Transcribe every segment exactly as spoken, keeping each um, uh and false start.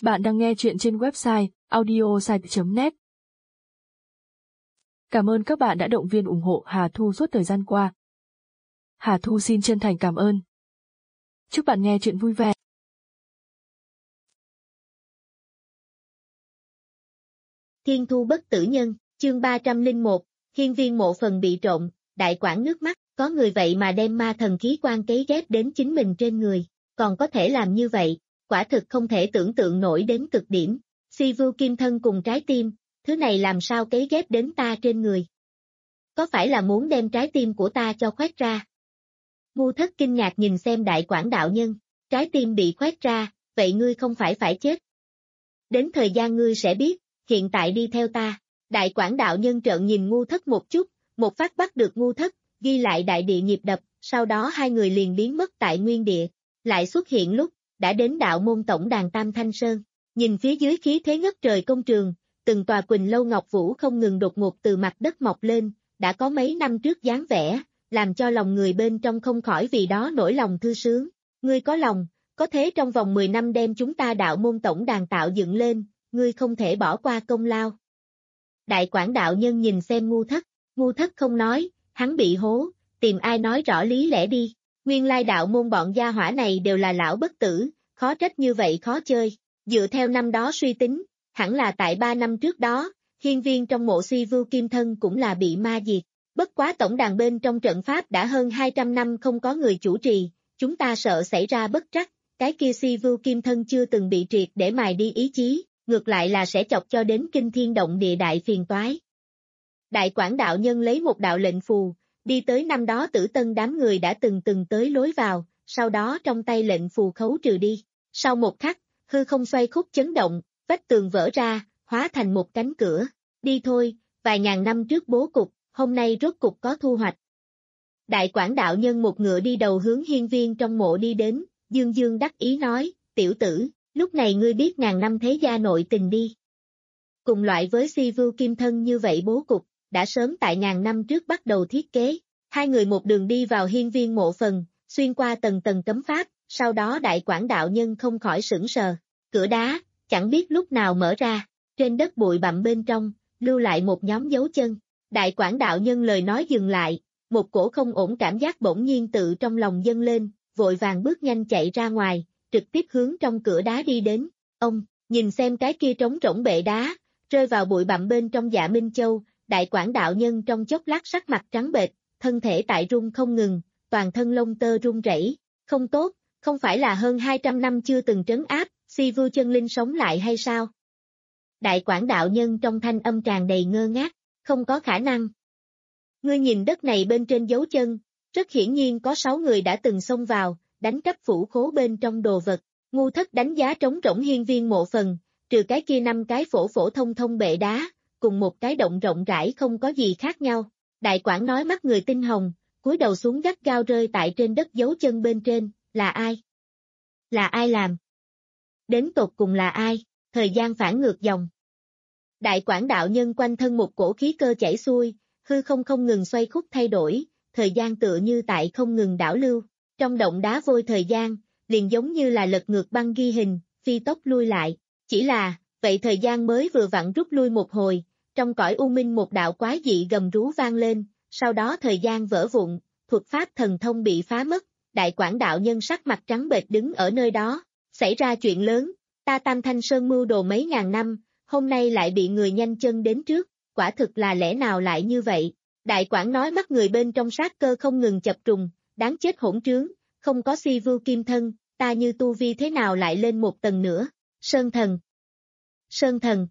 Bạn đang nghe chuyện trên website audiosite chấm net. Cảm ơn các bạn đã động viên ủng hộ Hà Thu suốt thời gian qua. Hà Thu xin chân thành cảm ơn. Chúc bạn nghe chuyện vui vẻ. Thiên thu bất tử nhân, chương ba trăm lẻ một, hiên viên mộ phần bị trộm, đại quản nước mắt, có người vậy mà đem ma thần khí quan cấy ghép đến chính mình trên người, còn có thể làm như vậy, quả thực không thể tưởng tượng nổi đến cực điểm. Si Vưu kim thân cùng trái tim, thứ này làm sao cấy ghép đến ta trên người? Có phải là muốn đem trái tim của ta cho khoét ra? Ngu Thất kinh ngạc nhìn xem đại quản đạo nhân, trái tim bị khoét ra, vậy ngươi không phải phải chết. Đến thời gian ngươi sẽ biết, hiện tại đi theo ta. Đại quản đạo nhân trợn nhìn Ngu Thất một chút, một phát bắt được Ngu Thất, ghi lại đại địa nhịp đập, sau đó hai người liền biến mất tại nguyên địa, lại xuất hiện lúc, đã đến đạo môn tổng đàn Tam Thanh Sơn. Nhìn phía dưới khí thế ngất trời công trường, từng tòa Quỳnh Lâu Ngọc Vũ không ngừng đột ngột từ mặt đất mọc lên, đã có mấy năm trước dáng vẻ, làm cho lòng người bên trong không khỏi vì đó nổi lòng thư sướng. Ngươi có lòng, có thế trong vòng mười năm đem chúng ta đạo môn tổng đàn tạo dựng lên, ngươi không thể bỏ qua công lao. Đại quản đạo nhân nhìn xem Ngu Thất, Ngu Thất không nói, hắn bị hố, tìm ai nói rõ lý lẽ đi. Nguyên lai đạo môn bọn gia hỏa này đều là lão bất tử, khó trách như vậy khó chơi. Dựa theo năm đó suy tính, hẳn là tại ba năm trước đó, hiên viên trong mộ Si Vưu kim thân cũng là bị ma diệt. Bất quá tổng đàn bên trong trận pháp đã hơn hai trăm năm không có người chủ trì, chúng ta sợ xảy ra bất trắc, cái kia Si Vưu kim thân chưa từng bị triệt để mài đi ý chí, ngược lại là sẽ chọc cho đến kinh thiên động địa đại phiền toái. Đại quản đạo nhân lấy một đạo lệnh phù, đi tới năm đó Tử Tân đám người đã từng từng tới lối vào, sau đó trong tay lệnh phù khấu trừ đi. Sau một khắc, hư không xoay khúc chấn động, vách tường vỡ ra, hóa thành một cánh cửa. Đi thôi, vài ngàn năm trước bố cục, hôm nay rốt cục có thu hoạch. Đại quản đạo nhân một ngựa đi đầu hướng hiên viên trong mộ đi đến, dương dương đắc ý nói, tiểu tử, lúc này ngươi biết ngàn năm thế gia nội tình đi. Cùng loại với Si Vưu kim thân như vậy bố cục, đã sớm tại ngàn năm trước bắt đầu thiết kế. Hai người một đường đi vào hiên viên mộ phần, xuyên qua tầng tầng cấm pháp, sau đó đại quản đạo nhân không khỏi sững sờ. Cửa đá, chẳng biết lúc nào mở ra, trên đất bụi bặm bên trong, lưu lại một nhóm dấu chân. Đại quản đạo nhân lời nói dừng lại, một cổ không ổn cảm giác bỗng nhiên tự trong lòng dâng lên, vội vàng bước nhanh chạy ra ngoài, trực tiếp hướng trong cửa đá đi đến. Ông, nhìn xem cái kia trống rỗng bệ đá, rơi vào bụi bặm bên trong Dạ Minh Châu, đại quản đạo nhân trong chốc lát sắc mặt trắng bệch, thân thể tại run không ngừng, toàn thân lông tơ run rẩy. Không tốt, không phải là hơn hai trăm năm chưa từng trấn áp, Si Vưu chân linh sống lại hay sao? Đại quản đạo nhân trong thanh âm tràn đầy ngơ ngác, không có khả năng. Ngươi nhìn đất này bên trên dấu chân, rất hiển nhiên có sáu người đã từng xông vào, đánh cắp phủ khố bên trong đồ vật. Ngu Thất đánh giá trống rỗng hiên viên mộ phần, trừ cái kia năm cái phổ phổ thông thông bệ đá, cùng một cái động rộng rãi không có gì khác nhau. Đại quản nói mắt người tinh hồng, cúi đầu xuống gắt gao rơi tại trên đất dấu chân bên trên, là ai? Là ai làm? Đến tột cùng là ai? Thời gian phản ngược dòng. Đại quản đạo nhân quanh thân một cổ khí cơ chảy xuôi, hư không không ngừng xoay khúc thay đổi, thời gian tựa như tại không ngừng đảo lưu. Trong động đá vôi thời gian, liền giống như là lật ngược băng ghi hình, phi tốc lui lại. Chỉ là, vậy thời gian mới vừa vặn rút lui một hồi, trong cõi u minh một đạo quái dị gầm rú vang lên, sau đó thời gian vỡ vụn, thuật pháp thần thông bị phá mất, đại quản đạo nhân sắc mặt trắng bệch đứng ở nơi đó. Xảy ra chuyện lớn, ta Tam Thanh Sơn mưu đồ mấy ngàn năm, hôm nay lại bị người nhanh chân đến trước, quả thực là lẽ nào lại như vậy? Đại quản nói mắt người bên trong sát cơ không ngừng chập trùng, đáng chết hỗn trướng, không có Si Vưu kim thân, ta như tu vi thế nào lại lên một tầng nữa? Sơn thần. Sơn thần.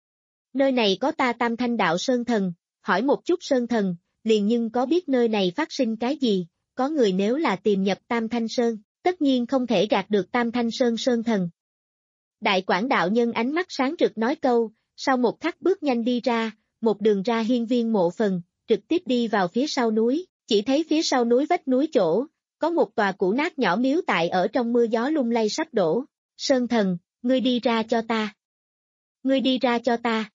Nơi này có ta Tam Thanh đạo Sơn thần, hỏi một chút Sơn thần, liền nhưng có biết nơi này phát sinh cái gì, có người nếu là tìm nhập Tam Thanh Sơn, tất nhiên không thể gạt được Tam Thanh Sơn Sơn thần. Đại quản đạo nhân ánh mắt sáng rực nói câu, sau một khắc bước nhanh đi ra, một đường ra hiên viên mộ phần, trực tiếp đi vào phía sau núi, chỉ thấy phía sau núi vách núi chỗ, có một tòa cũ nát nhỏ miếu tại ở trong mưa gió lung lay sắp đổ. Sơn thần, ngươi đi ra cho ta. Ngươi đi ra cho ta.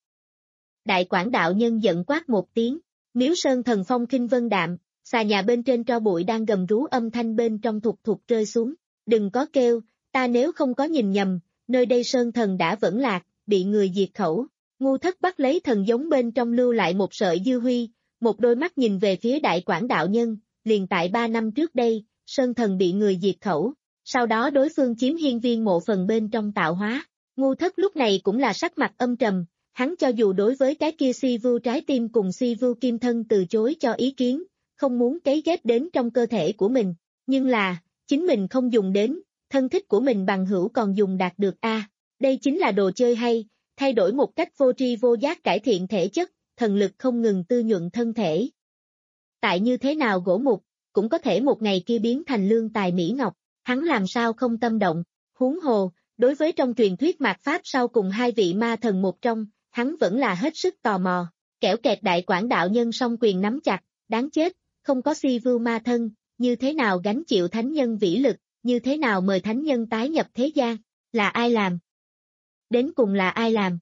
Đại quản đạo nhân giận quát một tiếng, miếu sơn thần phong khinh vân đạm, xà nhà bên trên tro bụi đang gầm rú âm thanh bên trong thục thục rơi xuống. Đừng có kêu, ta nếu không có nhìn nhầm, nơi đây sơn thần đã vẫn lạc, bị người diệt khẩu. Ngu Thất bắt lấy thần giống bên trong lưu lại một sợi dư huy, một đôi mắt nhìn về phía Đại Quảng đạo nhân, liền tại ba năm trước đây, sơn thần bị người diệt khẩu, sau đó đối phương chiếm hiên viên mộ phần bên trong tạo hóa. Ngu Thất lúc này cũng là sắc mặt âm trầm, hắn cho dù đối với cái kia si vưu trái tim cùng si vưu kim thân từ chối cho ý kiến, không muốn cấy ghép đến trong cơ thể của mình, nhưng là, chính mình không dùng đến, thân thích của mình bằng hữu còn dùng đạt được a, đây chính là đồ chơi hay, thay đổi một cách vô tri vô giác cải thiện thể chất, thần lực không ngừng tư nhuận thân thể. Tại như thế nào gỗ mục, cũng có thể một ngày kia biến thành lương tài mỹ ngọc, hắn làm sao không tâm động, huống hồ, đối với trong truyền thuyết mạt Pháp sau cùng hai vị ma thần một trong, hắn vẫn là hết sức tò mò, kẻo kẹt Đại Quảng đạo nhân song quyền nắm chặt, đáng chết, không có si vưu ma thân, như thế nào gánh chịu thánh nhân vĩ lực, như thế nào mời thánh nhân tái nhập thế gian, là ai làm? Đến cùng là ai làm?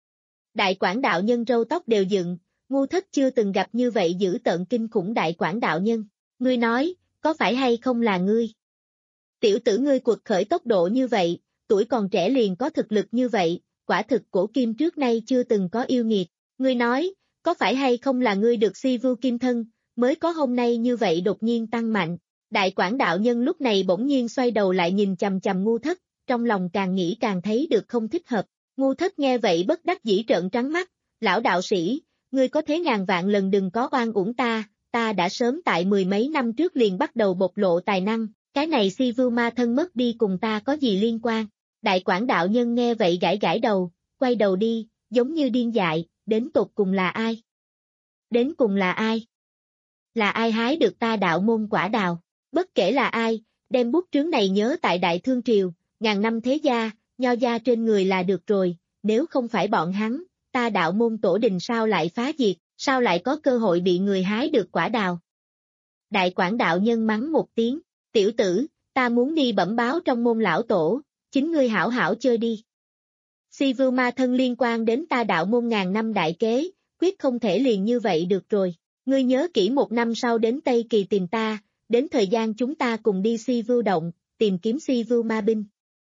Đại Quảng đạo nhân râu tóc đều dựng, Ngu Thất chưa từng gặp như vậy dữ tợn kinh khủng Đại Quảng đạo nhân, ngươi nói, có phải hay không là ngươi? Tiểu tử ngươi cuộc khởi tốc độ như vậy, tuổi còn trẻ liền có thực lực như vậy, quả thực cổ kim trước nay chưa từng có yêu nghiệt, ngươi nói, có phải hay không là ngươi được si vưu kim thân, mới có hôm nay như vậy đột nhiên tăng mạnh. Đại Quảng đạo nhân lúc này bỗng nhiên xoay đầu lại nhìn chằm chằm Ngu Thất, trong lòng càng nghĩ càng thấy được không thích hợp. Ngu Thất nghe vậy bất đắc dĩ trợn trắng mắt, lão đạo sĩ, ngươi có thế ngàn vạn lần đừng có oan uổng ta, ta đã sớm tại mười mấy năm trước liền bắt đầu bộc lộ tài năng, cái này si vưu ma thân mất đi cùng ta có gì liên quan. Đại Quảng đạo nhân nghe vậy gãi gãi đầu, quay đầu đi, giống như điên dại, đến tột cùng là ai? Đến cùng là ai? Là ai hái được ta đạo môn quả đào? Bất kể là ai, đem bút trướng này nhớ tại Đại Thương Triều, ngàn năm thế gia, nho gia trên người là được rồi, nếu không phải bọn hắn, ta đạo môn tổ đình sao lại phá diệt, sao lại có cơ hội bị người hái được quả đào? Đại Quảng đạo nhân mắng một tiếng, tiểu tử, ta muốn đi bẩm báo trong môn lão tổ, chính ngươi hảo hảo chơi đi. Si vưu ma thân liên quan đến ta đạo môn ngàn năm đại kế, quyết không thể liền như vậy được rồi, ngươi nhớ kỹ một năm sau đến Tây Kỳ tìm ta, đến thời gian chúng ta cùng đi si vưu động, tìm kiếm si vưu ma binh.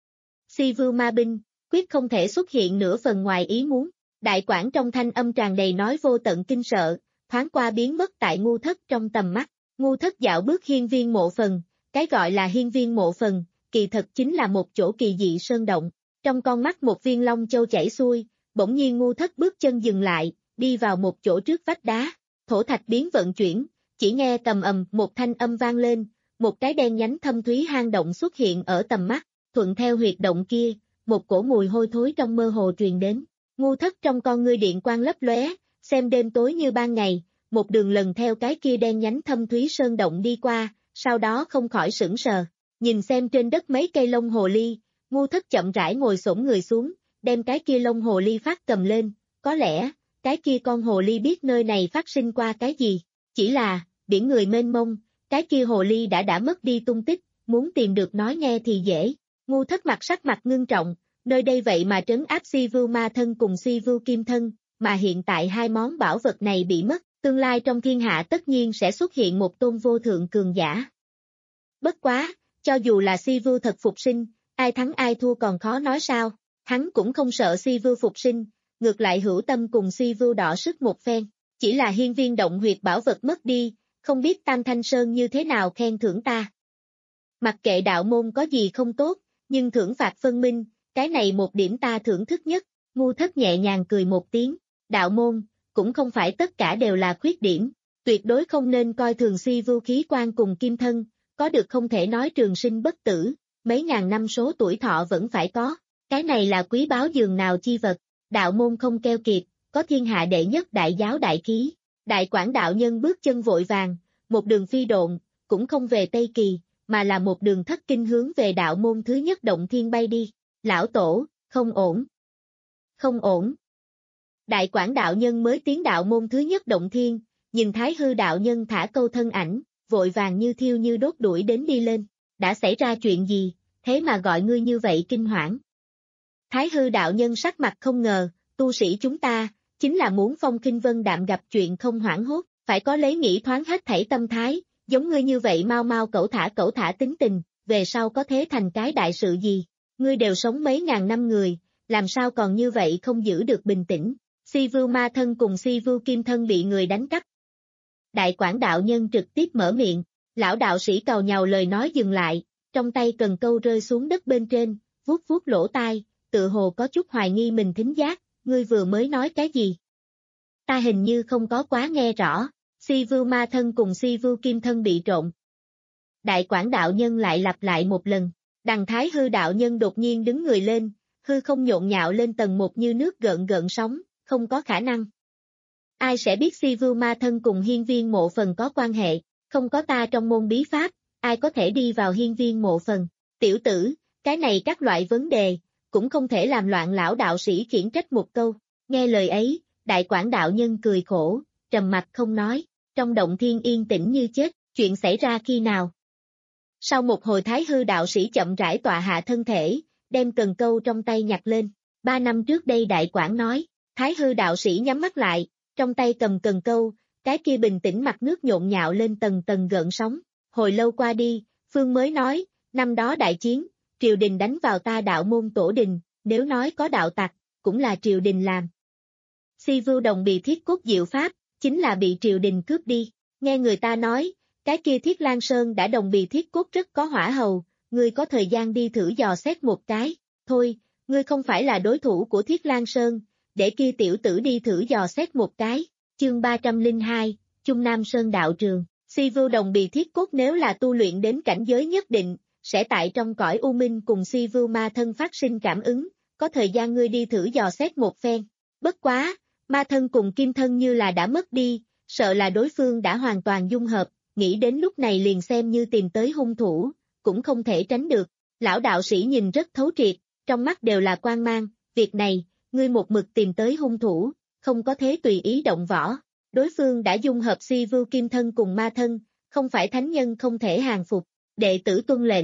Si vưu ma binh, quyết không thể xuất hiện nửa phần ngoài ý muốn. Đại Quảng trong thanh âm tràn đầy nói vô tận kinh sợ, thoáng qua biến mất tại Ngu Thất trong tầm mắt. Ngu Thất dạo bước hiên viên mộ phần, cái gọi là hiên viên mộ phần, kỳ thật chính là một chỗ kỳ dị sơn động. Trong con mắt một viên long châu chảy xuôi, bỗng nhiên Ngu Thất bước chân dừng lại, đi vào một chỗ trước vách đá, thổ thạch biến vận chuyển, chỉ nghe tầm ầm một thanh âm vang lên, một cái đen nhánh thâm thúy hang động xuất hiện ở tầm mắt, thuận theo huyệt động kia, một cổ mùi hôi thối trong mơ hồ truyền đến. Ngu Thất trong con ngươi điện quang lấp lóe, xem đêm tối như ban ngày, một đường lần theo cái kia đen nhánh thâm thúy sơn động đi qua, sau đó không khỏi sững sờ, nhìn xem trên đất mấy cây lông hồ ly, Ngu Thất chậm rãi ngồi xổm người xuống, đem cái kia lông hồ ly phát cầm lên, có lẽ, cái kia con hồ ly biết nơi này phát sinh qua cái gì, chỉ là, biển người mênh mông, cái kia hồ ly đã đã mất đi tung tích, muốn tìm được nói nghe thì dễ. Ngu Thất mặt sắc mặt ngưng trọng, nơi đây vậy mà trấn áp si vưu ma thân cùng si vưu kim thân, mà hiện tại hai món bảo vật này bị mất, tương lai trong thiên hạ tất nhiên sẽ xuất hiện một tôn vô thượng cường giả. Bất quá, cho dù là si vưu thật phục sinh, ai thắng ai thua còn khó nói sao, hắn cũng không sợ si vưu phục sinh, ngược lại hữu tâm cùng si vưu đọ sức một phen, chỉ là hiên viên động huyệt bảo vật mất đi, không biết Tam Thanh Sơn như thế nào khen thưởng ta. Mặc kệ đạo môn có gì không tốt, nhưng thưởng phạt phân minh, cái này một điểm ta thưởng thức nhất. Ngu Thất nhẹ nhàng cười một tiếng, đạo môn, cũng không phải tất cả đều là khuyết điểm, tuyệt đối không nên coi thường si vưu khí quan cùng kim thân, có được không thể nói trường sinh bất tử, mấy ngàn năm số tuổi thọ vẫn phải có, cái này là quý báu dường nào chi vật, đạo môn không keo kiệt, có thiên hạ đệ nhất đại giáo đại ký. Đại Quảng đạo nhân bước chân vội vàng, một đường phi độn, cũng không về Tây Kỳ, mà là một đường thất kinh hướng về đạo môn thứ nhất động thiên bay đi. Lão tổ, không ổn. Không ổn. Đại Quảng đạo nhân mới tiến đạo môn thứ nhất động thiên, nhìn Thái Hư đạo nhân thả câu thân ảnh, vội vàng như thiêu như đốt đuổi đến đi lên. Đã xảy ra chuyện gì, thế mà gọi ngươi như vậy kinh hoảng. Thái Hư đạo nhân sắc mặt không ngờ, tu sĩ chúng ta, chính là muốn phong khinh vân đạm gặp chuyện không hoảng hốt, phải có lấy nghĩ thoáng hết thảy tâm thái, giống ngươi như vậy mau mau cẩu thả cẩu thả tính tình, về sau có thế thành cái đại sự gì. ngươi đều sống mấy ngàn năm người, làm sao còn như vậy không giữ được bình tĩnh, Si Vưu Ma Thân cùng Si Vưu Kim Thân bị người đánh cắp. Đại Quảng đạo nhân trực tiếp mở miệng, lão đạo sĩ càu nhàu lời nói dừng lại, trong tay cần câu rơi xuống đất bên trên, vuốt vuốt lỗ tai, tự hồ có chút hoài nghi mình thính giác, ngươi vừa mới nói cái gì? Ta hình như không có quá nghe rõ, Si Vưu Ma Thân cùng Si Vưu Kim Thân bị trộn. Đại Quảng đạo nhân lại lặp lại một lần, Đằng Thái Hư đạo nhân đột nhiên đứng người lên, hư không nhộn nhạo lên tầng một như nước gợn gợn sóng, không có khả năng. Ai sẽ biết Si Vưu Ma Thân cùng hiên viên mộ phần có quan hệ, không có ta trong môn bí pháp, ai có thể đi vào hiên viên mộ phần, tiểu tử, cái này các loại vấn đề, cũng không thể làm loạn lão đạo sĩ khiển trách một câu, nghe lời ấy, Đại Quảng đạo nhân cười khổ, trầm mặt không nói, trong động thiên yên tĩnh như chết, chuyện xảy ra khi nào? Sau một hồi Thái Hư đạo sĩ chậm rãi tọa hạ thân thể, đem cần câu trong tay nhặt lên, ba năm trước đây Đại Quảng nói, Thái Hư đạo sĩ nhắm mắt lại, trong tay cầm cần câu, cái kia bình tĩnh mặt nước nhộn nhạo lên tầng tầng gợn sóng, hồi lâu qua đi, Phương mới nói, năm đó đại chiến, triều đình đánh vào ta đạo môn tổ đình, nếu nói có đạo tặc, cũng là triều đình làm. Si Vưu Đồng bị thiết cốt diệu pháp, chính là bị triều đình cướp đi, nghe người ta nói, cái kia Thiết Lan Sơn đã đồng bì thiết cốt rất có hỏa hầu, ngươi có thời gian đi thử dò xét một cái, thôi, ngươi không phải là đối thủ của Thiết Lan Sơn, để kia tiểu tử đi thử dò xét một cái, chương ba trăm lẻ hai, Trung Nam Sơn đạo trường, Si Vưu Đồng bì thiết cốt nếu là tu luyện đến cảnh giới nhất định, sẽ tại trong cõi u minh cùng Si Vưu Ma Thân phát sinh cảm ứng, có thời gian ngươi đi thử dò xét một phen, bất quá, Ma Thân cùng Kim Thân như là đã mất đi, sợ là đối phương đã hoàn toàn dung hợp, nghĩ đến lúc này liền xem như tìm tới hung thủ, cũng không thể tránh được, lão đạo sĩ nhìn rất thấu triệt, trong mắt đều là quang mang, việc này, ngươi một mực tìm tới hung thủ, không có thế tùy ý động võ, đối phương đã dung hợp Si Vưu Kim Thân cùng Ma Thân, không phải thánh nhân không thể hàng phục, đệ tử tuân lệnh.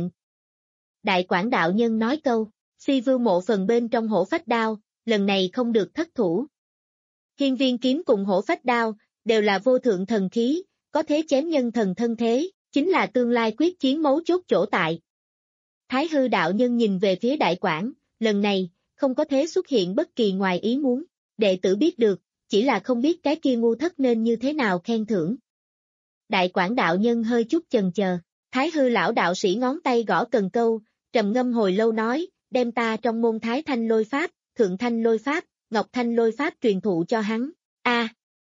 Đại Quảng đạo nhân nói câu, Si Vưu mộ phần bên trong hổ phách đao, lần này không được thất thủ. Hiên viên kiếm cùng hổ phách đao, đều là vô thượng thần khí, có thế chém nhân thần thân thế, chính là tương lai quyết chiến mấu chốt chỗ tại. Thái Hư đạo nhân nhìn về phía Đại Quảng, lần này, không có thế xuất hiện bất kỳ ngoài ý muốn, đệ tử biết được, chỉ là không biết cái kia ngu thất nên như thế nào khen thưởng. Đại Quảng đạo nhân hơi chút chần chờ, Thái Hư lão đạo sĩ ngón tay gõ cần câu, trầm ngâm hồi lâu nói, đem ta trong môn Thái Thanh lôi pháp, Thượng Thanh lôi pháp, Ngọc Thanh lôi pháp truyền thụ cho hắn, a.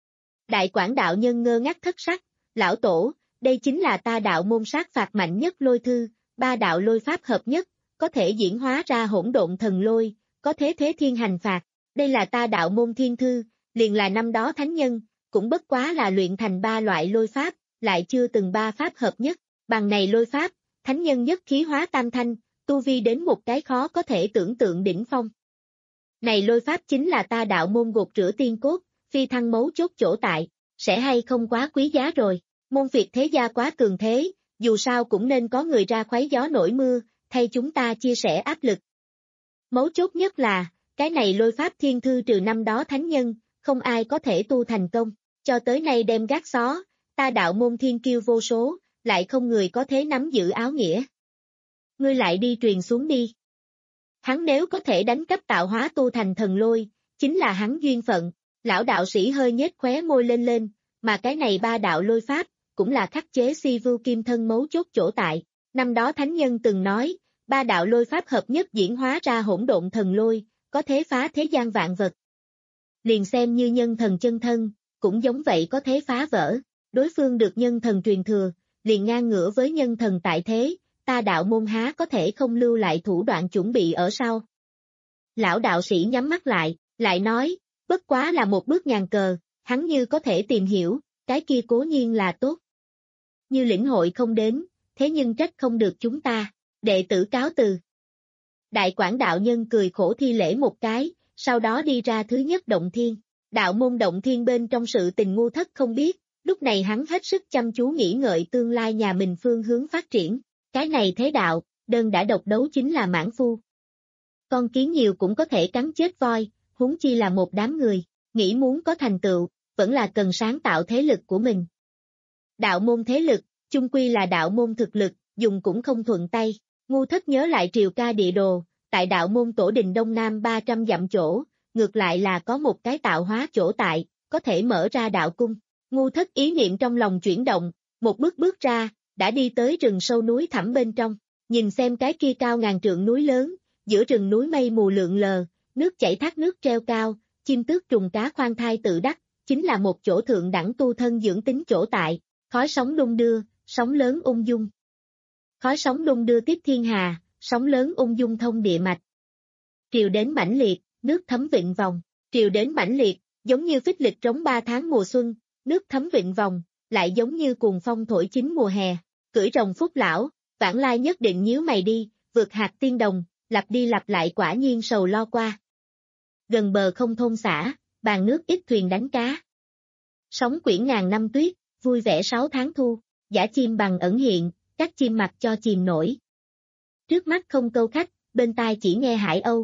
Đại Quảng đạo nhân ngơ ngác thất sắc, lão tổ, đây chính là ta đạo môn sát phạt mạnh nhất lôi thư, ba đạo lôi pháp hợp nhất, có thể diễn hóa ra hỗn độn thần lôi, có thế thế thiên hành phạt, đây là ta đạo môn thiên thư, liền là năm đó thánh nhân, cũng bất quá là luyện thành ba loại lôi pháp, lại chưa từng ba pháp hợp nhất, bằng này lôi pháp, thánh nhân nhất khí hóa tam thanh, tu vi đến một cái khó có thể tưởng tượng đỉnh phong. Này lôi pháp chính là ta đạo môn gột rửa tiên cốt, phi thăng mấu chốt chỗ tại, sẽ hay không quá quý giá rồi, môn Việt thế gia quá cường thế, dù sao cũng nên có người ra khuấy gió nổi mưa, thay chúng ta chia sẻ áp lực. Mấu chốt nhất là, cái này lôi pháp thiên thư trừ năm đó thánh nhân, không ai có thể tu thành công, cho tới nay đem gác xó, ta đạo môn thiên kiêu vô số, lại không người có thế nắm giữ áo nghĩa. Ngươi lại đi truyền xuống đi. Hắn nếu có thể đánh cắp tạo hóa tu thành thần lôi, chính là hắn duyên phận, lão đạo sĩ hơi nhếch khóe môi lên lên, mà cái này ba đạo lôi pháp, cũng là khắc chế Si Vưu Kim Thân mấu chốt chỗ tại, năm đó thánh nhân từng nói, ba đạo lôi pháp hợp nhất diễn hóa ra hỗn độn thần lôi, có thế phá thế gian vạn vật. Liền xem như nhân thần chân thân, cũng giống vậy có thế phá vỡ, đối phương được nhân thần truyền thừa, liền ngang ngửa với nhân thần tại thế, ta đạo môn há có thể không lưu lại thủ đoạn chuẩn bị ở sau. Lão đạo sĩ nhắm mắt lại, lại nói, bất quá là một bước nhàn cờ, hắn như có thể tìm hiểu, cái kia cố nhiên là tốt. Như lĩnh hội không đến, thế nhưng trách không được chúng ta, đệ tử cáo từ. Đại Quảng đạo nhân cười khổ thi lễ một cái, sau đó đi ra thứ nhất động thiên, đạo môn động thiên bên trong sự tình ngu thất không biết, lúc này hắn hết sức chăm chú nghĩ ngợi tương lai nhà mình phương hướng phát triển, cái này thế đạo, đơn đã độc đấu chính là mãn phu. Con kiến nhiều cũng có thể cắn chết voi, huống chi là một đám người, nghĩ muốn có thành tựu, vẫn là cần sáng tạo thế lực của mình. Đạo môn thế lực, chung quy là đạo môn thực lực, dùng cũng không thuận tay, ngu thất nhớ lại triều ca địa đồ, tại đạo môn tổ đình đông nam ba trăm dặm chỗ, ngược lại là có một cái tạo hóa chỗ tại, có thể mở ra đạo cung. Ngu Thất ý niệm trong lòng chuyển động, một bước bước ra, đã đi tới rừng sâu núi thẳm bên trong, nhìn xem cái kia cao ngàn trượng núi lớn, giữa rừng núi mây mù lượn lờ, nước chảy thác nước treo cao, chim tước trùng cá khoan thai tự đắc, chính là một chỗ thượng đẳng tu thân dưỡng tính chỗ tại, khói sóng đung đưa, sóng lớn ung dung. Khói sóng đung đưa tiếp thiên hà, sóng lớn ung dung thông địa mạch. Triều đến mãnh liệt, nước thấm vịnh vòng, triều đến mãnh liệt, giống như phích lịch trống ba tháng mùa xuân, nước thấm vịnh vòng, lại giống như cuồng phong thổi chín mùa hè. Cưỡi rồng phúc lão, vãng lai nhất định nhíu mày đi, vượt hạt tiên đồng, lặp đi lặp lại quả nhiên sầu lo qua. Gần bờ không thôn xã, bàn nước ít thuyền đánh cá. Sóng quyển ngàn năm tuyết, vui vẻ sáu tháng thu, giả chim bằng ẩn hiện, các chim mặc cho chìm nổi. Trước mắt không câu khách, bên tai chỉ nghe hải âu.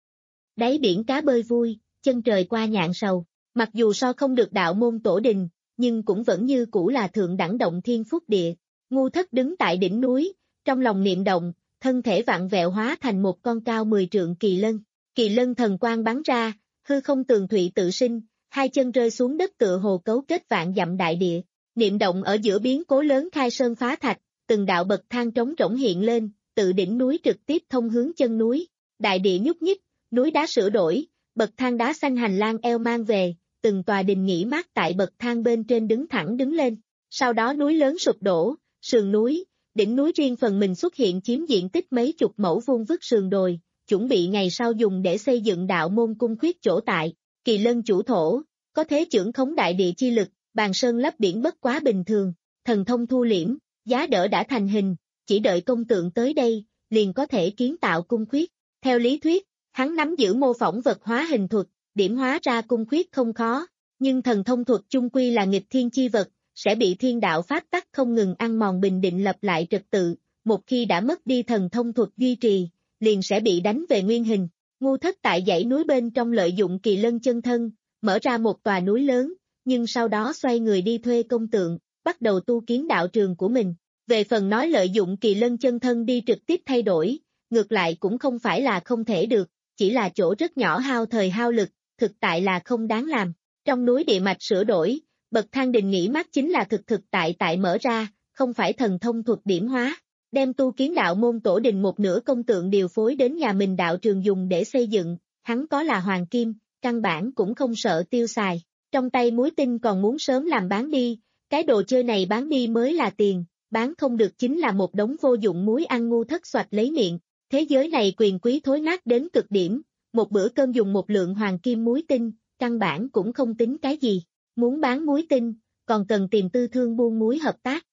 Đáy biển cá bơi vui, chân trời qua nhạn sầu, mặc dù so không được đạo môn tổ đình, nhưng cũng vẫn như cũ là thượng đẳng động thiên phúc địa. Ngu Thất đứng tại đỉnh núi, trong lòng niệm động, thân thể vặn vẹo hóa thành một con cao mười trượng kỳ lân. Kỳ lân thần quang bắn ra, hư không tường thụy tự sinh, hai chân rơi xuống đất tựa hồ cấu kết vạn dặm đại địa. Niệm động ở giữa biến cố lớn khai sơn phá thạch, từng đạo bậc thang trống rỗng hiện lên, tự đỉnh núi trực tiếp thông hướng chân núi. Đại địa nhúc nhích, núi đá sửa đổi, bậc thang đá xanh hành lang eo mang về, từng tòa đình nghỉ mát tại bậc thang bên trên đứng thẳng đứng lên. Sau đó núi lớn sụp đổ, sườn núi, đỉnh núi riêng phần mình xuất hiện chiếm diện tích mấy chục mẫu vuông vức sườn đồi, chuẩn bị ngày sau dùng để xây dựng đạo môn cung khuyết chỗ tại. Kỳ lân chủ thổ, có thế chưởng khống đại địa chi lực, bàn sơn lấp biển bất quá bình thường, thần thông thu liễm, giá đỡ đã thành hình, chỉ đợi công tượng tới đây, liền có thể kiến tạo cung khuyết. Theo lý thuyết, hắn nắm giữ mô phỏng vật hóa hình thuật, điểm hóa ra cung khuyết không khó, nhưng thần thông thuật chung quy là nghịch thiên chi vật, sẽ bị thiên đạo pháp tắc không ngừng ăn mòn bình định lập lại trật tự, một khi đã mất đi thần thông thuật duy trì, liền sẽ bị đánh về nguyên hình. Ngu Thất tại dãy núi bên trong lợi dụng kỳ lân chân thân, mở ra một tòa núi lớn, nhưng sau đó xoay người đi thuê công tượng, bắt đầu tu kiến đạo trường của mình. Về phần nói lợi dụng kỳ lân chân thân đi trực tiếp thay đổi, ngược lại cũng không phải là không thể được, chỉ là chỗ rất nhỏ hao thời hao lực, thực tại là không đáng làm. Trong núi địa mạch sửa đổi, bậc thang đình nghỉ mát chính là thực thực tại tại mở ra, không phải thần thông thuật điểm hóa. Đem tu kiến đạo môn tổ đình một nửa công tượng điều phối đến nhà mình đạo trường dùng để xây dựng, hắn có là hoàng kim, căn bản cũng không sợ tiêu xài. Trong tay muối tinh còn muốn sớm làm bán đi, cái đồ chơi này bán đi mới là tiền, bán không được chính là một đống vô dụng muối ăn. Ngu Thất xoạch lấy miệng, thế giới này quyền quý thối nát đến cực điểm, một bữa cơm dùng một lượng hoàng kim muối tinh, căn bản cũng không tính cái gì, muốn bán muối tinh, còn cần tìm tư thương buôn muối hợp tác.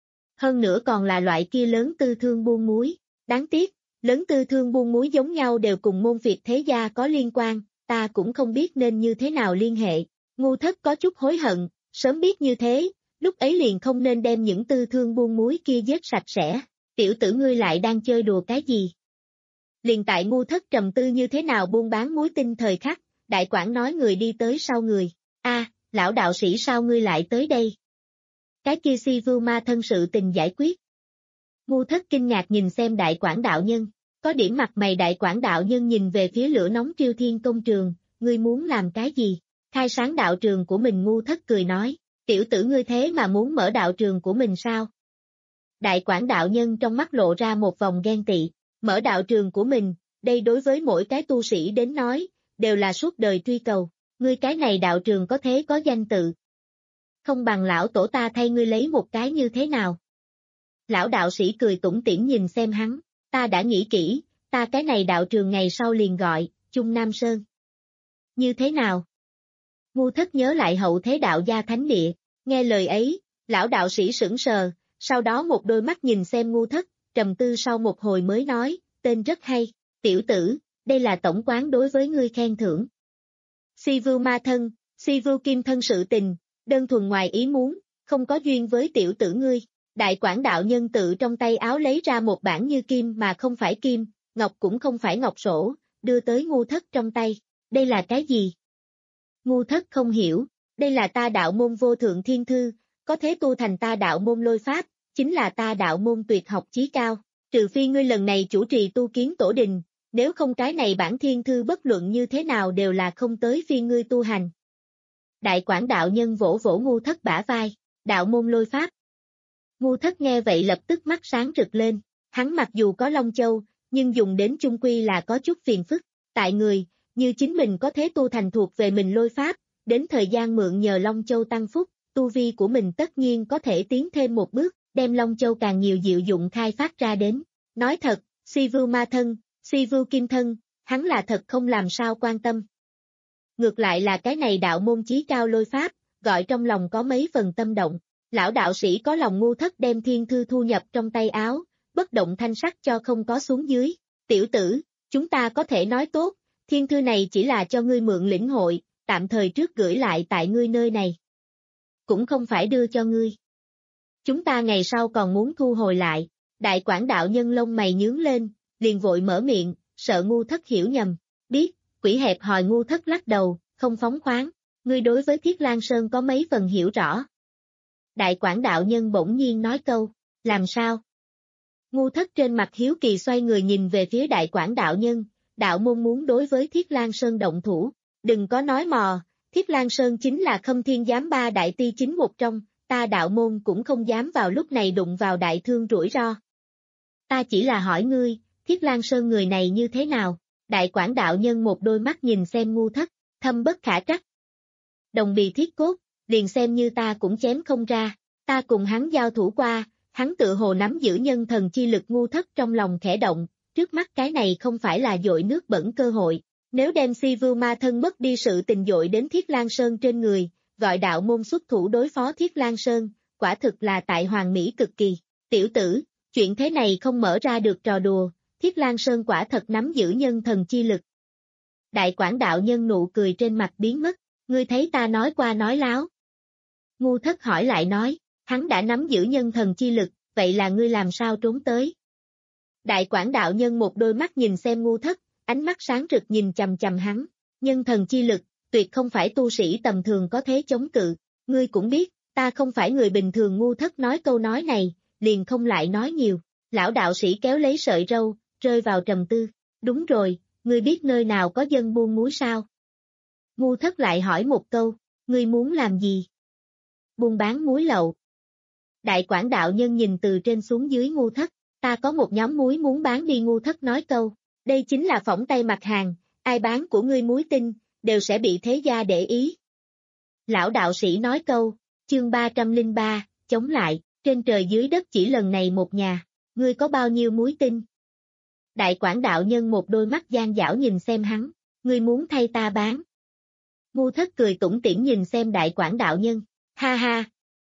Hơn nữa còn là loại kia lớn tư thương buôn muối, đáng tiếc, lớn tư thương buôn muối giống nhau đều cùng môn Việt thế gia có liên quan, ta cũng không biết nên như thế nào liên hệ. Ngu Thất có chút hối hận, sớm biết như thế, lúc ấy liền không nên đem những tư thương buôn muối kia giết sạch sẽ, tiểu tử ngươi lại đang chơi đùa cái gì? Liền tại Ngu Thất trầm tư như thế nào buôn bán muối tinh thời khắc, đại quản nói người đi tới sau người, a, lão đạo sĩ sao ngươi lại tới đây? Cái kia si vưu ma thân sự tình giải quyết. Ngu Thất kinh ngạc nhìn xem đại quản đạo nhân, có điểm mặt mày. Đại quản đạo nhân nhìn về phía lửa nóng Triêu Thiên công trường, ngươi muốn làm cái gì? Khai sáng đạo trường của mình. Ngu Thất cười nói, tiểu tử ngươi thế mà muốn mở đạo trường của mình sao? Đại quản đạo nhân trong mắt lộ ra một vòng ghen tị, mở đạo trường của mình, đây đối với mỗi cái tu sĩ đến nói, đều là suốt đời truy cầu, ngươi cái này đạo trường có thế có danh tự. Không bằng lão tổ ta thay ngươi lấy một cái như thế nào? Lão đạo sĩ cười tủm tỉm nhìn xem hắn, ta đã nghĩ kỹ, ta cái này đạo trường ngày sau liền gọi, Trung Nam Sơn. Như thế nào? Ngu Thất nhớ lại hậu thế đạo gia thánh địa, nghe lời ấy, lão đạo sĩ sững sờ, sau đó một đôi mắt nhìn xem Ngu Thất, trầm tư sau một hồi mới nói, tên rất hay, tiểu tử, đây là tổng quán đối với ngươi khen thưởng. Si vưu ma thân, si vưu kim thân sự tình, đơn thuần ngoài ý muốn, không có duyên với tiểu tử ngươi. Đại quản đạo nhân tự trong tay áo lấy ra một bản như kim mà không phải kim, ngọc cũng không phải ngọc sổ, đưa tới Ngu Thất trong tay. Đây là cái gì? Ngu Thất không hiểu, đây là ta đạo môn vô thượng thiên thư, có thế tu thành ta đạo môn lôi pháp, chính là ta đạo môn tuyệt học chí cao. Trừ phi ngươi lần này chủ trì tu kiến tổ đình, nếu không cái này bản thiên thư bất luận như thế nào đều là không tới phiên ngươi tu hành. Đại Quảng đạo nhân vỗ vỗ Ngu Thất bả vai, đạo môn lôi pháp. Ngu Thất nghe vậy lập tức mắt sáng rực lên, hắn mặc dù có Long Châu, nhưng dùng đến chung quy là có chút phiền phức, tại người, như chính mình có thể tu thành thuộc về mình lôi pháp, đến thời gian mượn nhờ Long Châu tăng phúc, tu vi của mình tất nhiên có thể tiến thêm một bước, đem Long Châu càng nhiều diệu dụng khai phát ra đến. Nói thật, Si Vưu ma thân, Si Vưu kim thân, hắn là thật không làm sao quan tâm. Ngược lại là cái này đạo môn chí cao lôi pháp, gọi trong lòng có mấy phần tâm động. Lão đạo sĩ có lòng Ngu Thất đem thiên thư thu nhập trong tay áo, bất động thanh sắc cho không có xuống dưới. Tiểu tử, chúng ta có thể nói tốt, thiên thư này chỉ là cho ngươi mượn lĩnh hội, tạm thời trước gửi lại tại ngươi nơi này. Cũng không phải đưa cho ngươi. Chúng ta ngày sau còn muốn thu hồi lại. Đại Quảng đạo nhân lông mày nhướng lên, liền vội mở miệng, sợ Ngu Thất hiểu nhầm. Biết, quỷ hẹp hòi Ngu Thất lắc đầu, không phóng khoáng. Ngươi đối với Thiết Lang Sơn có mấy phần hiểu rõ. Đại Quảng đạo nhân bỗng nhiên nói câu, làm sao? Ngu Thất trên mặt hiếu kỳ xoay người nhìn về phía Đại Quảng đạo nhân, đạo môn muốn đối với Thiết Lang Sơn động thủ, đừng có nói mò, Thiết Lang Sơn chính là Khâm Thiên Giám ba đại ti chính một trong, ta đạo môn cũng không dám vào lúc này đụng vào đại thương rủi ro. Ta chỉ là hỏi ngươi, Thiết Lang Sơn người này như thế nào? Đại Quảng đạo nhân một đôi mắt nhìn xem Ngu Thất, thâm bất khả trắc. Đồng bì thiết cốt, liền xem như ta cũng chém không ra, ta cùng hắn giao thủ qua, hắn tự hồ nắm giữ nhân thần chi lực. Ngu Thất trong lòng khẽ động, trước mắt cái này không phải là dội nước bẩn cơ hội, nếu đem Si Vưu ma thân mất đi sự tình dội đến Thiết Lang Sơn trên người, gọi đạo môn xuất thủ đối phó Thiết Lang Sơn, quả thực là tại hoàng mỹ cực kỳ. Tiểu tử, chuyện thế này không mở ra được trò đùa, Thiết Lang Sơn quả thật nắm giữ nhân thần chi lực. Đại Quảng đạo nhân nụ cười trên mặt biến mất, ngươi thấy ta nói qua nói láo. Ngu Thất hỏi lại nói, hắn đã nắm giữ nhân thần chi lực, vậy là ngươi làm sao trốn tới? Đại Quảng đạo nhân một đôi mắt nhìn xem Ngu Thất, ánh mắt sáng rực nhìn chằm chằm hắn, nhân thần chi lực, tuyệt không phải tu sĩ tầm thường có thể chống cự, ngươi cũng biết, ta không phải người bình thường. Ngu Thất nói câu nói này, liền không lại nói nhiều, lão đạo sĩ kéo lấy sợi râu, rơi vào trầm tư, đúng rồi, ngươi biết nơi nào có dân buôn muối sao? Ngu Thất lại hỏi một câu, ngươi muốn làm gì? Buôn bán muối lậu. Đại Quảng đạo nhân nhìn từ trên xuống dưới Ngu Thất, ta có một nhóm muối muốn bán đi. Ngu Thất nói câu, đây chính là phỏng tay mặt hàng, ai bán của ngươi muối tinh, đều sẽ bị thế gia để ý. Lão đạo sĩ nói câu, chương ba trăm lẻ ba, chống lại, trên trời dưới đất chỉ lần này một nhà, ngươi có bao nhiêu muối tinh? Đại Quảng đạo nhân một đôi mắt gian dảo nhìn xem hắn, ngươi muốn thay ta bán. Ngu Thất cười tủm tỉm nhìn xem Đại Quảng đạo nhân, ha ha.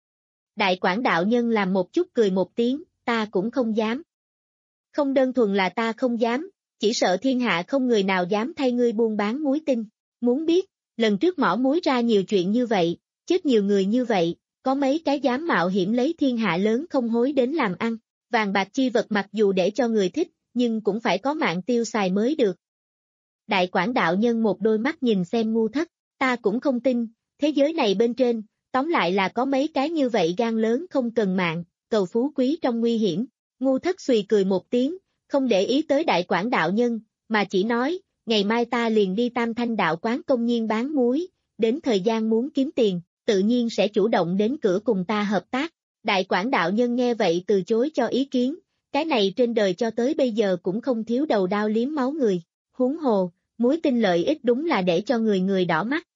Đại Quảng đạo nhân làm một chút cười một tiếng, ta cũng không dám. Không đơn thuần là ta không dám, chỉ sợ thiên hạ không người nào dám thay ngươi buôn bán muối tinh. Muốn biết, lần trước mỏ muối ra nhiều chuyện như vậy, chết nhiều người như vậy, có mấy cái dám mạo hiểm lấy thiên hạ lớn không hối đến làm ăn. Vàng bạc chi vật mặc dù để cho người thích, nhưng cũng phải có mạng tiêu xài mới được. Đại Quảng đạo nhân một đôi mắt nhìn xem Ngu Thất, ta cũng không tin, thế giới này bên trên, tóm lại là có mấy cái như vậy gan lớn không cần mạng, cầu phú quý trong nguy hiểm. Ngu Thất xùy cười một tiếng, không để ý tới Đại Quảng đạo nhân, mà chỉ nói, ngày mai ta liền đi Tam Thanh đạo quán công nhiên bán muối, đến thời gian muốn kiếm tiền, tự nhiên sẽ chủ động đến cửa cùng ta hợp tác. Đại Quảng đạo nhân nghe vậy từ chối cho ý kiến, cái này trên đời cho tới bây giờ cũng không thiếu đầu đao liếm máu người, huống hồ, muối tinh lợi ích đúng là để cho người người đỏ mắt.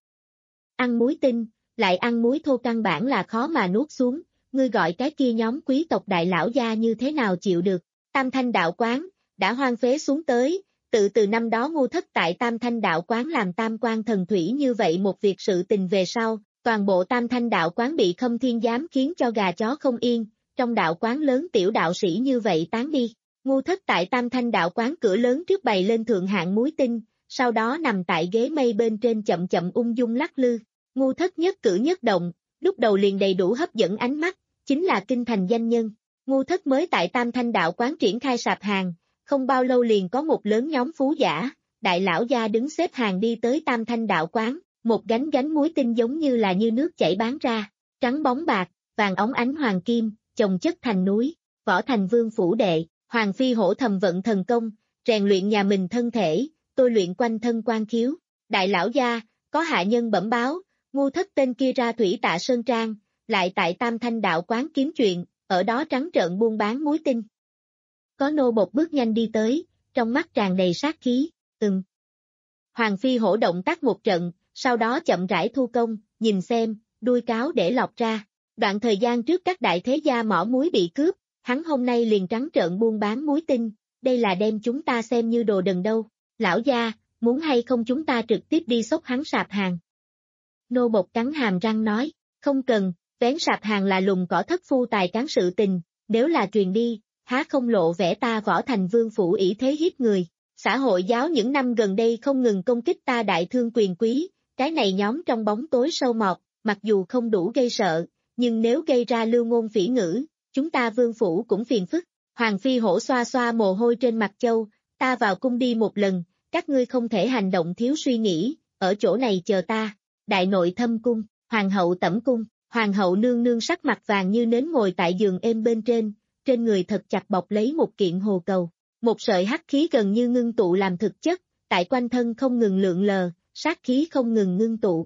Ăn muối tinh, lại ăn muối thô căn bản là khó mà nuốt xuống, ngươi gọi cái kia nhóm quý tộc đại lão gia như thế nào chịu được. Tam Thanh đạo quán, đã hoang phế xuống tới, tự từ năm đó Ngu Thất tại Tam Thanh đạo quán làm tam quan thần thủy như vậy một việc sự tình về sau, toàn bộ Tam Thanh đạo quán bị Khâm Thiên Giám khiến cho gà chó không yên, trong đạo quán lớn tiểu đạo sĩ như vậy tán đi. Ngu Thất tại Tam Thanh đạo quán cửa lớn trước bày lên thượng hạng muối tinh, sau đó nằm tại ghế mây bên trên chậm chậm ung dung lắc lư. Ngu Thất nhất cử nhất động, lúc đầu liền đầy đủ hấp dẫn ánh mắt, chính là kinh thành danh nhân. Ngu Thất mới tại Tam Thanh đạo quán triển khai sạp hàng, không bao lâu liền có một lớn nhóm phú giả, đại lão gia đứng xếp hàng đi tới Tam Thanh đạo quán, một gánh gánh muối tinh giống như là như nước chảy bán ra, trắng bóng bạc, vàng óng ánh hoàng kim, chồng chất thành núi. Võ Thành Vương phủ đệ, Hoàng phi hổ thầm vận thần công, rèn luyện nhà mình thân thể, tôi luyện quanh thân quan khiếu. Đại lão gia, có hạ nhân bẩm báo, ngu thất tên kia ra thủy tạ sơn trang, lại tại Tam Thanh đạo quán kiếm chuyện, ở đó trắng trợn buôn bán muối tinh. Có nô bộc bước nhanh đi tới, trong mắt tràn đầy sát khí, ừm. Hoàng phi hổ động tác một trận, sau đó chậm rãi thu công, nhìn xem, đuôi cáo để lọt ra. Đoạn thời gian trước các đại thế gia mỏ muối bị cướp, hắn hôm nay liền trắng trợn buôn bán muối tinh, đây là đem chúng ta xem như đồ đần đâu. Lão gia, muốn hay không chúng ta trực tiếp đi xốc hắn sạp hàng. Nô bộc cắn hàm răng nói, không cần, vén sạp hàng là lùng cỏ thất phu tài cán sự tình, nếu là truyền đi, há không lộ vẻ ta Võ Thành Vương phủ ỷ thế hiếp người. Xã hội giáo những năm gần đây không ngừng công kích ta đại thương quyền quý, cái này nhóm trong bóng tối sâu mọt, mặc dù không đủ gây sợ, nhưng nếu gây ra lưu ngôn phỉ ngữ, chúng ta vương phủ cũng phiền phức. Hoàng phi hổ xoa xoa mồ hôi trên mặt châu, ta vào cung đi một lần, các ngươi không thể hành động thiếu suy nghĩ, ở chỗ này chờ ta. Đại nội thâm cung, hoàng hậu tẩm cung, hoàng hậu nương nương sắc mặt vàng như nến ngồi tại giường êm bên trên, trên người thật chặt bọc lấy một kiện hồ cầu. Một sợi hắc khí gần như ngưng tụ làm thực chất, tại quanh thân không ngừng lượn lờ, sát khí không ngừng ngưng tụ.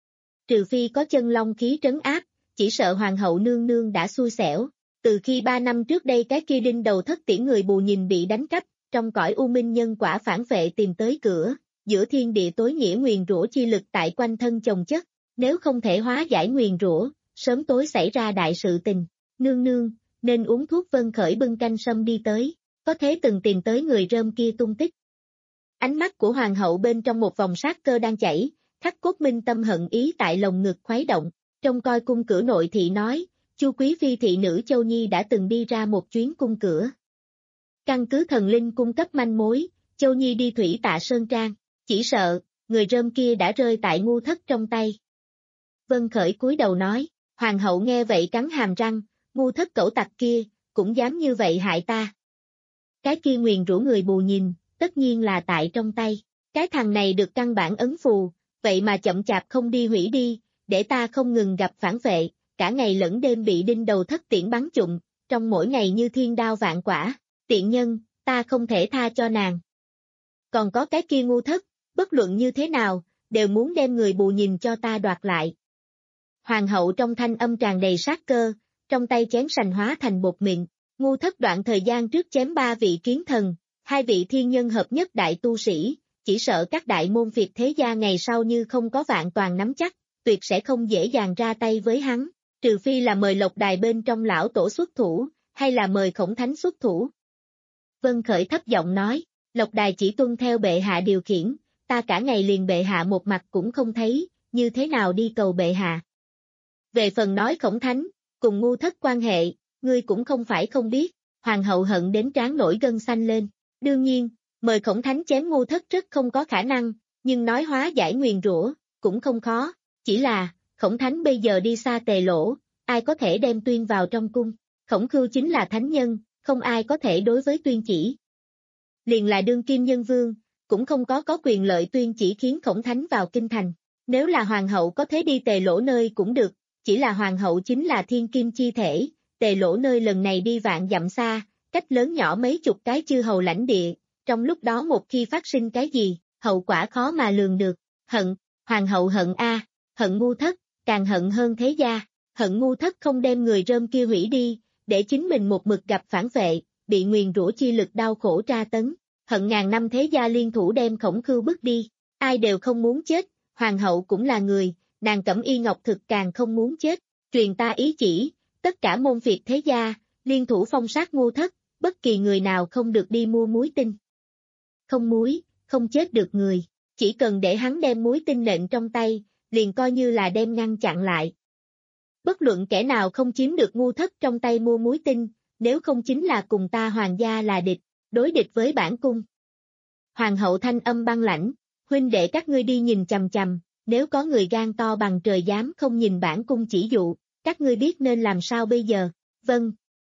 Trừ phi có chân long khí trấn áp, chỉ sợ hoàng hậu nương nương đã xui xẻo. Từ khi ba năm trước đây cái kia đinh đầu thất tiễn người bù nhìn bị đánh cắp, trong cõi u minh nhân quả phản vệ tìm tới cửa, giữa thiên địa tối nghĩa nguyền rủa chi lực tại quanh thân chồng chất, nếu không thể hóa giải nguyền rủa, sớm tối xảy ra đại sự tình. Nương nương, nên uống thuốc Vân Khởi bưng canh sâm đi tới, có thế từng tìm tới người rơm kia tung tích. Ánh mắt của hoàng hậu bên trong một vòng sát cơ đang chảy, khắc cốt minh tâm hận ý tại lồng ngực khuấy động, trong coi cung cửa nội thị nói, Chu quý phi thị nữ Châu Nhi đã từng đi ra một chuyến cung cửa. Căn cứ thần linh cung cấp manh mối, Châu Nhi đi thủy tạ sơn trang, chỉ sợ, người rơm kia đã rơi tại ngu thất trong tay. Vân Khởi cúi đầu nói, hoàng hậu nghe vậy cắn hàm răng, ngu thất cẩu tặc kia, cũng dám như vậy hại ta. Cái kia nguyền rủa người bù nhìn, tất nhiên là tại trong tay, cái thằng này được căn bản ấn phù, vậy mà chậm chạp không đi hủy đi, để ta không ngừng gặp phản vệ, cả ngày lẫn đêm bị đinh đầu thất tiễn bắn trụng, trong mỗi ngày như thiên đao vạn quả, tiện nhân, ta không thể tha cho nàng. Còn có cái kia ngu thất, bất luận như thế nào, đều muốn đem người bù nhìn cho ta đoạt lại. Hoàng hậu trong thanh âm tràn đầy sát cơ, trong tay chén sành hóa thành bột mịn, ngu thất đoạn thời gian trước chém ba vị kiến thần, hai vị thiên nhân hợp nhất đại tu sĩ, chỉ sợ các đại môn phiệt thế gia ngày sau như không có vạn toàn nắm chắc, tuyệt sẽ không dễ dàng ra tay với hắn, trừ phi là mời Lộc Đài bên trong lão tổ xuất thủ, hay là mời Khổng Thánh xuất thủ. Vân Khởi thấp giọng nói, Lộc Đài chỉ tuân theo bệ hạ điều khiển, ta cả ngày liền bệ hạ một mặt cũng không thấy, như thế nào đi cầu bệ hạ. Về phần nói Khổng Thánh, cùng ngu thất quan hệ, ngươi cũng không phải không biết, hoàng hậu hận đến trán nổi gân xanh lên. Đương nhiên, mời Khổng Thánh chém ngu thất rất không có khả năng, nhưng nói hóa giải nguyền rủa cũng không khó, chỉ là, Khổng Thánh bây giờ đi xa Tề Lỗ, ai có thể đem Tuyên vào trong cung, Khổng Khưu chính là thánh nhân, không ai có thể đối với Tuyên chỉ. Liền là đương kim nhân vương, cũng không có có quyền lợi Tuyên chỉ khiến Khổng Thánh vào kinh thành, nếu là hoàng hậu có thế đi Tề Lỗ nơi cũng được, chỉ là hoàng hậu chính là thiên kim chi thể, Tề Lỗ nơi lần này đi vạn dặm xa, cách lớn nhỏ mấy chục cái chư hầu lãnh địa, trong lúc đó một khi phát sinh cái gì, hậu quả khó mà lường được, hận, hoàng hậu hận a, hận ngu thất, càng hận hơn thế gia, hận ngu thất không đem người rơm kia hủy đi, để chính mình một mực gặp phản vệ, bị nguyền rủa chi lực đau khổ tra tấn, hận ngàn năm thế gia liên thủ đem Khổng Khưu bức đi, ai đều không muốn chết, hoàng hậu cũng là người, nàng Cẩm Y Ngọc Thực càng không muốn chết, truyền ta ý chỉ, tất cả môn phiệt thế gia, liên thủ phong sát ngu thất, bất kỳ người nào không được đi mua muối tinh. Không muối, không chết được người, chỉ cần để hắn đem muối tinh nện trong tay, liền coi như là đem ngăn chặn lại. Bất luận kẻ nào không chiếm được ngu thất trong tay mua muối tinh, nếu không chính là cùng ta hoàng gia là địch, đối địch với bản cung. Hoàng hậu thanh âm băng lãnh, huynh đệ các ngươi đi nhìn chằm chằm, nếu có người gan to bằng trời dám không nhìn bản cung chỉ dụ, các ngươi biết nên làm sao bây giờ, vâng.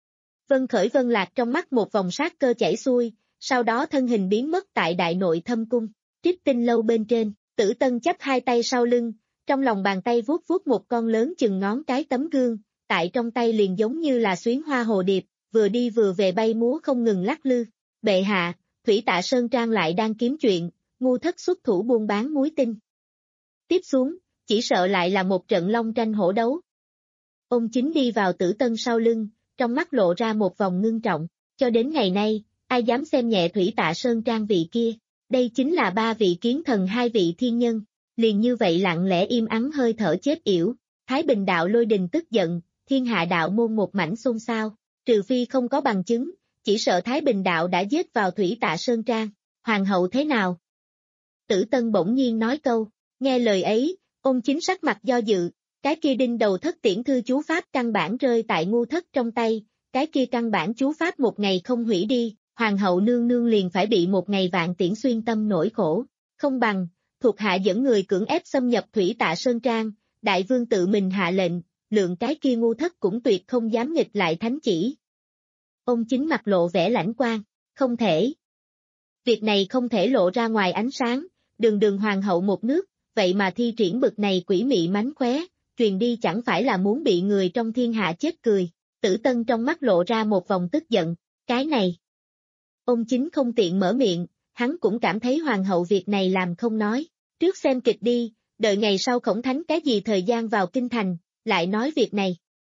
Vân Khởi Vân Lạc trong mắt một vòng sát cơ chảy xuôi, sau đó thân hình biến mất tại đại nội thâm cung, Trích Tinh lâu bên trên, Tử Tân chấp hai tay sau lưng, trong lòng bàn tay vuốt vuốt một con lớn chừng ngón cái tấm gương, tại trong tay liền giống như là xuyến hoa hồ điệp, vừa đi vừa về bay múa không ngừng lắc lư. Bệ hạ, Thủy Tạ Sơn Trang lại đang kiếm chuyện, ngu thất xuất thủ buôn bán muối tinh. Tiếp xuống, chỉ sợ lại là một trận long tranh hổ đấu. Ông Chính đi vào Tử Tân sau lưng, trong mắt lộ ra một vòng ngưng trọng, cho đến ngày nay, ai dám xem nhẹ Thủy Tạ Sơn Trang vị kia, đây chính là ba vị kiến thần hai vị thiên nhân, liền như vậy lặng lẽ im ắng hơi thở chết yểu, Thái Bình đạo Lôi Đình tức giận, Thiên Hạ đạo môn một mảnh xôn xao, trừ phi không có bằng chứng, chỉ sợ Thái Bình đạo đã giết vào Thủy Tạ Sơn Trang, hoàng hậu thế nào? Tử Tân bỗng nhiên nói câu, nghe lời ấy, ông Chính sắc mặt do dự, cái kia đinh đầu thất tiễn thư chú pháp căn bản rơi tại ngu thất trong tay, cái kia căn bản chú pháp một ngày không hủy đi, hoàng hậu nương nương liền phải bị một ngày vạn tiễn xuyên tâm nỗi khổ, không bằng, thuộc hạ dẫn người cưỡng ép xâm nhập Thủy Tạ Sơn Trang, đại vương tự mình hạ lệnh, lượng cái kia ngu thất cũng tuyệt không dám nghịch lại thánh chỉ. Ông Chính mặt lộ vẻ lãnh quan, không thể. Việc này không thể lộ ra ngoài ánh sáng, đường đường hoàng hậu một nước, vậy mà thi triển bực này quỷ mị mánh khóe, truyền đi chẳng phải là muốn bị người trong thiên hạ chết cười. Tử Tân trong mắt lộ ra một vòng tức giận, cái này. Ông Chính không tiện mở miệng, hắn cũng cảm thấy hoàng hậu việc này làm không nói, trước xem kịch đi, đợi ngày sau Khổng Thánh cái gì thời gian vào kinh thành, lại nói việc này.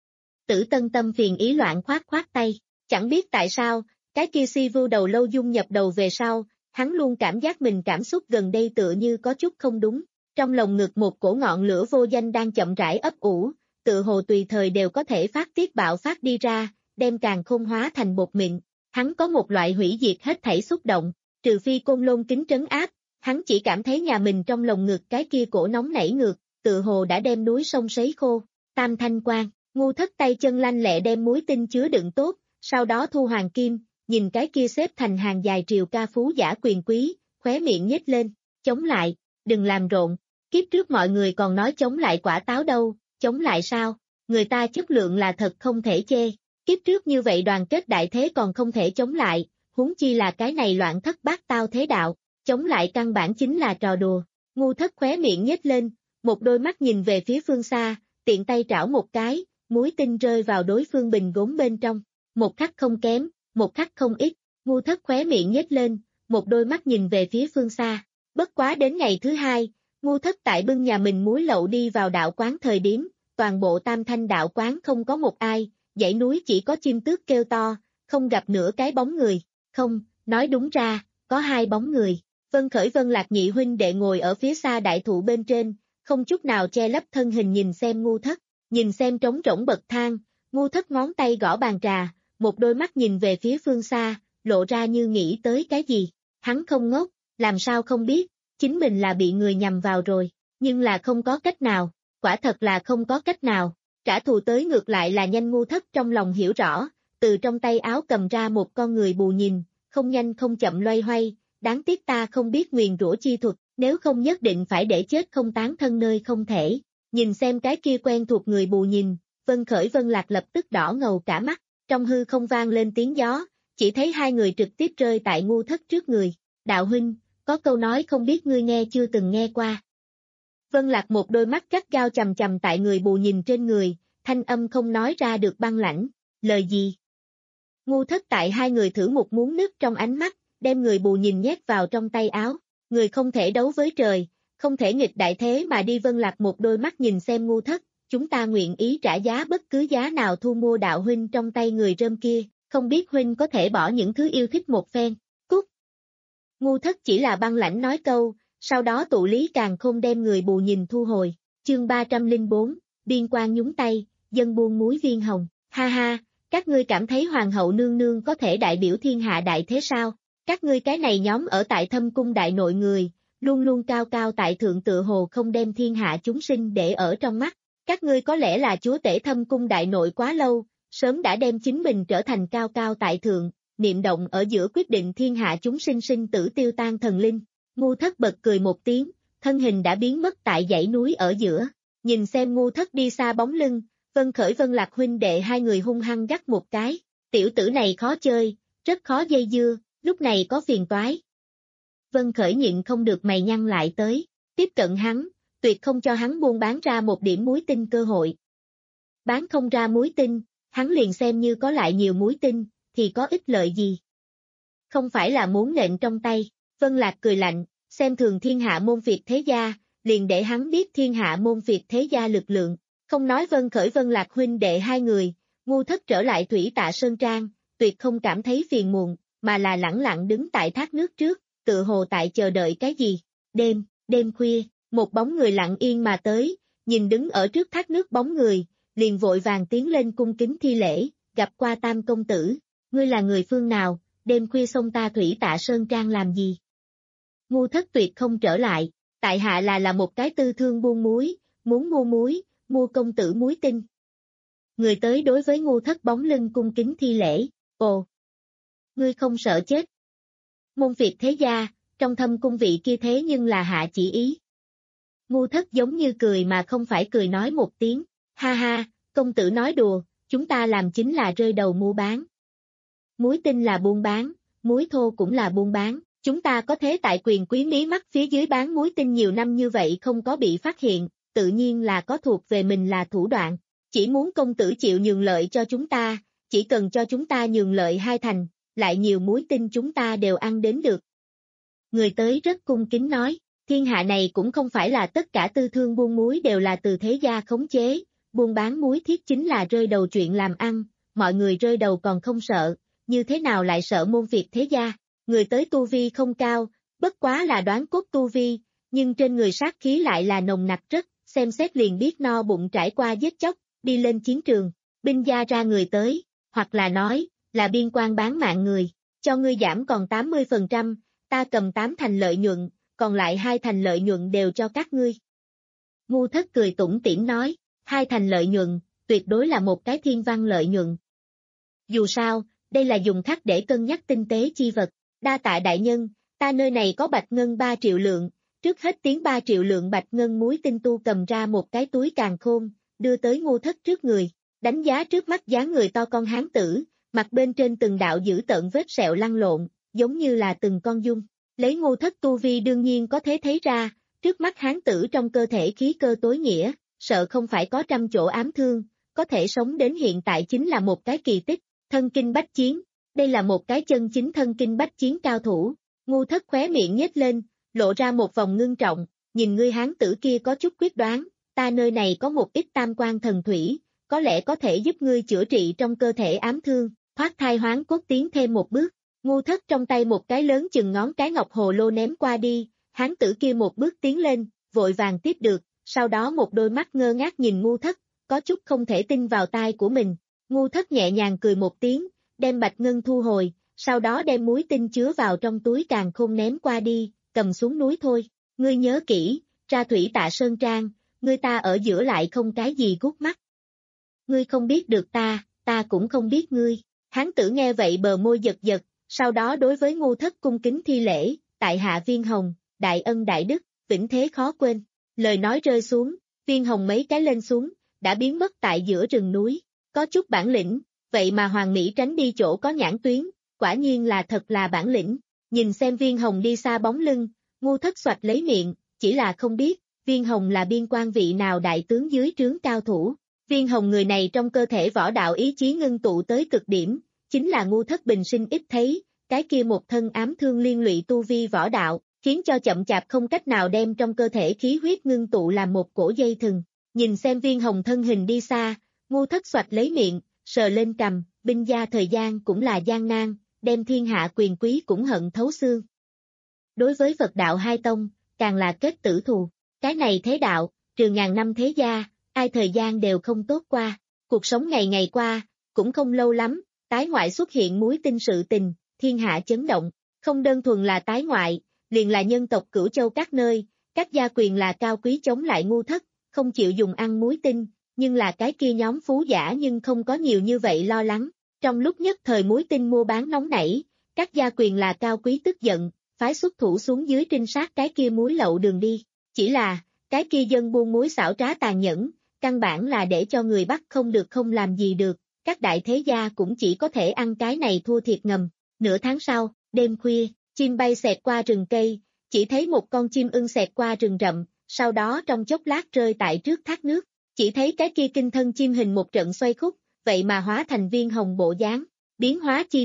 Tử Tân tâm phiền ý loạn khoát khoát tay, chẳng biết tại sao, cái kia si vu đầu lâu dung nhập đầu về sau, hắn luôn cảm giác mình cảm xúc gần đây tựa như có chút không đúng, trong lồng ngực một cổ ngọn lửa vô danh đang chậm rãi ấp ủ, tựa hồ tùy thời đều có thể phát tiết bạo phát đi ra, đem càn khôn hóa thành bột mịn, hắn có một loại hủy diệt hết thảy xúc động, trừ phi côn lôn kính trấn áp, hắn chỉ cảm thấy nhà mình trong lồng ngực cái kia cổ nóng nảy ngược, tựa hồ đã đem núi sông sấy khô, Tam Thanh Quan, ngu thất tay chân lanh lẹ đem muối tinh chứa đựng tốt, sau đó thu hoàng kim, nhìn cái kia xếp thành hàng dài triều ca phú giả quyền quý, khóe miệng nhếch lên, chống lại, đừng làm rộn, kiếp trước mọi người còn nói chống lại quả táo đâu, chống lại sao, người ta chất lượng là thật không thể chê, kiếp trước như vậy đoàn kết đại thế còn không thể chống lại, huống chi là cái này loạn thất bát tao thế đạo, chống lại căn bản chính là trò đùa, ngu thất khóe miệng nhếch lên, một đôi mắt nhìn về phía phương xa, tiện tay trảo một cái, muối tinh rơi vào đối phương bình gốm bên trong, một khắc không kém, một khắc không ít, ngu thất khóe miệng nhếch lên, một đôi mắt nhìn về phía phương xa, bất quá đến ngày thứ hai, ngu thất tại bưng nhà mình muối lậu đi vào đạo quán thời điểm, toàn bộ Tam Thanh đạo quán không có một ai, dãy núi chỉ có chim tước kêu to, không gặp nửa cái bóng người, không, nói đúng ra, có hai bóng người, Vân Khởi Vân Lạc nhị huynh đệ ngồi ở phía xa đại thụ bên trên, không chút nào che lấp thân hình nhìn xem ngu thất, nhìn xem trống rỗng bậc thang, ngu thất ngón tay gõ bàn trà, một đôi mắt nhìn về phía phương xa, lộ ra như nghĩ tới cái gì, hắn không ngốc, làm sao không biết, chính mình là bị người nhầm vào rồi, nhưng là không có cách nào, quả thật là không có cách nào, trả thù tới ngược lại là nhanh. Ngu thất trong lòng hiểu rõ, từ trong tay áo cầm ra một con người bù nhìn, không nhanh không chậm loay hoay, đáng tiếc ta không biết nguyền rủa chi thuật, nếu không nhất định phải để chết không tán thân nơi không thể, nhìn xem cái kia quen thuộc người bù nhìn, Vân Khởi Vân Lạc lập tức đỏ ngầu cả mắt, trong hư không vang lên tiếng gió, chỉ thấy hai người trực tiếp rơi tại ngu thất trước người, đạo huynh, có câu nói không biết ngươi nghe chưa từng nghe qua. Vân Lạc một đôi mắt gắt gao chầm chầm tại người bù nhìn trên người, thanh âm không nói ra được băng lãnh, lời gì? Ngu thất tại hai người thử một muỗng nước trong ánh mắt, đem người bù nhìn nhét vào trong tay áo, người không thể đấu với trời, không thể nghịch đại thế mà đi. Vân Lạc một đôi mắt nhìn xem ngu thất, chúng ta nguyện ý trả giá bất cứ giá nào thu mua đạo huynh trong tay người rơm kia, không biết huynh có thể bỏ những thứ yêu thích một phen, cút. Ngu thất chỉ là băng lãnh nói câu, sau đó tụ lý càn khôn đem người bù nhìn thu hồi, chương ba trăm lẻ bốn, biên quan nhúng tay, dân buôn muối viên hồng, ha ha, các ngươi cảm thấy hoàng hậu nương nương có thể đại biểu thiên hạ đại thế sao, các ngươi cái này nhóm ở tại thâm cung đại nội người, luôn luôn cao cao tại thượng tựa hồ không đem thiên hạ chúng sinh để ở trong mắt, các ngươi có lẽ là chúa tể thâm cung đại nội quá lâu, sớm đã đem chính mình trở thành cao cao tại thượng, niệm động ở giữa quyết định thiên hạ chúng sinh sinh tử tiêu tan thần linh. Ngu thất bật cười một tiếng, thân hình đã biến mất tại dãy núi ở giữa, nhìn xem ngu thất đi xa bóng lưng, Vân Khởi Vân Lạc huynh đệ hai người hung hăng gắt một cái, tiểu tử này khó chơi, rất khó dây dưa, lúc này có phiền toái. Vân Khởi nhịn không được mày nhăn lại tới, tiếp cận hắn, tuyệt không cho hắn buôn bán ra một điểm muối tinh cơ hội. Bán không ra muối tinh, hắn liền xem như có lại nhiều muối tinh, thì có ích lợi gì? không phải là muốn nện trong tay. Vân Lạc cười lạnh, xem thường thiên hạ môn Việt thế gia, liền để hắn biết thiên hạ môn Việt thế gia lực lượng. Không nói Vân Khởi Vân Lạc huynh đệ hai người, Ngu Thất trở lại Thủy Tạ Sơn Trang, tuyệt không cảm thấy phiền muộn, mà là lẳng lặng đứng tại thác nước trước, tự hồ tại chờ đợi cái gì. Đêm, đêm khuya, một bóng người lặng yên mà tới, nhìn đứng ở trước thác nước bóng người, liền vội vàng tiến lên cung kính thi lễ, gặp qua Tam công tử, ngươi là người phương nào, đêm khuya xông ta Thủy Tạ Sơn Trang làm gì? Ngu Thất tuyệt không trở lại, tại hạ là là một cái tư thương buôn muối, muốn mua muối, mua công tử muối tinh. Người tới đối với Ngu Thất bóng lưng cung kính thi lễ, ồ, ngươi không sợ chết. Môn Việt thế gia, trong thâm cung vị kia thế nhưng là hạ chỉ ý. Ngu Thất giống như cười mà không phải cười nói một tiếng, ha ha, công tử nói đùa, chúng ta làm chính là rơi đầu mua bán. Muối tinh là buôn bán, muối thô cũng là buôn bán, chúng ta có thế tại quyền quý mí mắt phía dưới bán muối tinh nhiều năm như vậy không có bị phát hiện, tự nhiên là có thuộc về mình là thủ đoạn, chỉ muốn công tử chịu nhường lợi cho chúng ta, chỉ cần cho chúng ta nhường lợi hai thành, lại nhiều muối tinh chúng ta đều ăn đến được. Người tới rất cung kính nói, thiên hạ này cũng không phải là tất cả tư thương buôn muối đều là từ thế gia khống chế, buôn bán muối thiết chính là rơi đầu chuyện làm ăn, mọi người rơi đầu còn không sợ, như thế nào lại sợ môn Việt thế gia. Người tới tu vi không cao, bất quá là đoán cốt tu vi, nhưng trên người sát khí lại là nồng nặc rất, xem xét liền biết no bụng trải qua giết chóc, đi lên chiến trường, binh gia ra người tới, hoặc là nói, là biên quan bán mạng người, cho ngươi giảm còn tám mươi phần trăm, ta cầm tám thành lợi nhuận, còn lại hai thành lợi nhuận đều cho các ngươi. Ngu Thất cười tủm tỉm nói, hai thành lợi nhuận, tuyệt đối là một cái thiên văn lợi nhuận. Dù sao, đây là dùng khắc để cân nhắc tinh tế chi vật, đa tạ đại nhân, ta nơi này có bạch ngân ba triệu lượng, trước hết tiến ba triệu lượng bạch ngân muối tinh tu cầm ra một cái túi càn khôn, đưa tới Ngu Thất trước người, đánh giá trước mắt dáng người to con hán tử, mặt bên trên từng đạo dữ tợn vết sẹo lăn lộn, giống như là từng con dung. Lấy Ngu Thất tu vi đương nhiên có thể thấy ra, trước mắt hán tử trong cơ thể khí cơ tối nghĩa, sợ không phải có trăm chỗ ám thương, có thể sống đến hiện tại chính là một cái kỳ tích, thân kinh bách chiến, đây là một cái chân chính thân kinh bách chiến cao thủ. Ngu Thất khóe miệng nhếch lên, lộ ra một vòng ngưng trọng, nhìn ngươi hán tử kia có chút quyết đoán, ta nơi này có một ít tam quan thần thủy, có lẽ có thể giúp ngươi chữa trị trong cơ thể ám thương, thoát thai hoán cốt tiến thêm một bước. Ngu Thất trong tay một cái lớn chừng ngón cái ngọc hồ lô ném qua đi, hán tử kia một bước tiến lên, vội vàng tiếp được, sau đó một đôi mắt ngơ ngác nhìn Ngu Thất, có chút không thể tin vào tai của mình. Ngu Thất nhẹ nhàng cười một tiếng, đem bạch ngân thu hồi, sau đó đem muối tinh chứa vào trong túi càn khôn ném qua đi, cầm xuống núi thôi. Ngươi nhớ kỹ, ra Thủy Tạ Sơn Trang, ngươi ta ở giữa lại không cái gì gút mắt. Ngươi không biết được ta, ta cũng không biết ngươi. Hán tử nghe vậy bờ môi giật giật, sau đó đối với Ngu Thất cung kính thi lễ, tại hạ Viên Hồng, đại ân đại đức, vĩnh thế khó quên. Lời nói rơi xuống, Viên Hồng mấy cái lên xuống, đã biến mất tại giữa rừng núi, có chút bản lĩnh, vậy mà Hoàng Mỹ tránh đi chỗ có nhãn tuyến, quả nhiên là thật là bản lĩnh. Nhìn xem Viên Hồng đi xa bóng lưng, Ngu Thất xoạch lấy miệng, chỉ là không biết, Viên Hồng là biên quan vị nào đại tướng dưới trướng cao thủ. Viên Hồng người này trong cơ thể võ đạo ý chí ngưng tụ tới cực điểm, chính là Ngu Thất bình sinh ít thấy, cái kia một thân ám thương liên lụy tu vi võ đạo, khiến cho chậm chạp không cách nào đem trong cơ thể khí huyết ngưng tụ làm một cổ dây thừng. Nhìn xem Viên Hồng thân hình đi xa, Ngu Thất xoạch lấy miệng, sờ lên cằm, binh gia thời gian cũng là gian nan, đem thiên hạ quyền quý cũng hận thấu xương. Đối với Phật đạo hai tông, càng là kết tử thù, cái này thế đạo, trừ ngàn năm thế gia, ai thời gian đều không tốt qua, cuộc sống ngày ngày qua, cũng không lâu lắm, tái ngoại xuất hiện muối tinh sự tình, thiên hạ chấn động, không đơn thuần là tái ngoại, liền là nhân tộc Cửu Châu các nơi, các gia quyền là cao quý chống lại Ngu Thất, không chịu dùng ăn muối tinh, nhưng là cái kia nhóm phú giả nhưng không có nhiều như vậy lo lắng. Trong lúc nhất thời muối tinh mua bán nóng nảy, các gia quyền là cao quý tức giận, phái xuất thủ xuống dưới trinh sát cái kia muối lậu đường đi. Chỉ là, cái kia dân buôn muối xảo trá tàn nhẫn, căn bản là để cho người bắt không được không làm gì được, các đại thế gia cũng chỉ có thể ăn cái này thua thiệt ngầm. Nửa tháng sau, đêm khuya, chim bay xẹt qua rừng cây, chỉ thấy một con chim ưng xẹt qua rừng rậm, sau đó trong chốc lát rơi tại trước thác nước, chỉ thấy cái kia kinh thân chim hình một trận xoay khúc, vậy mà hóa thành Viên Hồng bộ dáng, biến hóa chi thuật,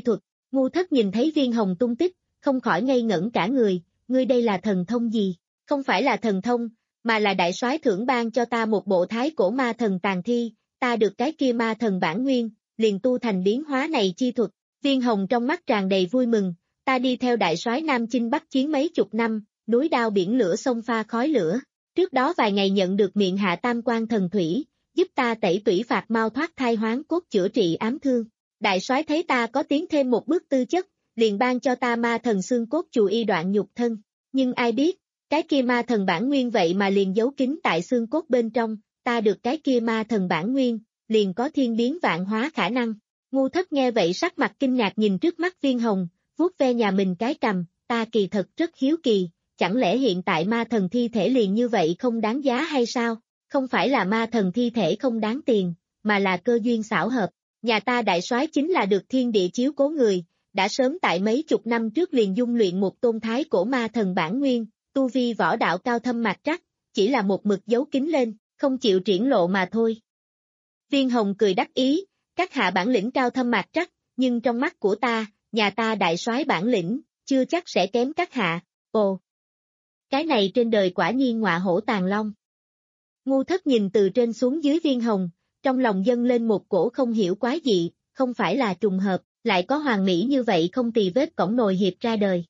Ngu Thất nhìn thấy viên hồng tung tích, không khỏi ngây ngẩn cả người, ngươi đây là thần thông gì? Không phải là thần thông, mà là đại soái thưởng ban cho ta một bộ thái cổ ma thần tàn thi, ta được cái kia ma thần bản nguyên, liền tu thành biến hóa này chi thuật. Viên hồng trong mắt tràn đầy vui mừng, ta đi theo đại soái Nam Chinh Bắc chiến mấy chục năm, núi đao biển lửa sông pha khói lửa, trước đó vài ngày nhận được miệng hạ tam quan thần thủy, giúp ta tẩy tủy phạt mau thoát thai hoán cốt chữa trị ám thương. Đại soái thấy ta có tiến thêm một bước tư chất, liền ban cho ta ma thần xương cốt chù y đoạn nhục thân, nhưng ai biết, cái kia ma thần bản nguyên vậy mà liền giấu kín tại xương cốt bên trong, ta được cái kia ma thần bản nguyên, liền có thiên biến vạn hóa khả năng. Ngu Thất nghe vậy sắc mặt kinh ngạc nhìn trước mắt viên hồng, vuốt ve nhà mình cái cằm, ta kỳ thật rất hiếu kỳ, chẳng lẽ hiện tại ma thần thi thể liền như vậy không đáng giá hay sao? Không phải là ma thần thi thể không đáng tiền, mà là cơ duyên xảo hợp. Nhà ta đại soái chính là được thiên địa chiếu cố người, đã sớm tại mấy chục năm trước liền dung luyện một tôn thái cổ ma thần bản nguyên, tu vi võ đạo cao thâm mạch trắc, chỉ là một mực giấu kín lên, không chịu triển lộ mà thôi. Viên hồng cười đắc ý, các hạ bản lĩnh cao thâm mạch trắc, nhưng trong mắt của ta, nhà ta đại soái bản lĩnh, chưa chắc sẽ kém các hạ. Ồ! Cái này trên đời quả nhiên ngọa hổ tàng long. Ngu Thất nhìn từ trên xuống dưới viên hồng, trong lòng dâng lên một cổ không hiểu quái dị, không phải là trùng hợp, lại có hoàn mỹ như vậy không tì vết cổng nồi hiệp ra đời.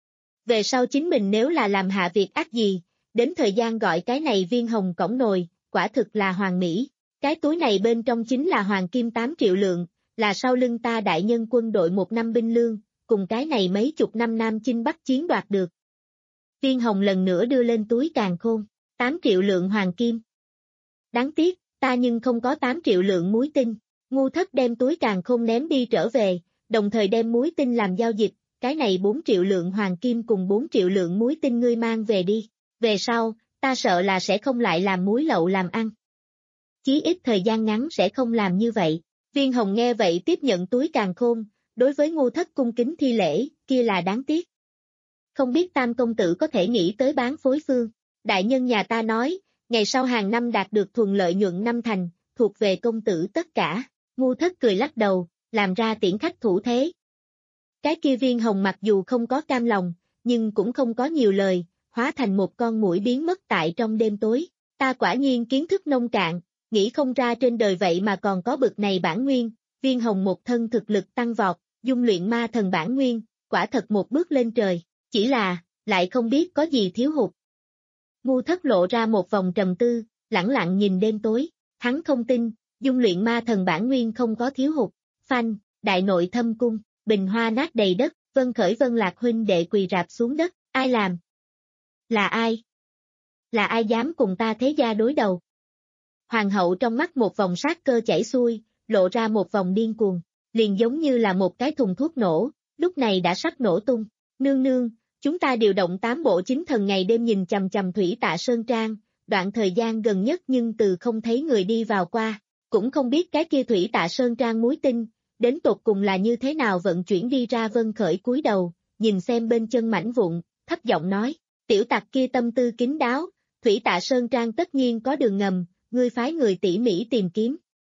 Về sau chính mình nếu là làm hạ việc ác gì, đến thời gian gọi cái này viên hồng cổng nồi, quả thực là hoàn mỹ. Cái túi này bên trong chính là hoàng kim tám triệu lượng, là sau lưng ta đại nhân quân đội một năm binh lương, cùng cái này mấy chục năm Nam Chinh Bắc chiến đoạt được. Viên hồng lần nữa đưa lên túi càn khôn, tám triệu lượng hoàng kim. Đáng tiếc, ta nhưng không có tám triệu lượng muối tinh. Ngu Thất đem túi càn khôn ném đi trở về, đồng thời đem muối tinh làm giao dịch, cái này bốn triệu lượng hoàng kim cùng bốn triệu lượng muối tinh ngươi mang về đi. Về sau, ta sợ là sẽ không lại làm muối lậu làm ăn. Chí ít thời gian ngắn sẽ không làm như vậy. Viên hồng nghe vậy tiếp nhận túi càn khôn, đối với Ngu Thất cung kính thi lễ, kia là đáng tiếc. Không biết Tam công tử có thể nghĩ tới bán phối phương. Đại nhân nhà ta nói, ngày sau hàng năm đạt được thuần lợi nhuận năm thành, thuộc về công tử tất cả. Ngu Thất cười lắc đầu, làm ra tiễn khách thủ thế. Cái kia viên hồng mặc dù không có cam lòng, nhưng cũng không có nhiều lời, hóa thành một con muỗi biến mất tại trong đêm tối. Ta quả nhiên kiến thức nông cạn, nghĩ không ra trên đời vậy mà còn có bực này bản nguyên, viên hồng một thân thực lực tăng vọt, dung luyện ma thần bản nguyên, quả thật một bước lên trời, chỉ là, lại không biết có gì thiếu hụt. Ngu Thất lộ ra một vòng trầm tư, lẳng lặng nhìn đêm tối, hắn không tin, dung luyện ma thần bản nguyên không có thiếu hụt, phanh, đại nội thâm cung, bình hoa nát đầy đất, Vân Khởi Vân Lạc huynh đệ quỳ rạp xuống đất, ai làm? Là ai? Là ai dám cùng ta thế gia đối đầu? Hoàng hậu trong mắt một vòng sát cơ chảy xuôi, lộ ra một vòng điên cuồng, liền giống như là một cái thùng thuốc nổ, lúc này đã sắp nổ tung. Nương nương, chúng ta điều động tám bộ chính thần ngày đêm nhìn chằm chằm Thủy Tạ Sơn Trang, đoạn thời gian gần nhất nhưng từ không thấy người đi vào qua, cũng không biết cái kia Thủy Tạ Sơn Trang muối tinh, đến tột cùng là như thế nào vận chuyển đi ra. Vân Khởi cúi đầu, nhìn xem bên chân mảnh vụn, thấp giọng nói, tiểu tặc kia tâm tư kín đáo, Thủy Tạ Sơn Trang tất nhiên có đường ngầm, ngươi phái người tỉ mỉ tìm kiếm.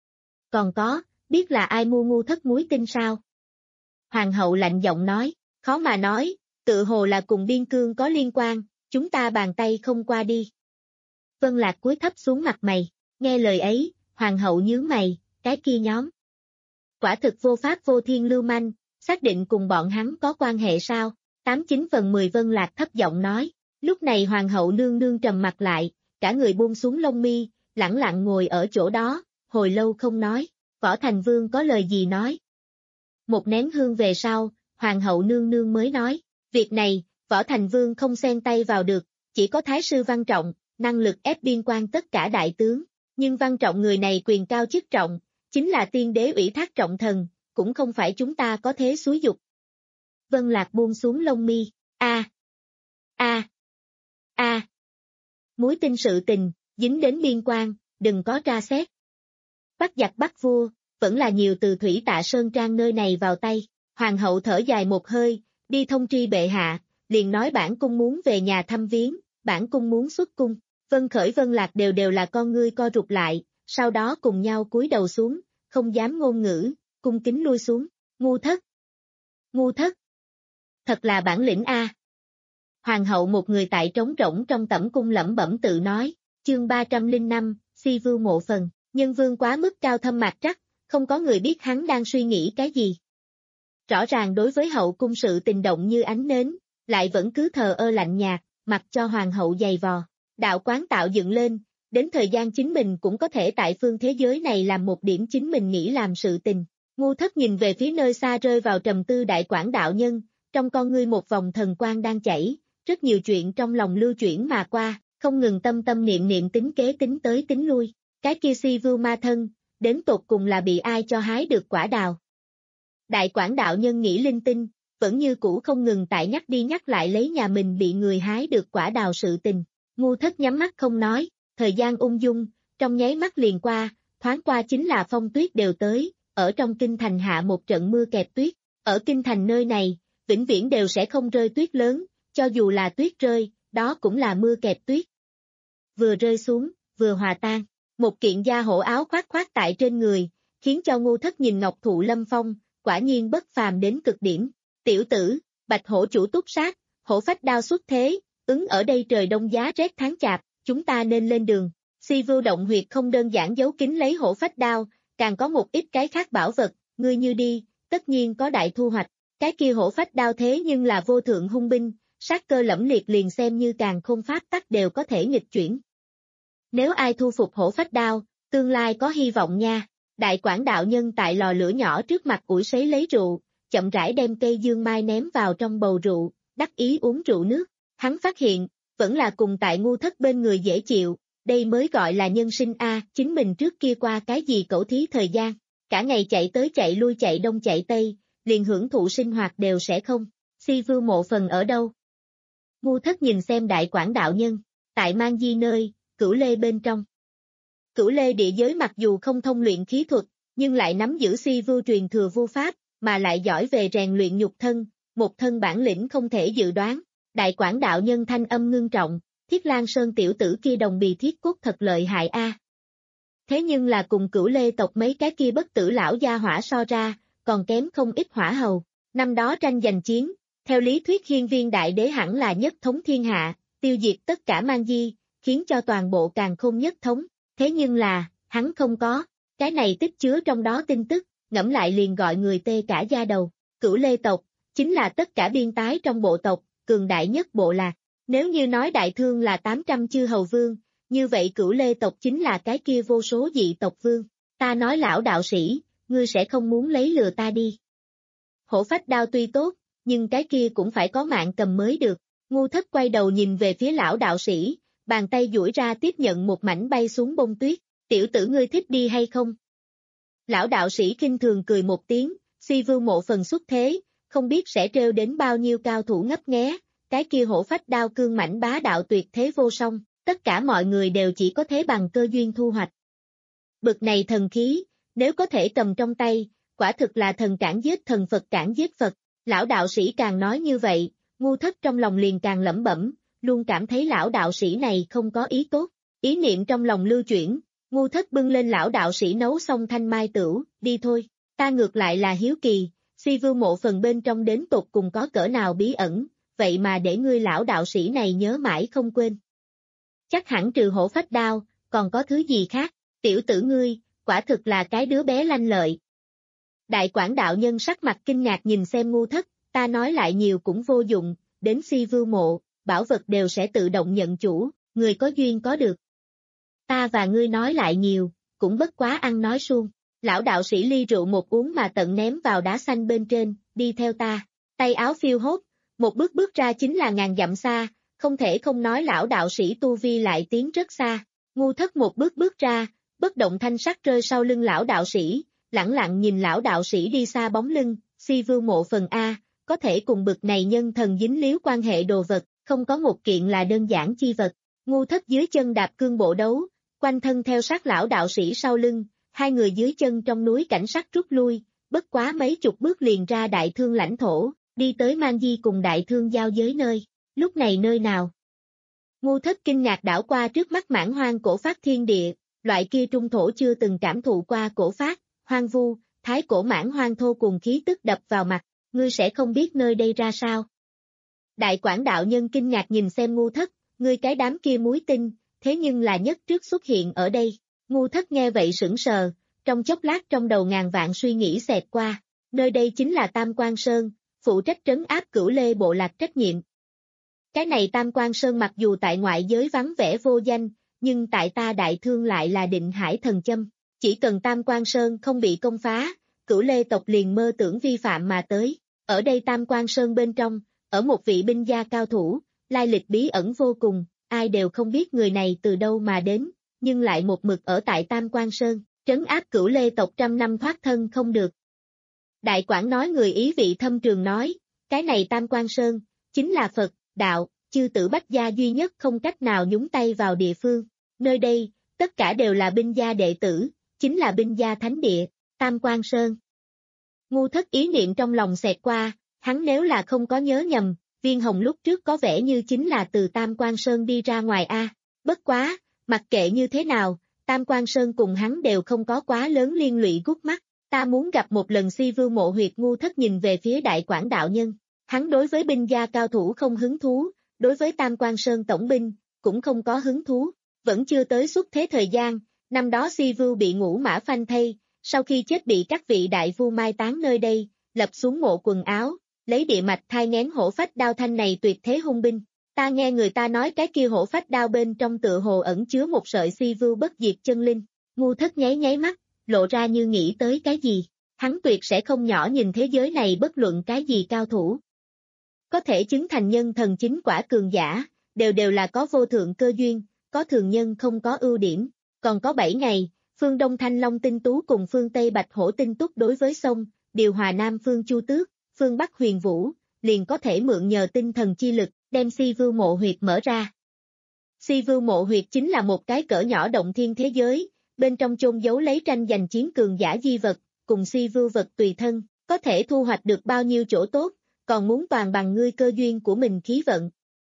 Còn có, biết là ai mua Ngu Thất muối tinh sao? Hoàng hậu lạnh giọng nói, khó mà nói, tự hồ là cùng biên cương có liên quan, chúng ta bàn tay không qua đi. Vân Lạc cúi thấp xuống mặt mày, nghe lời ấy, hoàng hậu nhướng mày, cái kia nhóm. Quả thực vô pháp vô thiên lưu manh, xác định cùng bọn hắn có quan hệ sao? Tám chín phần mười Vân Lạc thấp giọng nói, lúc này hoàng hậu nương nương trầm mặt lại, cả người buông xuống lông mi, lẳng lặng ngồi ở chỗ đó, hồi lâu không nói, Võ Thành Vương có lời gì nói. Một nén hương về sau, hoàng hậu nương nương mới nói, việc này, Võ Thành Vương không xen tay vào được, chỉ có Thái sư Văn Trọng, năng lực ép biên quan tất cả đại tướng, nhưng Văn Trọng người này quyền cao chức trọng, chính là tiên đế ủy thác trọng thần, cũng không phải chúng ta có thế xúi dục. Vân Lạc buông xuống lông mi, a a a muối tinh sự tình, dính đến biên quan, đừng có tra xét. Bắt giặc bắt vua, vẫn là nhiều từ Thủy Tạ Sơn Trang nơi này vào tay. Hoàng hậu thở dài một hơi, đi thông tri bệ hạ, liền nói bản cung muốn về nhà thăm viếng, bản cung muốn xuất cung. Vân Khởi Vân Lạc đều đều là con ngươi co rụt lại, sau đó cùng nhau cúi đầu xuống, không dám ngôn ngữ, cung kính lui xuống. Ngu Thất. Ngu thất. Thật là bản lĩnh a. Hoàng hậu một người tại trống rỗng trong tẩm cung lẩm bẩm tự nói, chương ba trăm lẻ năm, Si Vưu mộ phần, nhân vương quá mức cao thâm mạc trắc, không có người biết hắn đang suy nghĩ cái gì. Rõ ràng đối với hậu cung sự tình động như ánh nến, lại vẫn cứ thờ ơ lạnh nhạt, mặc cho hoàng hậu giày vò. Đạo quán tạo dựng lên, đến thời gian chính mình cũng có thể tại phương thế giới này làm một điểm chính mình nghĩ làm sự tình. Ngu thất nhìn về phía nơi xa rơi vào trầm tư đại quảng đạo nhân, trong con ngươi một vòng thần quang đang chảy, rất nhiều chuyện trong lòng lưu chuyển mà qua, không ngừng tâm tâm niệm niệm tính kế tính tới tính lui. Cái kia Si Vưu ma thân, đến tột cùng là bị ai cho hái được quả đào. Đại quảng đạo nhân nghĩ linh tinh, vẫn như cũ không ngừng tại nhắc đi nhắc lại lấy nhà mình bị người hái được quả đào sự tình. Ngu thất nhắm mắt không nói, thời gian ung dung, trong nháy mắt liền qua, thoáng qua chính là phong tuyết đều tới, ở trong kinh thành hạ một trận mưa kẹp tuyết. Ở kinh thành nơi này, vĩnh viễn đều sẽ không rơi tuyết lớn, cho dù là tuyết rơi, đó cũng là mưa kẹp tuyết. Vừa rơi xuống, vừa hòa tan, một kiện da hổ áo khoác khoác tại trên người, khiến cho ngu thất nhìn ngọc thụ lâm phong, quả nhiên bất phàm đến cực điểm. Tiểu tử, bạch hổ chủ túc sát, hổ phách đao xuất thế, ứng ở đây trời đông giá rét tháng chạp, chúng ta nên lên đường. Si Vưu động huyệt không đơn giản giấu kín lấy hổ phách đao, càng có một ít cái khác bảo vật, ngươi như đi, tất nhiên có đại thu hoạch. Cái kia hổ phách đao thế nhưng là vô thượng hung binh, sát cơ lẫm liệt liền xem như càng khôn pháp tắc đều có thể nghịch chuyển. Nếu ai thu phục hổ phách đao, tương lai có hy vọng nha. Đại quảng đạo nhân tại lò lửa nhỏ trước mặt ủi sấy lấy rượu, chậm rãi đem cây dương mai ném vào trong bầu rượu, đắc ý uống rượu nước. Hắn phát hiện, vẫn là cùng tại ngu thất bên người dễ chịu, đây mới gọi là nhân sinh a. Chính mình trước kia qua cái gì cẩu thí thời gian, cả ngày chạy tới chạy lui chạy đông chạy tây, liền hưởng thụ sinh hoạt đều sẽ không. Si Vưu mộ phần ở đâu? Ngu thất nhìn xem đại quảng đạo nhân, tại Mang Di nơi, Cửu Lê bên trong. Cửu Lê địa giới mặc dù không thông luyện khí thuật, nhưng lại nắm giữ Si Vưu truyền thừa vu pháp, mà lại giỏi về rèn luyện nhục thân, một thân bản lĩnh không thể dự đoán. Đại quảng đạo nhân thanh âm ngưng trọng, Thiết Lan Sơn tiểu tử kia đồng bì thiết cốt thật lợi hại a. Thế nhưng là cùng Cửu Lê tộc mấy cái kia bất tử lão gia hỏa so ra, còn kém không ít hỏa hầu. Năm đó tranh giành chiến, theo lý thuyết Hiên Viên đại đế hẳn là nhất thống thiên hạ, tiêu diệt tất cả Mang Di, khiến cho toàn bộ càn khôn nhất thống. Thế nhưng là, hắn không có, cái này tích chứa trong đó tin tức, ngẫm lại liền gọi người tê cả da đầu. Cửu Lê tộc, chính là tất cả biên tái trong bộ tộc, cường đại nhất bộ lạc. Nếu như nói đại thương là tám trăm chư hầu vương, như vậy Cửu Lê tộc chính là cái kia vô số dị tộc vương. Ta nói lão đạo sĩ, ngươi sẽ không muốn lấy lừa ta đi. Hổ phách đao tuy tốt, nhưng cái kia cũng phải có mạng cầm mới được. Ngu thất quay đầu nhìn về phía lão đạo sĩ, bàn tay duỗi ra tiếp nhận một mảnh bay xuống bông tuyết. Tiểu tử ngươi thích đi hay không? Lão đạo sĩ khinh thường cười một tiếng, Si Vưu mộ phần xuất thế, không biết sẽ trêu đến bao nhiêu cao thủ ngấp nghé, cái kia hổ phách đao cương mãnh bá đạo tuyệt thế vô song, tất cả mọi người đều chỉ có thế bằng cơ duyên thu hoạch. Bực này thần khí, nếu có thể cầm trong tay, quả thực là thần cản giết thần Phật cản giết Phật. Lão đạo sĩ càng nói như vậy, ngu thất trong lòng liền càng lẩm bẩm, luôn cảm thấy lão đạo sĩ này không có ý tốt. Ý niệm trong lòng lưu chuyển, ngu thất bưng lên lão đạo sĩ nấu xong thanh mai tửu, đi thôi, ta ngược lại là hiếu kỳ, Si Vưu mộ phần bên trong đến tột cùng có cỡ nào bí ẩn, vậy mà để ngươi lão đạo sĩ này nhớ mãi không quên. Chắc hẳn trừ hổ phách đao, còn có thứ gì khác, tiểu tử ngươi, quả thực là cái đứa bé lanh lợi. Đại quảng đạo nhân sắc mặt kinh ngạc nhìn xem ngu thất, ta nói lại nhiều cũng vô dụng, đến Si Vưu mộ, bảo vật đều sẽ tự động nhận chủ, người có duyên có được. Ta và ngươi nói lại nhiều, cũng bất quá ăn nói suông. Lão đạo sĩ ly rượu một uống mà tận ném vào đá xanh bên trên, đi theo ta. Tay áo phiêu hốt, một bước bước ra chính là ngàn dặm xa, không thể không nói lão đạo sĩ tu vi lại tiến rất xa. Ngu thất một bước bước ra, bất động thanh sắc rơi sau lưng lão đạo sĩ, lẳng lặng nhìn lão đạo sĩ đi xa bóng lưng. Si Vưu mộ phần A, có thể cùng bực này nhân thần dính líu quan hệ đồ vật, không có một kiện là đơn giản chi vật. Ngu thất dưới chân đạp cương bộ đấu, quanh thân theo sát lão đạo sĩ sau lưng, hai người dưới chân trong núi cảnh sắc rút lui, bất quá mấy chục bước liền ra đại thương lãnh thổ, đi tới Mang Di cùng đại thương giao giới nơi. Lúc này nơi nào? Ngu thất kinh ngạc đảo qua trước mắt mãn hoang cổ phát thiên địa, loại kia trung thổ chưa từng cảm thụ qua cổ phát, hoang vu, thái cổ mãn hoang thô cùng khí tức đập vào mặt. ngươi sẽ không biết nơi đây ra sao. Đại Quảng đạo nhân kinh ngạc nhìn xem Ngu Thất, ngươi cái đám kia muối tinh, thế nhưng là nhất trước xuất hiện ở đây. Ngu Thất nghe vậy sững sờ, trong chốc lát trong đầu ngàn vạn suy nghĩ xẹt qua, nơi đây chính là Tam Quan Sơn, phụ trách trấn áp Cửu Lê bộ lạc trách nhiệm. Cái này Tam Quan Sơn mặc dù tại ngoại giới vắng vẻ vô danh, nhưng tại ta Đại Thương lại là định hải thần châm, chỉ cần Tam Quan Sơn không bị công phá, Cửu Lê tộc liền mơ tưởng vi phạm mà tới. Ở đây Tam Quan Sơn bên trong, ở một vị binh gia cao thủ, lai lịch bí ẩn vô cùng, ai đều không biết người này từ đâu mà đến, nhưng lại một mực ở tại Tam Quan Sơn, trấn áp Cửu Lê tộc trăm năm thoát thân không được. Đại Quảng nói người ý vị thâm trường nói, cái này Tam Quan Sơn, chính là Phật, đạo, chư tử bách gia duy nhất không cách nào nhúng tay vào địa phương. Nơi đây, tất cả đều là binh gia đệ tử, chính là binh gia thánh địa, Tam Quan Sơn. Ngu Thất ý niệm trong lòng xẹt qua, hắn nếu là không có nhớ nhầm, Viên Hồng lúc trước có vẻ như chính là từ Tam Quan Sơn đi ra ngoài a. Bất quá, mặc kệ như thế nào, Tam Quan Sơn cùng hắn đều không có quá lớn liên lụy gút mắt, ta muốn gặp một lần Si Vưu mộ huyệt. Ngu Thất nhìn về phía Đại Quảng đạo nhân, hắn đối với binh gia cao thủ không hứng thú, đối với Tam Quan Sơn tổng binh, cũng không có hứng thú, vẫn chưa tới xuất thế thời gian, năm đó Si Vưu bị Ngũ Mã phanh thây, sau khi chết bị các vị đại vua mai táng nơi đây, lập xuống mộ quần áo, lấy địa mạch thai nghén hổ phách đao thanh này tuyệt thế hung binh. Ta nghe người ta nói cái kia hổ phách đao bên trong tựa hồ ẩn chứa một sợi Si Vưu bất diệt chân linh. Ngu Thất nháy nháy mắt, lộ ra như nghĩ tới cái gì, hắn tuyệt sẽ không nhỏ nhìn thế giới này bất luận cái gì cao thủ. Có thể chứng thành nhân thần chính quả cường giả, đều đều là có vô thượng cơ duyên, có thường nhân không có ưu điểm, còn có bảy ngày, phương Đông Thanh Long tinh tú cùng phương Tây Bạch Hổ tinh túc đối với sông, điều hòa Nam phương Chu Tước, phương Bắc Huyền Vũ, liền có thể mượn nhờ tinh thần chi lực, đem Si Vưu mộ huyệt mở ra. Si Vưu mộ huyệt chính là một cái cỡ nhỏ động thiên thế giới, bên trong chôn giấu lấy tranh giành chiến cường giả di vật, cùng Si Vưu vật tùy thân, có thể thu hoạch được bao nhiêu chỗ tốt, còn muốn toàn bằng ngươi cơ duyên của mình khí vận.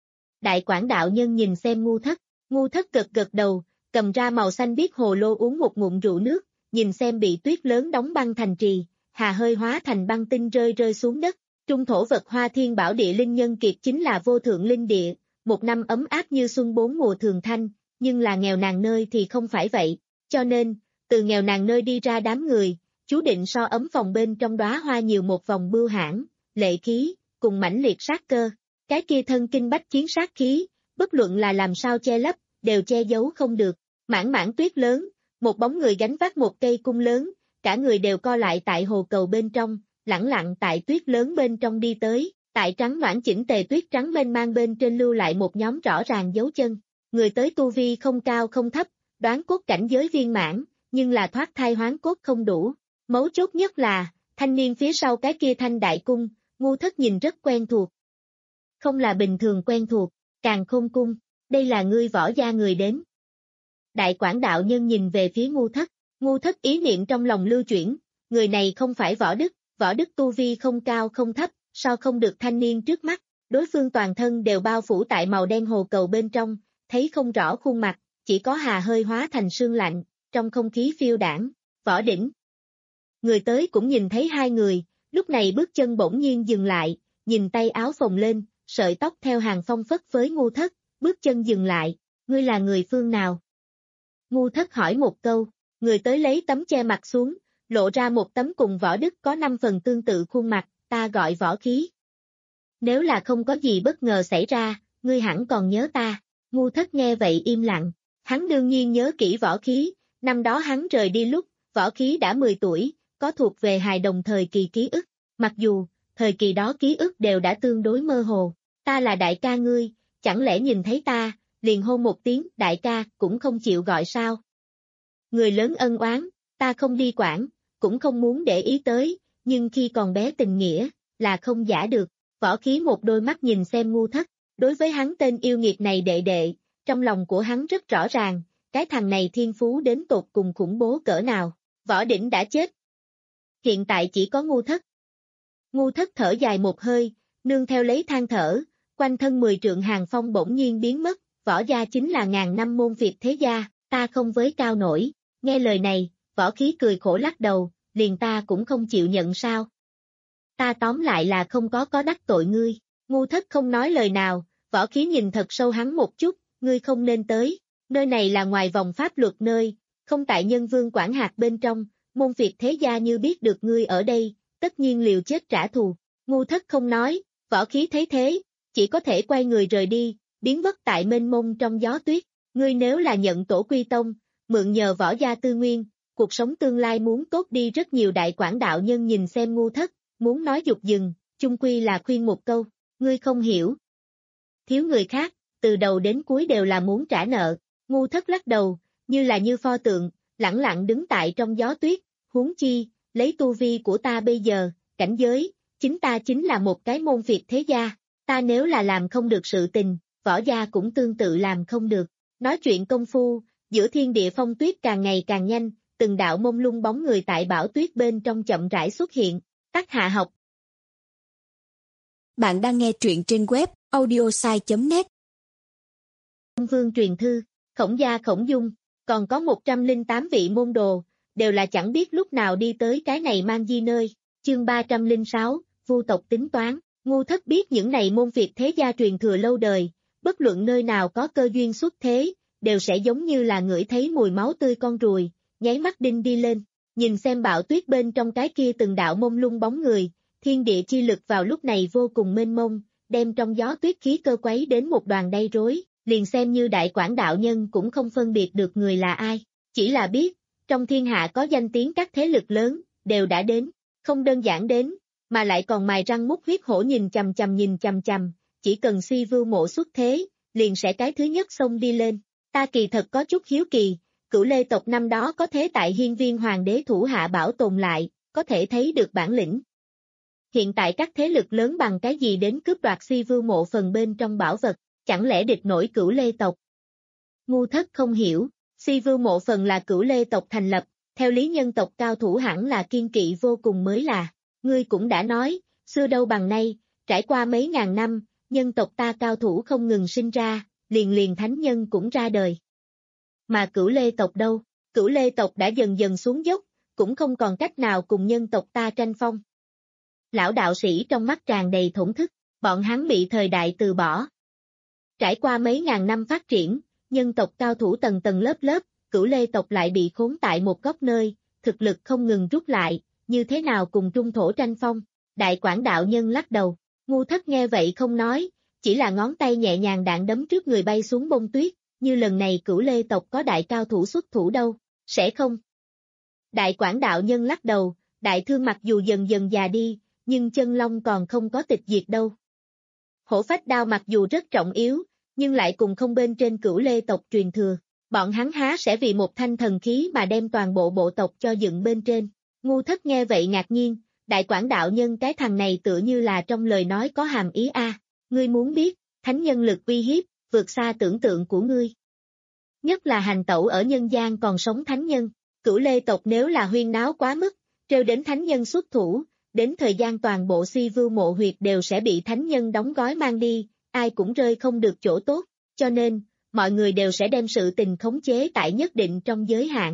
Đại Quảng đạo nhân nhìn xem Ngu Thất, Ngu Thất gật gật đầu, cầm ra màu xanh biếc hồ lô uống một ngụm rượu nước, nhìn xem bị tuyết lớn đóng băng thành trì, hà hơi hóa thành băng tinh rơi rơi xuống đất. Trung thổ vật Hoa Thiên Bảo địa linh nhân kiệt chính là vô thượng linh địa, một năm ấm áp như xuân bốn mùa thường thanh, nhưng là nghèo nàn nơi thì không phải vậy, cho nên, từ nghèo nàn nơi đi ra đám người, chú định so ấm phòng bên trong đóa hoa nhiều một vòng bưu hãn, lệ khí, cùng mãnh liệt sát cơ. Cái kia thân kinh bách chiến sát khí, bất luận là làm sao che lấp, đều che giấu không được. Mãn mãn tuyết lớn, một bóng người gánh vác một cây cung lớn, cả người đều co lại tại hồ cầu bên trong, lẳng lặng tại tuyết lớn bên trong đi tới, tại trắng noãn chỉnh tề tuyết trắng mênh mang bên trên lưu lại một nhóm rõ ràng dấu chân. Người tới tu vi không cao không thấp, đoán cốt cảnh giới viên mãn, nhưng là thoát thai hoán cốt không đủ. Mấu chốt nhất là, thanh niên phía sau cái kia thanh đại cung, Ngu Thất nhìn rất quen thuộc. Không là bình thường quen thuộc, càng khôn cung, đây là ngươi Võ gia người đến. Đại Quảng đạo nhân nhìn về phía Ngu Thất, Ngu Thất ý niệm trong lòng lưu chuyển, người này không phải Võ Đức, Võ Đức tu vi không cao không thấp, so không được thanh niên trước mắt, đối phương toàn thân đều bao phủ tại màu đen hồ cầu bên trong, thấy không rõ khuôn mặt, chỉ có hà hơi hóa thành sương lạnh, trong không khí phiêu đảng. Võ Đỉnh. Người tới cũng nhìn thấy hai người, lúc này bước chân bỗng nhiên dừng lại, nhìn tay áo phồng lên, sợi tóc theo hàng phong phất với Ngu Thất, bước chân dừng lại, ngươi là người phương nào? Ngu Thất hỏi một câu, người tới lấy tấm che mặt xuống, lộ ra một tấm cùng Võ Đức có năm phần tương tự khuôn mặt, ta gọi Võ Khí. Nếu là không có gì bất ngờ xảy ra, ngươi hẳn còn nhớ ta. Ngu Thất nghe vậy im lặng, hắn đương nhiên nhớ kỹ Võ Khí, năm đó hắn rời đi lúc, Võ Khí đã mười tuổi, có thuộc về hài đồng thời kỳ ký ức, mặc dù, thời kỳ đó ký ức đều đã tương đối mơ hồ, ta là đại ca ngươi, chẳng lẽ nhìn thấy ta, liền hô một tiếng đại ca cũng không chịu gọi sao? Người lớn ân oán, ta không đi quản, cũng không muốn để ý tới, nhưng khi còn bé tình nghĩa, là không giả được. Võ Khí một đôi mắt nhìn xem Ngu Thất, đối với hắn tên yêu nghiệt này đệ đệ, trong lòng của hắn rất rõ ràng, cái thằng này thiên phú đến tột cùng khủng bố cỡ nào. Võ Đỉnh đã chết, hiện tại chỉ có Ngu Thất. Ngu Thất thở dài một hơi, nương theo lấy than thở, quanh thân mười trượng hàng phong bỗng nhiên biến mất, Võ gia chính là ngàn năm môn Việt thế gia, ta không với cao nổi. Nghe lời này, Võ Khí cười khổ lắc đầu, liền ta cũng không chịu nhận sao. ta tóm lại là không có có đắc tội ngươi. Ngu Thất không nói lời nào, Võ Khí nhìn thật sâu hắn một chút, ngươi không nên tới, nơi này là ngoài vòng pháp luật nơi, không tại nhân vương quản hạt bên trong, môn phiệt thế gia như biết được ngươi ở đây, tất nhiên liều chết trả thù. Ngu Thất không nói, Võ Khí thấy thế, chỉ có thể quay người rời đi, biến mất tại mênh mông trong gió tuyết. Ngươi nếu là nhận tổ quy tông, mượn nhờ Võ gia tư nguyên, cuộc sống tương lai muốn tốt đi rất nhiều. Đại quản đạo nhân nhìn xem Ngu Thất, muốn nói dục dừng, chung quy là khuyên một câu, ngươi không hiểu. Thiếu người khác, từ đầu đến cuối đều là muốn trả nợ. Ngu Thất lắc đầu, như là như pho tượng, lẳng lặng đứng tại trong gió tuyết, huống chi, lấy tu vi của ta bây giờ, cảnh giới, chính ta chính là một cái môn phiệt thế gia, ta nếu là làm không được sự tình, Võ gia cũng tương tự làm không được. Nói chuyện công phu, giữa thiên địa phong tuyết càng ngày càng nhanh, từng đạo mông lung bóng người tại bão tuyết bên trong chậm rãi xuất hiện. Tác Hạ Học. Bạn đang nghe truyện trên web audiosai chấm net. Công vương truyền thư, Khổng gia Khổng Dung, còn có một trăm lẻ tám vị môn đồ, đều là chẳng biết lúc nào đi tới cái này mang di nơi. Chương ba trăm lẻ sáu, Vu tộc tính toán. Ngu Thất biết những này môn phiệt thế gia truyền thừa lâu đời, bất luận nơi nào có cơ duyên xuất thế, đều sẽ giống như là ngửi thấy mùi máu tươi con ruồi, nháy mắt đinh đi lên, nhìn xem bão tuyết bên trong cái kia từng đạo mông lung bóng người, thiên địa chi lực vào lúc này vô cùng mênh mông, đem trong gió tuyết khí cơ quấy đến một đoàn đay rối, liền xem như đại quản đạo nhân cũng không phân biệt được người là ai, chỉ là biết, trong thiên hạ có danh tiếng các thế lực lớn, đều đã đến, không đơn giản đến, mà lại còn mài răng mút huyết hổ nhìn chằm chằm nhìn chằm chằm, chỉ cần Si Vưu Mộ xuất thế, liền sẽ cái thứ nhất xông đi lên. Ta kỳ thật có chút hiếu kỳ, Cửu Lê tộc năm đó có thế tại hiên viên hoàng đế thủ hạ bảo tồn lại, có thể thấy được bản lĩnh. Hiện tại các thế lực lớn bằng cái gì đến cướp đoạt Si Vưu Mộ phần bên trong bảo vật, chẳng lẽ địch nổi Cửu Lê tộc? Ngu Thất không hiểu, Si Vưu Mộ phần là Cửu Lê tộc thành lập, theo lý nhân tộc cao thủ hẳn là kiên kỵ vô cùng mới là. Ngươi cũng đã nói, xưa đâu bằng nay, trải qua mấy ngàn năm, nhân tộc ta cao thủ không ngừng sinh ra, liền liền thánh nhân cũng ra đời. Mà Cửu Lê tộc đâu? Cửu Lê tộc đã dần dần xuống dốc, cũng không còn cách nào cùng nhân tộc ta tranh phong. Lão đạo sĩ trong mắt tràn đầy thổn thức, bọn hắn bị thời đại từ bỏ. Trải qua mấy ngàn năm phát triển, nhân tộc cao thủ tầng tầng lớp lớp, Cửu Lê tộc lại bị khốn tại một góc nơi, thực lực không ngừng rút lại, như thế nào cùng trung thổ tranh phong? Đại quản đạo nhân lắc đầu, Ngu Thất nghe vậy không nói, chỉ là ngón tay nhẹ nhàng đạn đấm trước người bay xuống bông tuyết, như lần này Cửu Lê tộc có đại cao thủ xuất thủ đâu, sẽ không? Đại quản đạo nhân lắc đầu, đại thương mặc dù dần dần già đi, nhưng chân long còn không có tịch diệt đâu. Hổ phách đao mặc dù rất trọng yếu, nhưng lại cùng không bên trên Cửu Lê tộc truyền thừa, bọn hắn há sẽ vì một thanh thần khí mà đem toàn bộ bộ tộc cho dựng bên trên. Ngu Thất nghe vậy ngạc nhiên, đại quản đạo nhân cái thằng này tựa như là trong lời nói có hàm ý a, à. Ngươi muốn biết, thánh nhân lực uy hiếp, vượt xa tưởng tượng của ngươi. Nhất là hành tẩu ở nhân gian còn sống thánh nhân, Cửu Lê tộc nếu là huyên náo quá mức, trêu đến thánh nhân xuất thủ, đến thời gian toàn bộ Si Vưu Mộ huyệt đều sẽ bị thánh nhân đóng gói mang đi, ai cũng rơi không được chỗ tốt, cho nên, mọi người đều sẽ đem sự tình khống chế tại nhất định trong giới hạn.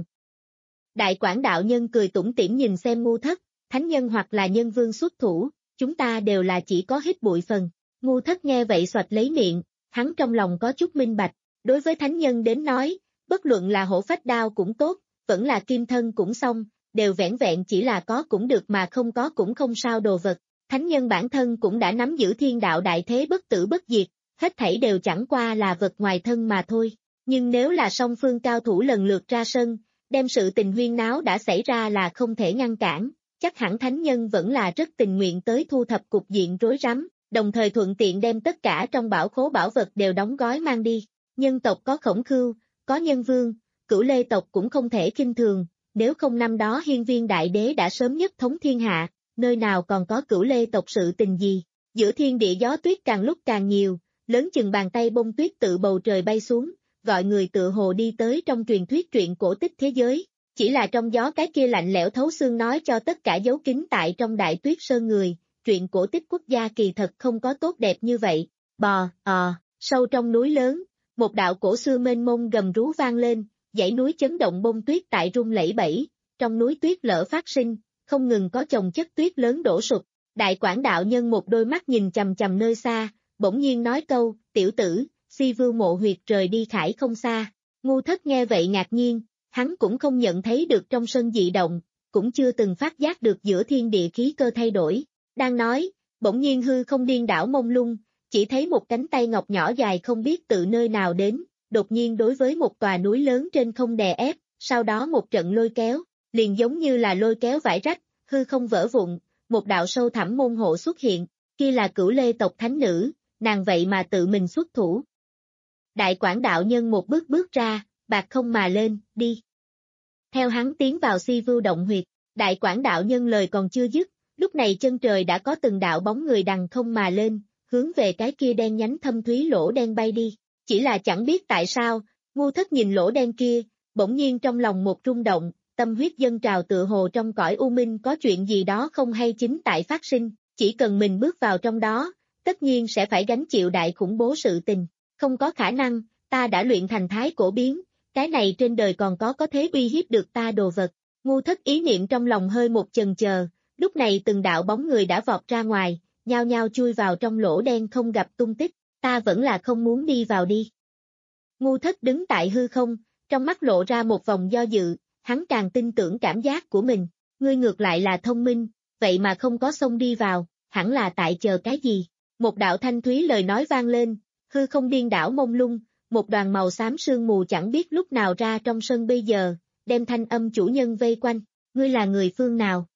Đại quản đạo nhân cười tủm tỉm nhìn xem Ngu Thất, thánh nhân hoặc là nhân vương xuất thủ, chúng ta đều là chỉ có hít bụi phần. Ngu Thất nghe vậy xoạch lấy miệng, hắn trong lòng có chút minh bạch, đối với thánh nhân đến nói, bất luận là hổ phách đao cũng tốt, vẫn là kim thân cũng xong, đều vẻn vẹn chỉ là có cũng được mà không có cũng không sao đồ vật. Thánh nhân bản thân cũng đã nắm giữ thiên đạo đại thế bất tử bất diệt, hết thảy đều chẳng qua là vật ngoài thân mà thôi. Nhưng nếu là song phương cao thủ lần lượt ra sân, đem sự tình huyên náo đã xảy ra là không thể ngăn cản, chắc hẳn thánh nhân vẫn là rất tình nguyện tới thu thập cục diện rối rắm, đồng thời thuận tiện đem tất cả trong bảo khố bảo vật đều đóng gói mang đi. Nhân tộc có Khổng Khưu, có Nhân Vương, Cửu Lê tộc cũng không thể khinh thường, nếu không năm đó hiên viên đại đế đã sớm nhất thống thiên hạ, nơi nào còn có Cửu Lê tộc sự tình gì. Giữa thiên địa gió tuyết càng lúc càng nhiều, lớn chừng bàn tay bông tuyết tự bầu trời bay xuống, gọi người tựa hồ đi tới trong truyền thuyết truyện cổ tích thế giới. Chỉ là trong gió cái kia lạnh lẽo thấu xương nói cho tất cả dấu kín tại trong đại tuyết sơn người, truyện cổ tích quốc gia kỳ thật không có tốt đẹp như vậy. Bò, ờ, sâu trong núi lớn, một đạo cổ xưa mênh mông gầm rú vang lên, dãy núi chấn động bông tuyết tại rung lẩy bẩy, trong núi tuyết lở phát sinh, không ngừng có chồng chất tuyết lớn đổ sụp, Đại Quảng đạo nhân một đôi mắt nhìn chằm chằm nơi xa, bỗng nhiên nói câu, tiểu tử, Si Vưu mộ huyệt rời đi khải không xa. Ngu Thất nghe vậy ngạc nhiên, hắn cũng không nhận thấy được trong sân dị động, cũng chưa từng phát giác được giữa thiên địa khí cơ thay đổi. Đang nói, bỗng nhiên hư không điên đảo mông lung, chỉ thấy một cánh tay ngọc nhỏ dài không biết từ nơi nào đến, đột nhiên đối với một tòa núi lớn trên không đè ép, sau đó một trận lôi kéo, liền giống như là lôi kéo vải rách, hư không vỡ vụn, một đạo sâu thẳm môn hộ xuất hiện, kia là Cửu Lê tộc thánh nữ, nàng vậy mà tự mình xuất thủ. Đại Quảng đạo nhân một bước bước ra, bạc không mà lên, đi. Theo hắn tiến vào Si Vưu động huyệt, Đại Quảng đạo nhân lời còn chưa dứt, lúc này chân trời đã có từng đạo bóng người đằng không mà lên, hướng về cái kia đen nhánh thâm thúy lỗ đen bay đi. Chỉ là chẳng biết tại sao, Ngu Thất nhìn lỗ đen kia, bỗng nhiên trong lòng một rung động, tâm huyết dâng trào tựa hồ trong cõi u minh có chuyện gì đó không hay chính tại phát sinh, chỉ cần mình bước vào trong đó, tất nhiên sẽ phải gánh chịu đại khủng bố sự tình. Không có khả năng, ta đã luyện thành thái cổ biến, cái này trên đời còn có có thế uy hiếp được ta đồ vật. Ngu Thất ý niệm trong lòng hơi một chần chờ, lúc này từng đạo bóng người đã vọt ra ngoài, nhao nhao chui vào trong lỗ đen không gặp tung tích, ta vẫn là không muốn đi vào đi. Ngu Thất đứng tại hư không, trong mắt lộ ra một vòng do dự, hắn càng tin tưởng cảm giác của mình, ngươi ngược lại là thông minh, vậy mà không có xông đi vào, hẳn là tại chờ cái gì. Một đạo thanh thúy lời nói vang lên, hư không điên đảo mông lung, một đoàn màu xám sương mù chẳng biết lúc nào ra trong sân bây giờ, đem thanh âm chủ nhân vây quanh, ngươi là người phương nào?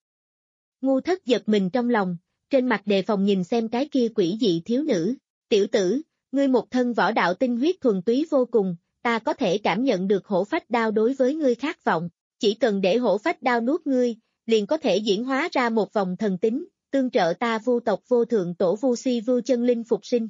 Ngu Thất giật mình trong lòng, trên mặt đề phòng nhìn xem cái kia quỷ dị thiếu nữ, tiểu tử, ngươi một thân võ đạo tinh huyết thuần túy vô cùng, ta có thể cảm nhận được hổ phách đao đối với ngươi khát vọng, chỉ cần để hổ phách đao nuốt ngươi, liền có thể diễn hóa ra một vòng thần tính, tương trợ ta vu tộc vô thượng tổ vu Si Vưu chân linh phục sinh.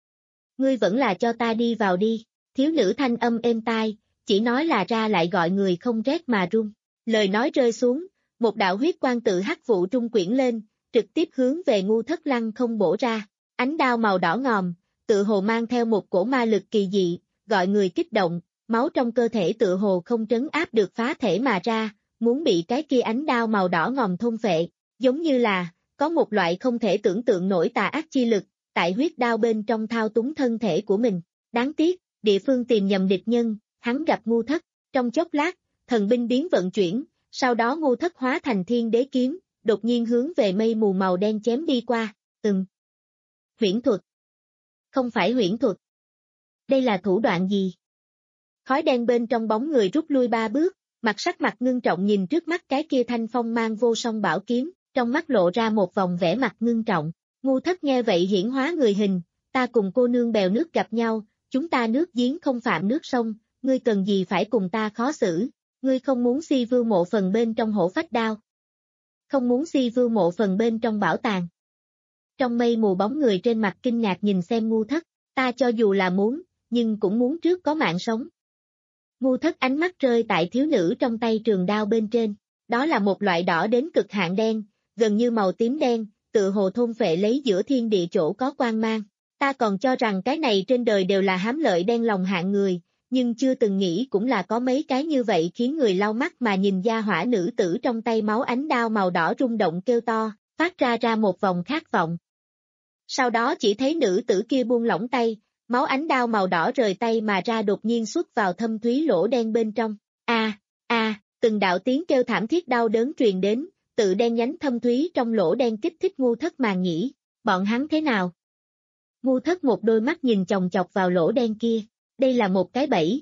Ngươi vẫn là cho ta đi vào đi, thiếu nữ thanh âm êm tai, chỉ nói là ra lại gọi người không rét mà run. Lời nói rơi xuống, một đạo huyết quang tự hắc vụ trung quyển lên, trực tiếp hướng về Ngu Thất lăng không bổ ra, ánh đao màu đỏ ngòm, tự hồ mang theo một cổ ma lực kỳ dị, gọi người kích động, máu trong cơ thể tự hồ không trấn áp được phá thể mà ra, muốn bị cái kia ánh đao màu đỏ ngòm thôn phệ, giống như là, có một loại không thể tưởng tượng nổi tà ác chi lực, tại huyết đao bên trong thao túng thân thể của mình. Đáng tiếc, địa phương tìm nhầm địch nhân, hắn gặp Ngu Thất, trong chốc lát, thần binh biến vận chuyển, sau đó Ngu Thất hóa thành thiên đế kiếm, đột nhiên hướng về mây mù màu đen chém đi qua, ừm. Huyễn thuật. Không phải huyễn thuật. Đây là thủ đoạn gì? Khói đen bên trong bóng người rút lui ba bước, mặt sắc mặt ngưng trọng nhìn trước mắt cái kia thanh phong mang vô song bảo kiếm, trong mắt lộ ra một vòng vẻ mặt ngưng trọng. Ngu Thất nghe vậy hiển hóa người hình, ta cùng cô nương bèo nước gặp nhau, chúng ta nước giếng không phạm nước sông, ngươi cần gì phải cùng ta khó xử, ngươi không muốn Si Vưu mộ phần bên trong hổ phách đao. Không muốn Si Vưu mộ phần bên trong bảo tàng. Trong mây mù bóng người trên mặt kinh ngạc nhìn xem Ngu Thất, ta cho dù là muốn, nhưng cũng muốn trước có mạng sống. Ngu Thất ánh mắt rơi tại thiếu nữ trong tay trường đao bên trên, đó là một loại đỏ đến cực hạn đen, gần như màu tím đen, tự hồ thôn phệ lấy giữa thiên địa chỗ có quang mang. Ta còn cho rằng cái này trên đời đều là hám lợi đen lòng hạng người, nhưng chưa từng nghĩ cũng là có mấy cái như vậy khiến người lau mắt mà nhìn gia hỏa nữ tử trong tay máu ánh đao màu đỏ rung động kêu to, phát ra ra một vòng khát vọng. Sau đó chỉ thấy nữ tử kia buông lỏng tay, máu ánh đao màu đỏ rời tay mà ra đột nhiên xuất vào thâm thúy lỗ đen bên trong. A, a, từng đạo tiếng kêu thảm thiết đau đớn truyền đến, tự đen nhánh thâm thúy trong lỗ đen kích thích Ngu Thất màng nhĩ, bọn hắn thế nào? Ngu Thất một đôi mắt nhìn chòng chọc vào lỗ đen kia, đây là một cái bẫy.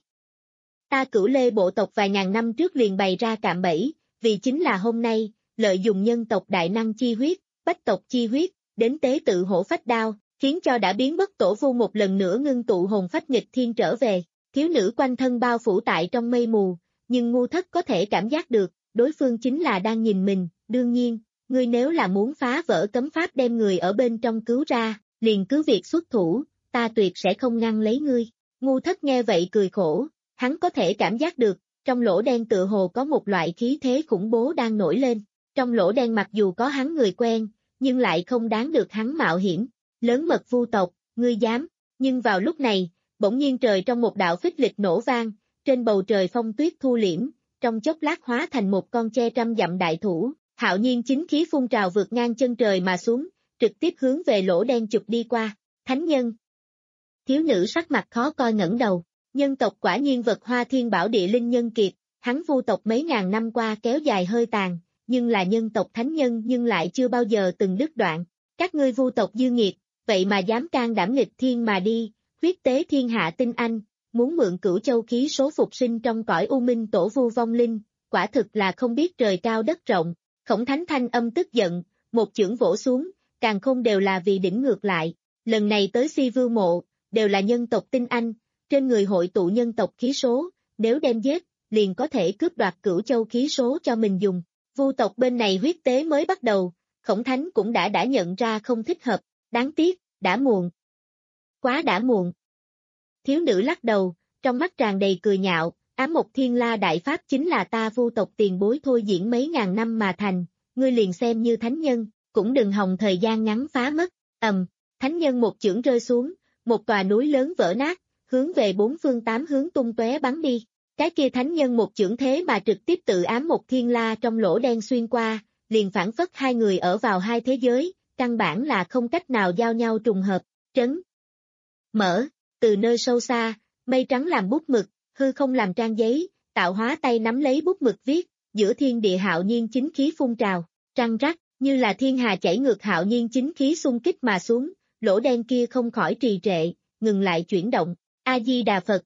Ta Cửu Lê bộ tộc vài ngàn năm trước liền bày ra cạm bẫy, vì chính là hôm nay, lợi dụng nhân tộc đại năng chi huyết, bách tộc chi huyết, đến tế tự hổ phách đao, khiến cho đã biến mất tổ vu một lần nữa ngưng tụ hồn phách nghịch thiên trở về. Thiếu nữ quanh thân bao phủ tại trong mây mù, nhưng Ngu Thất có thể cảm giác được, đối phương chính là đang nhìn mình, đương nhiên, ngươi nếu là muốn phá vỡ cấm pháp đem người ở bên trong cứu ra, liền cứ việc xuất thủ, ta tuyệt sẽ không ngăn lấy ngươi. Ngu Thất nghe vậy cười khổ, hắn có thể cảm giác được, trong lỗ đen tựa hồ có một loại khí thế khủng bố đang nổi lên, trong lỗ đen mặc dù có hắn người quen, nhưng lại không đáng được hắn mạo hiểm. Lớn mật vu tộc, ngươi dám, nhưng vào lúc này, bỗng nhiên trời trong một đạo phích lịch nổ vang, trên bầu trời phong tuyết thu liễm, trong chốc lát hóa thành một con tre trăm dặm đại thủ, hạo nhiên chính khí phun trào vượt ngang chân trời mà xuống, trực tiếp hướng về lỗ đen chụp đi qua. Thánh nhân. Thiếu nữ sắc mặt khó coi ngẩng đầu. Nhân tộc quả nhiên vật hoa thiên bảo địa linh nhân kiệt, hắn vu tộc mấy ngàn năm qua kéo dài hơi tàn, nhưng là nhân tộc thánh nhân nhưng lại chưa bao giờ từng đứt đoạn. Các ngươi vu tộc dư nghiệt, vậy mà dám can đảm nghịch thiên mà đi, huyết tế thiên hạ tinh anh, muốn mượn cửu châu khí số phục sinh trong cõi u minh tổ vu vong linh, quả thực là không biết trời cao đất rộng. Khổng Thánh thanh âm tức giận, một chưởng vỗ xuống, càng không đều là vì đỉnh ngược lại. Lần này tới Si Vưu Mộ, đều là nhân tộc tinh anh, trên người hội tụ nhân tộc khí số, nếu đem giết, liền có thể cướp đoạt cửu châu khí số cho mình dùng. Vu tộc bên này huyết tế mới bắt đầu, Khổng Thánh cũng đã đã nhận ra không thích hợp, đáng tiếc, đã muộn. Quá đã muộn. Thiếu nữ lắc đầu, trong mắt tràn đầy cười nhạo, Ám Mộc Thiên La Đại Pháp chính là ta vu tộc tiền bối thôi diễn mấy ngàn năm mà thành, ngươi liền xem như thánh nhân, cũng đừng hòng thời gian ngắn phá mất. Ầm, thánh nhân một chưởng rơi xuống, một tòa núi lớn vỡ nát, hướng về bốn phương tám hướng tung tóe bắn đi. Cái kia thánh nhân một chưởng thế mà trực tiếp tự ám một thiên la trong lỗ đen xuyên qua, liền phản phất hai người ở vào hai thế giới, căn bản là không cách nào giao nhau trùng hợp. Trấn mở, từ nơi sâu xa, mây trắng làm bút mực, hư không làm trang giấy, tạo hóa tay nắm lấy bút mực viết, giữa thiên địa hạo nhiên chính khí phun trào, trăng rắc, như là thiên hà chảy ngược hạo nhiên chính khí xung kích mà xuống, lỗ đen kia không khỏi trì trệ, ngừng lại chuyển động. A-di-đà Phật.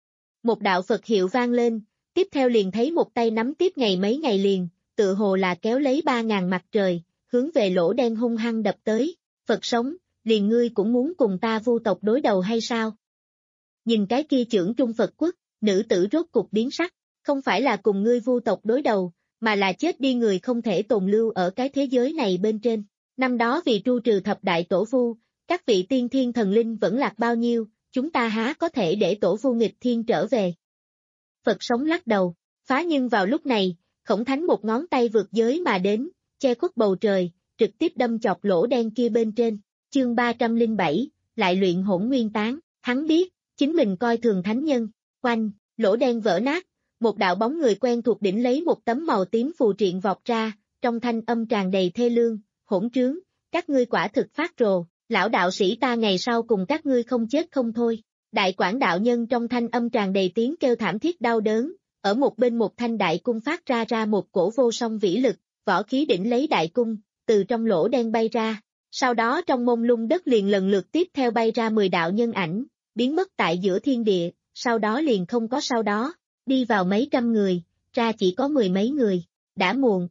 Một đạo Phật hiệu vang lên, tiếp theo liền thấy một tay nắm tiếp ngày mấy ngày liền, tự hồ là kéo lấy ba ngàn mặt trời, hướng về lỗ đen hung hăng đập tới. Phật sống, liền ngươi cũng muốn cùng ta vu tộc đối đầu hay sao? Nhìn cái kia chưởng trung Phật quốc, nữ tử rốt cục biến sắc, không phải là cùng ngươi vu tộc đối đầu, mà là chết đi người không thể tồn lưu ở cái thế giới này bên trên. Năm đó vì tru trừ thập đại tổ vu, các vị tiên thiên thần linh vẫn lạc bao nhiêu, chúng ta há có thể để tổ vu nghịch thiên trở về. Phật sống lắc đầu, phá nhưng vào lúc này, Khổng Thánh một ngón tay vượt giới mà đến, che khuất bầu trời, trực tiếp đâm chọc lỗ đen kia bên trên. Chương ba trăm lẻ bảy, lại luyện hỗn nguyên tán, hắn biết, chính mình coi thường thánh nhân, quanh, lỗ đen vỡ nát, một đạo bóng người quen thuộc đỉnh lấy một tấm màu tím phù triện vọt ra, trong thanh âm tràn đầy thê lương, hỗn trướng, các ngươi quả thực phát rồ, lão đạo sĩ ta ngày sau cùng các ngươi không chết không thôi. Đại Quảng đạo nhân trong thanh âm tràn đầy tiếng kêu thảm thiết đau đớn, ở một bên một thanh đại cung phát ra ra một cổ vô song vĩ lực, võ khí đỉnh lấy đại cung, từ trong lỗ đen bay ra. Sau đó trong mông lung đất liền lần lượt tiếp theo bay ra mười đạo nhân ảnh, biến mất tại giữa thiên địa, sau đó liền không có sau đó, đi vào mấy trăm người, ra chỉ có mười mấy người, đã muộn.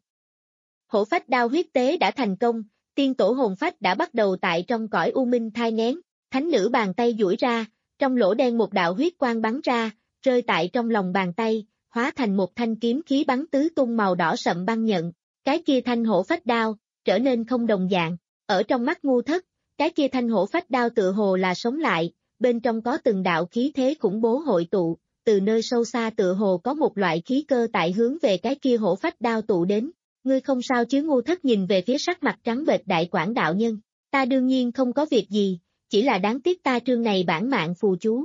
Hổ phách đao huyết tế đã thành công, tiên tổ hồn phách đã bắt đầu tại trong cõi u minh thai nghén, thánh nữ bàn tay duỗi ra, trong lỗ đen một đạo huyết quang bắn ra, rơi tại trong lòng bàn tay, hóa thành một thanh kiếm khí bắn tứ tung màu đỏ sậm băng nhận, cái kia thanh hổ phách đao, trở nên không đồng dạng. Ở trong mắt ngu thất, cái kia thanh hổ phách đao tựa hồ là sống lại, bên trong có từng đạo khí thế khủng bố hội tụ, từ nơi sâu xa tựa hồ có một loại khí cơ tại hướng về cái kia hổ phách đao tụ đến. Ngươi không sao chứ? Ngu thất nhìn về phía sắc mặt trắng bệch Đại Quảng đạo nhân. Ta đương nhiên không có việc gì, chỉ là đáng tiếc ta trương này bản mạng phù chú.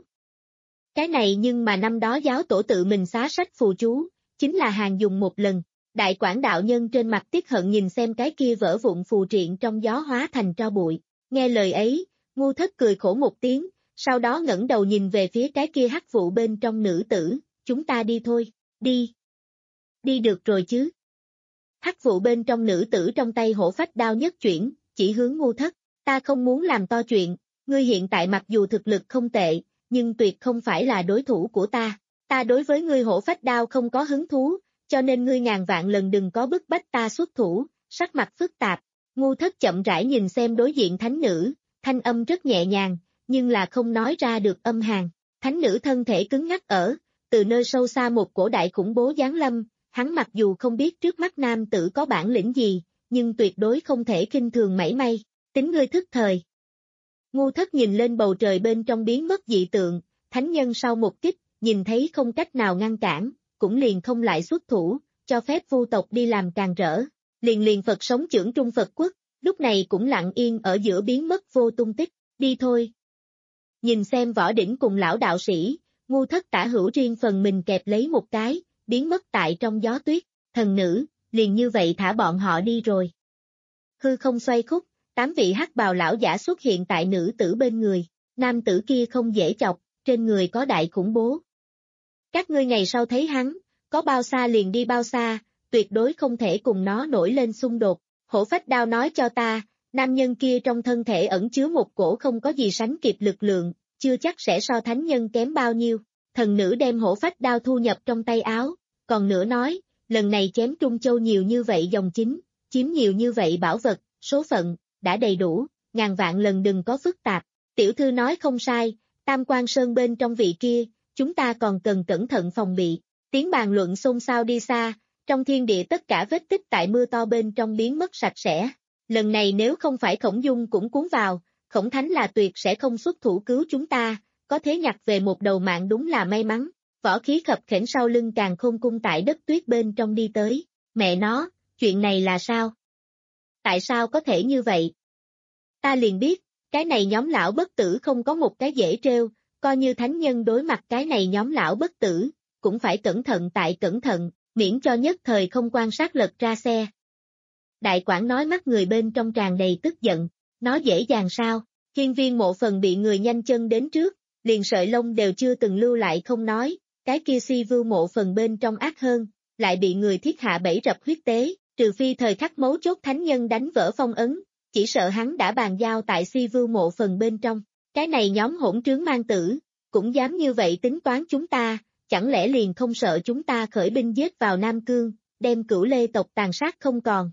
Cái này nhưng mà năm đó giáo tổ tự mình xá sách phù chú, chính là hàng dùng một lần. Đại Quảng đạo nhân trên mặt tiếc hận nhìn xem cái kia vỡ vụn phù triện trong gió hóa thành tro bụi. Nghe lời ấy, ngu thất cười khổ một tiếng, sau đó ngẩng đầu nhìn về phía cái kia hắc vụ bên trong nữ tử, chúng ta đi thôi, đi. Đi được rồi chứ. Hắc vụ bên trong nữ tử trong tay hổ phách đao nhất chuyển, chỉ hướng ngu thất, ta không muốn làm to chuyện, ngươi hiện tại mặc dù thực lực không tệ, nhưng tuyệt không phải là đối thủ của ta, ta đối với ngươi hổ phách đao không có hứng thú, cho nên ngươi ngàn vạn lần đừng có bức bách ta xuất thủ, sắc mặt phức tạp, ngu thất chậm rãi nhìn xem đối diện thánh nữ, thanh âm rất nhẹ nhàng, nhưng là không nói ra được âm hàn, thánh nữ thân thể cứng ngắc ở, từ nơi sâu xa một cổ đại khủng bố giáng lâm, hắn mặc dù không biết trước mắt nam tử có bản lĩnh gì, nhưng tuyệt đối không thể khinh thường mảy may, tính ngươi thức thời. Ngu thất nhìn lên bầu trời bên trong biến mất dị tượng, thánh nhân sau một kích, nhìn thấy không cách nào ngăn cản, cũng liền không lại xuất thủ, cho phép vu tộc đi làm càng rỡ, liền liền Phật sống chưởng trung Phật quốc, lúc này cũng lặng yên ở giữa biến mất vô tung tích, đi thôi. Nhìn xem võ đỉnh cùng lão đạo sĩ, ngu thất tả hữu riêng phần mình kẹp lấy một cái, biến mất tại trong gió tuyết, thần nữ, liền như vậy thả bọn họ đi rồi. Hư không xoay khúc, tám vị hắc bào lão giả xuất hiện tại nữ tử bên người, nam tử kia không dễ chọc, trên người có đại khủng bố. Các ngươi ngày sau thấy hắn, có bao xa liền đi bao xa, tuyệt đối không thể cùng nó nổi lên xung đột. Hổ phách đao nói cho ta, nam nhân kia trong thân thể ẩn chứa một cổ không có gì sánh kịp lực lượng, chưa chắc sẽ so thánh nhân kém bao nhiêu. Thần nữ đem hổ phách đao thu nhập trong tay áo, còn nữa nói, lần này chém Trung Châu nhiều như vậy dòng chính, chiếm nhiều như vậy bảo vật, số phận, đã đầy đủ, ngàn vạn lần đừng có phức tạp. Tiểu thư nói không sai, Tam Quan Sơn bên trong vị kia, chúng ta còn cần cẩn thận phòng bị. Tiếng bàn luận xôn xao đi xa, trong thiên địa tất cả vết tích tại mưa to bên trong biến mất sạch sẽ. Lần này nếu không phải Khổng Dung cũng cuốn vào, Khổng Thánh là tuyệt sẽ không xuất thủ cứu chúng ta, có thế nhặt về một đầu mạng đúng là may mắn. Võ khí khập khểnh sau lưng Càn Khôn cung tại đất tuyết bên trong đi tới. Mẹ nó, chuyện này là sao? Tại sao có thể như vậy? Ta liền biết, cái này nhóm lão bất tử không có một cái dễ trêu, coi như thánh nhân đối mặt cái này nhóm lão bất tử, cũng phải cẩn thận tại cẩn thận, miễn cho nhất thời không quan sát lật ra xe. Đại quản nói mắt người bên trong tràn đầy tức giận, nó dễ dàng sao? Hiên Viên Mộ Phần bị người nhanh chân đến trước, liền sợi lông đều chưa từng lưu lại không nói, cái kia Si Vưu Mộ Phần bên trong ác hơn, lại bị người thiết hạ bẫy rập huyết tế, trừ phi thời khắc mấu chốt thánh nhân đánh vỡ phong ấn, chỉ sợ hắn đã bàn giao tại Si Vưu Mộ Phần bên trong. Cái này nhóm hỗn trướng mang tử, cũng dám như vậy tính toán chúng ta, chẳng lẽ liền không sợ chúng ta khởi binh giết vào Nam Cương, đem Cửu Lê tộc tàn sát không còn.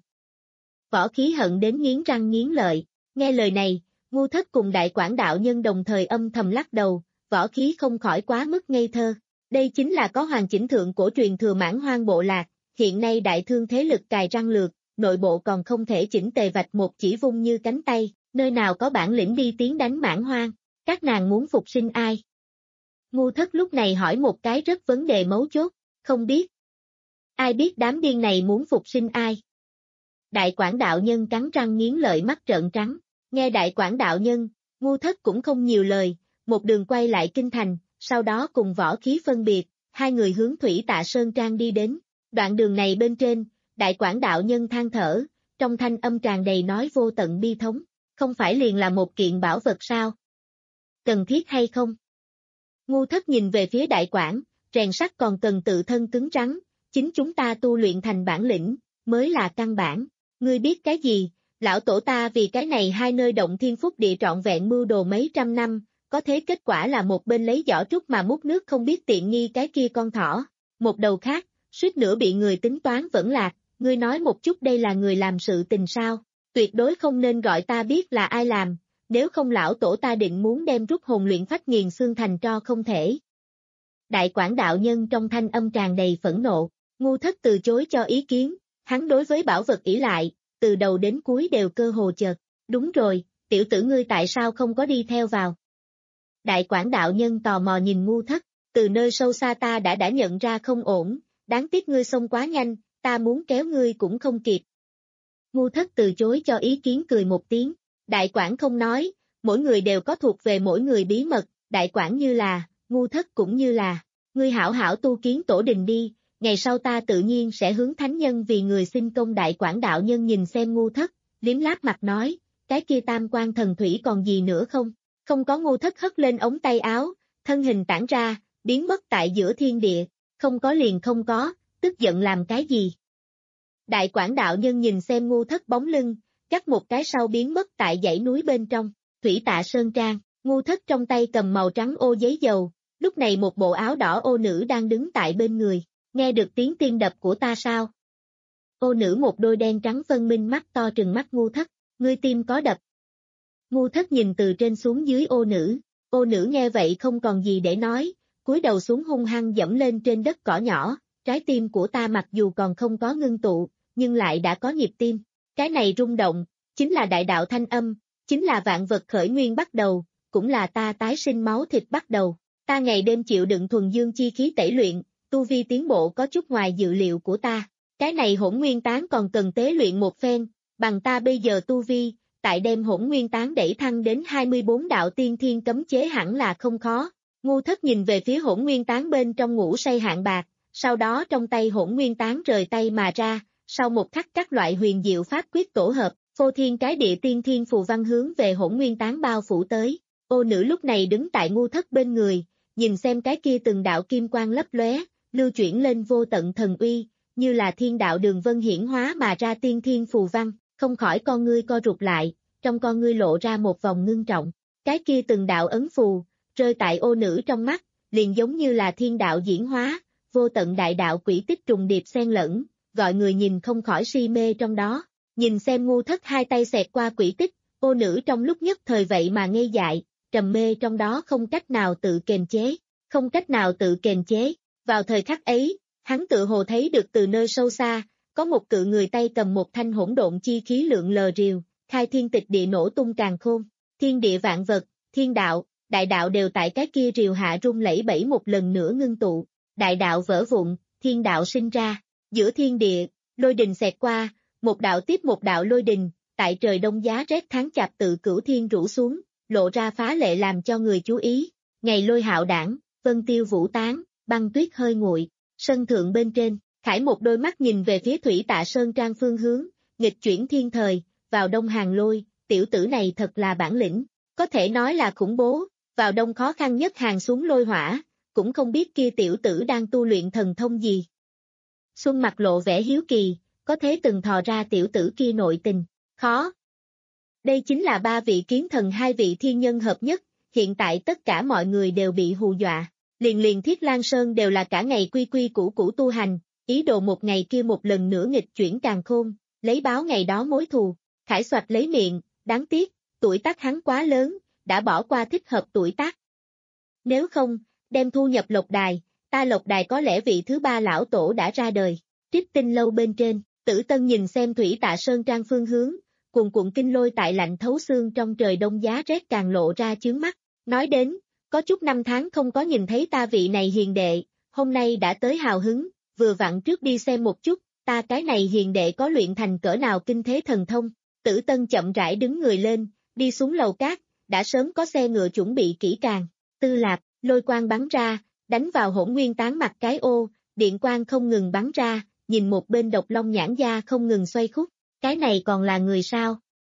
Võ Khí hận đến nghiến răng nghiến lợi, nghe lời này, Ngu Thất cùng Đại Quảng đạo nhân đồng thời âm thầm lắc đầu, Võ Khí không khỏi quá mức ngây thơ. Đây chính là có hoàn chỉnh thượng cổ truyền thừa Mãn Hoang bộ lạc, hiện nay đại thương thế lực cài răng lược, nội bộ còn không thể chỉnh tề vạch một chỉ vung như cánh tay, nơi nào có bản lĩnh đi tiến đánh Mãn Hoang, các nàng muốn phục sinh ai? Ngu Thất lúc này hỏi một cái rất vấn đề mấu chốt, không biết. Ai biết đám điên này muốn phục sinh ai? Đại Quảng đạo nhân cắn răng nghiến lợi mắt trợn trắng, nghe Đại Quảng đạo nhân, Ngu Thất cũng không nhiều lời, một đường quay lại kinh thành, sau đó cùng Võ Khí phân biệt, hai người hướng Thủy Tạ Sơn Trang đi đến. Đoạn đường này bên trên, Đại Quảng đạo nhân than thở, trong thanh âm tràn đầy nói vô tận bi thống, không phải liền là một kiện bảo vật sao? Cần thiết hay không? Ngu Thất nhìn về phía Đại Quảng, rèn sắt còn cần tự thân cứng rắn, chính chúng ta tu luyện thành bản lĩnh, mới là căn bản. Ngươi biết cái gì? Lão tổ ta vì cái này hai nơi động thiên phúc địa trọn vẹn mưu đồ mấy trăm năm, có thế kết quả là một bên lấy giỏ trúc mà múc nước không biết tiện nghi cái kia con thỏ. Một đầu khác, suýt nữa bị người tính toán vẫn lạc, ngươi nói một chút đây là người làm sự tình sao? Tuyệt đối không nên gọi ta biết là ai làm, nếu không lão tổ ta định muốn đem rút hồn luyện phách nghiền xương thành tro không thể. Đại Quảng đạo nhân trong thanh âm tràn đầy phẫn nộ, Ngu Thất từ chối cho ý kiến, hắn đối với bảo vật ỷ lại, từ đầu đến cuối đều cơ hồ chợt. Đúng rồi, tiểu tử ngươi tại sao không có đi theo vào? Đại Quảng đạo nhân tò mò nhìn Ngu Thất, từ nơi sâu xa ta đã đã nhận ra không ổn, đáng tiếc ngươi xông quá nhanh, ta muốn kéo ngươi cũng không kịp. Ngu Thất từ chối cho ý kiến cười một tiếng, Đại Quảng không nói, mỗi người đều có thuộc về mỗi người bí mật, Đại Quảng như là, Ngu Thất cũng như là, ngươi hảo hảo tu kiến tổ đình đi, ngày sau ta tự nhiên sẽ hướng thánh nhân vì người xin công. Đại Quảng đạo nhân nhìn xem Ngu Thất, liếm láp mặt nói, cái kia Tam Quan thần thủy còn gì nữa không? Không có. Ngu Thất hất lên ống tay áo, thân hình tản ra, biến mất tại giữa thiên địa, không có liền không có, tức giận làm cái gì? Đại Quảng đạo nhân nhìn xem Ngu Thất bóng lưng, cắt một cái sau biến mất tại dãy núi bên trong, Thủy Tạ Sơn Trang. Ngu Thất trong tay cầm màu trắng ô giấy dầu, lúc này một bộ áo đỏ ô nữ đang đứng tại bên người, nghe được tiếng tim đập của ta sao? Ô nữ một đôi đen trắng phân minh mắt to trừng mắt Ngu Thất, ngươi tim có đập. Ngu Thất nhìn từ trên xuống dưới ô nữ, ô nữ nghe vậy không còn gì để nói, cúi đầu xuống hung hăng dẫm lên trên đất cỏ nhỏ, trái tim của ta mặc dù còn không có ngưng tụ, nhưng lại đã có nhịp tim, cái này rung động, chính là đại đạo thanh âm, chính là vạn vật khởi nguyên bắt đầu, cũng là ta tái sinh máu thịt bắt đầu, ta ngày đêm chịu đựng thuần dương chi khí tẩy luyện, tu vi tiến bộ có chút ngoài dự liệu của ta, cái này hỗn nguyên tán còn cần tế luyện một phen, bằng ta bây giờ tu vi, tại đem hỗn nguyên tán đẩy thăng đến hai mươi bốn đạo tiên thiên cấm chế hẳn là không khó. Ngu Thất nhìn về phía hỗn nguyên tán bên trong ngũ say hạng bạc, sau đó trong tay hỗn nguyên tán rời tay mà ra, sau một khắc các loại huyền diệu pháp quyết tổ hợp, phô thiên cái địa tiên thiên phù văn hướng về hỗn nguyên tán bao phủ tới. Ô nữ lúc này đứng tại ngu thất bên người, nhìn xem cái kia từng đạo kim quang lấp lóe, lưu chuyển lên vô tận thần uy, như là thiên đạo đường vân hiển hóa mà ra tiên thiên phù văn, không khỏi con ngươi co rụt lại, trong con ngươi lộ ra một vòng ngưng trọng. Cái kia từng đạo ấn phù, rơi tại ô nữ trong mắt, liền giống như là thiên đạo diễn hóa, vô tận đại đạo quỷ tích trùng điệp xen lẫn, gọi người nhìn không khỏi si mê trong đó. Nhìn xem ngu thất hai tay xẹt qua quỷ tích, ô nữ trong lúc nhất thời vậy mà ngây dại, trầm mê trong đó không cách nào tự kiềm chế, không cách nào tự kiềm chế. Vào thời khắc ấy, hắn tự hồ thấy được từ nơi sâu xa, có một cự người tay cầm một thanh hỗn độn chi khí lượng lờ rìu, khai thiên tịch địa nổ tung càn khôn, thiên địa vạn vật, thiên đạo, đại đạo đều tại cái kia rìu hạ rung lẫy bẫy một lần nữa ngưng tụ, đại đạo vỡ vụn, thiên đạo sinh ra, giữa thiên địa, lôi đình xẹt qua, một đạo tiếp một đạo lôi đình, tại trời đông giá rét tháng chạp tự cửu thiên rủ xuống, lộ ra phá lệ làm cho người chú ý. Ngày lôi hạo đảng, vân tiêu vũ tán, băng tuyết hơi nguội, sân thượng bên trên, Khải một đôi mắt nhìn về phía Thủy Tạ Sơn Trang phương hướng, nghịch chuyển thiên thời, vào đông hàng lôi, tiểu tử này thật là bản lĩnh, có thể nói là khủng bố, vào đông khó khăn nhất hàng xuống lôi hỏa, cũng không biết kia tiểu tử đang tu luyện thần thông gì. Xuân mặt lộ vẻ hiếu kỳ, có thế từng thò ra tiểu tử kia nội tình, khó. Đây chính là ba vị kiến thần hai vị thiên nhân hợp nhất, hiện tại tất cả mọi người đều bị hù dọa, liền liền Thiết Lan Sơn đều là cả ngày quy quy củ củ tu hành, ý đồ một ngày kia một lần nữa nghịch chuyển càn khôn, lấy báo ngày đó mối thù. Khải xoạch lấy miệng, đáng tiếc, tuổi tác hắn quá lớn, đã bỏ qua thích hợp tuổi tác. Nếu không, đem thu nhập Lộc Đài, ta Lộc Đài có lẽ vị thứ ba lão tổ đã ra đời. Trích Tinh lâu bên trên, Tử Tân nhìn xem Thủy Tạ Sơn Trang phương hướng, cuồn cuộn kinh lôi tại lạnh thấu xương trong trời đông giá rét càng lộ ra chướng mắt, nói đến, có chút năm tháng không có nhìn thấy ta vị này hiền đệ, hôm nay đã tới hào hứng, vừa vặn trước đi xem một chút, ta cái này hiền đệ có luyện thành cỡ nào kinh thế thần thông. Tử Tân chậm rãi đứng người lên, đi xuống lầu cát, đã sớm có xe ngựa chuẩn bị kỹ càng, Tư Lạp, lôi quang bắn ra, đánh vào hỗn nguyên tán mặt cái ô, điện quang không ngừng bắn ra, nhìn một bên Độc Long nhãn gia không ngừng xoay khúc, cái này còn là người sao?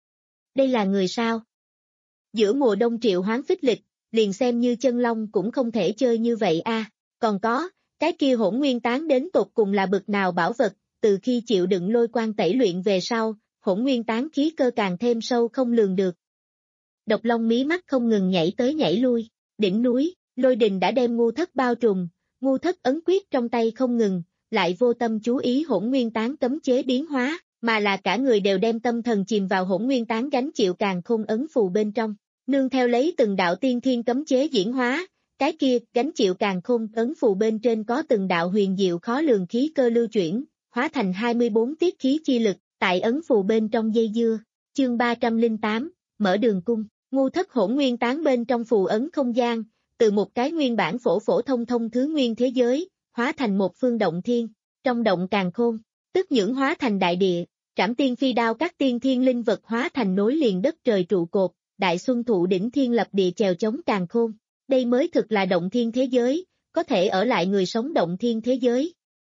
Đây là người sao? Giữa mùa đông triệu hoán phích lịch, liền xem như chân long cũng không thể chơi như vậy a. À. Còn có, cái kia hỗn nguyên tán đến tột cùng là bực nào bảo vật, từ khi chịu đựng lôi quang tẩy luyện về sau, hỗn nguyên tán khí cơ càng thêm sâu không lường được. Độc Long mí mắt không ngừng nhảy tới nhảy lui, đỉnh núi, lôi đình đã đem ngu thất bao trùm, ngu thất ấn quyết trong tay không ngừng, lại vô tâm chú ý hỗn nguyên tán cấm chế biến hóa, mà là cả người đều đem tâm thần chìm vào hỗn nguyên tán gánh chịu càn khôn ấn phù bên trong, nương theo lấy từng đạo tiên thiên cấm chế diễn hóa, cái kia gánh chịu càn khôn ấn phù bên trên có từng đạo huyền diệu khó lường khí cơ lưu chuyển, hóa thành hai mươi bốn tiết khí chi lực, tại ấn phù bên trong dây dưa. Chương ba trăm lẻ tám, mở đường cung, ngu thất hỗn nguyên tán bên trong phù ấn không gian, từ một cái nguyên bản phổ phổ thông thông thứ nguyên thế giới, hóa thành một phương động thiên, trong động càn khôn, tức nhưỡng hóa thành đại địa, trảm tiên phi đao các tiên thiên linh vật hóa thành nối liền đất trời trụ cột, đại xuân thụ đỉnh thiên lập địa chèo chống càn khôn, đây mới thực là động thiên thế giới, có thể ở lại người sống động thiên thế giới.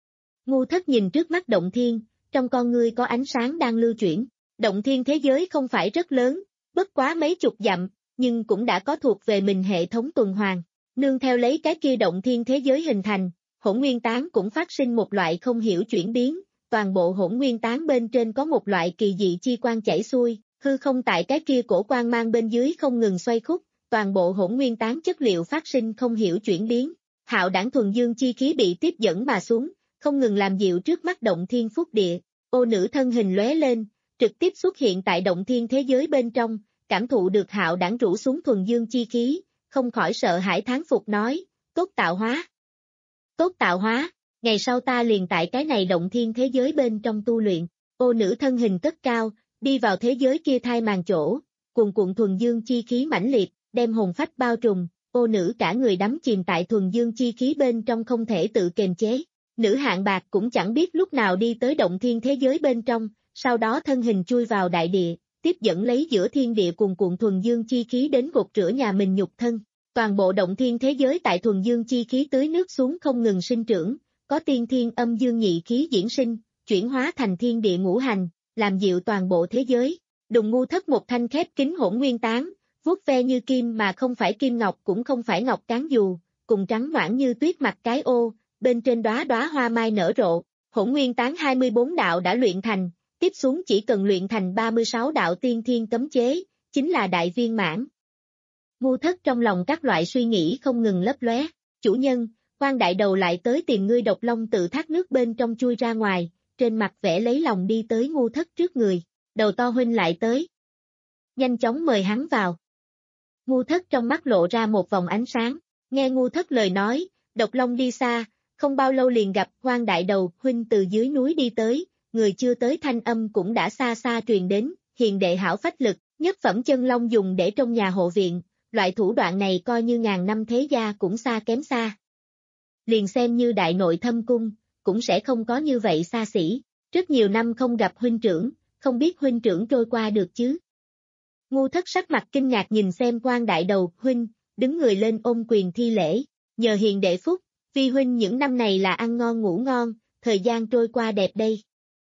Ngu thất nhìn trước mắt động thiên, trong con ngươi có ánh sáng đang lưu chuyển, động thiên thế giới không phải rất lớn, bất quá mấy chục dặm, nhưng cũng đã có thuộc về mình hệ thống tuần hoàn, nương theo lấy cái kia động thiên thế giới hình thành, hỗn nguyên tán cũng phát sinh một loại không hiểu chuyển biến, toàn bộ hỗn nguyên tán bên trên có một loại kỳ dị chi quang chảy xuôi, hư không tại cái kia cổ quang mang bên dưới không ngừng xoay khúc, toàn bộ hỗn nguyên tán chất liệu phát sinh không hiểu chuyển biến, hạo đảng thuần dương chi khí bị tiếp dẫn mà xuống, không ngừng làm dịu trước mắt động thiên phúc địa, ô nữ thân hình lóe lên, trực tiếp xuất hiện tại động thiên thế giới bên trong, cảm thụ được hạo đảng rủ xuống thuần dương chi khí, không khỏi sợ hãi thán phục nói, tốt tạo hóa. Tốt tạo hóa, ngày sau ta liền tại cái này động thiên thế giới bên trong tu luyện, ô nữ thân hình cất cao, đi vào thế giới kia thai màn chỗ, cuồn cuộn thuần dương chi khí mãnh liệt, đem hồn phách bao trùm, ô nữ cả người đắm chìm tại thuần dương chi khí bên trong không thể tự kiềm chế. Nữ hạng bạc cũng chẳng biết lúc nào đi tới động thiên thế giới bên trong, sau đó thân hình chui vào đại địa, tiếp dẫn lấy giữa thiên địa cuồn cuộn thuần dương chi khí đến gột rửa nhà mình nhục thân. Toàn bộ động thiên thế giới tại thuần dương chi khí tưới nước xuống không ngừng sinh trưởng, có tiên thiên âm dương nhị khí diễn sinh, chuyển hóa thành thiên địa ngũ hành, làm dịu toàn bộ thế giới. Đùng Ngu Thất một thanh khép kín hỗn nguyên tán, vuốt ve như kim mà không phải kim ngọc cũng không phải ngọc cán dù, cùng trắng noãn như tuyết mặt cái ô, bên trên đóa đóa hoa mai nở rộ, hỗn nguyên tán hai mươi bốn đạo đã luyện thành, tiếp xuống chỉ cần luyện thành ba mươi sáu đạo tiên thiên cấm chế, chính là đại viên mãn. Ngu Thất trong lòng các loại suy nghĩ không ngừng lấp lóe, chủ nhân, Quan Đại Đầu lại tới tìm ngươi. Độc Long tự thác nước bên trong chui ra ngoài, trên mặt vẻ lấy lòng đi tới Ngu Thất trước người, Đầu to huynh lại tới. Nhanh chóng mời hắn vào. Ngu Thất trong mắt lộ ra một vòng ánh sáng, nghe Ngu Thất lời nói, Độc Long đi xa, không bao lâu liền gặp Quan Đại Đầu huynh từ dưới núi đi tới, người chưa tới thanh âm cũng đã xa xa truyền đến, hiền đệ hảo phách lực, nhất phẩm chân long dùng để trong nhà hộ viện, loại thủ đoạn này coi như ngàn năm thế gia cũng xa kém xa. Liền xem như đại nội thâm cung, cũng sẽ không có như vậy xa xỉ, rất nhiều năm không gặp huynh trưởng, không biết huynh trưởng trôi qua được chứ. Ngu Thất sắc mặt kinh ngạc nhìn xem Quan Đại Đầu huynh, đứng người lên ôm quyền thi lễ, nhờ hiền đệ phúc, vi huynh những năm này là ăn ngon ngủ ngon, thời gian trôi qua đẹp đây.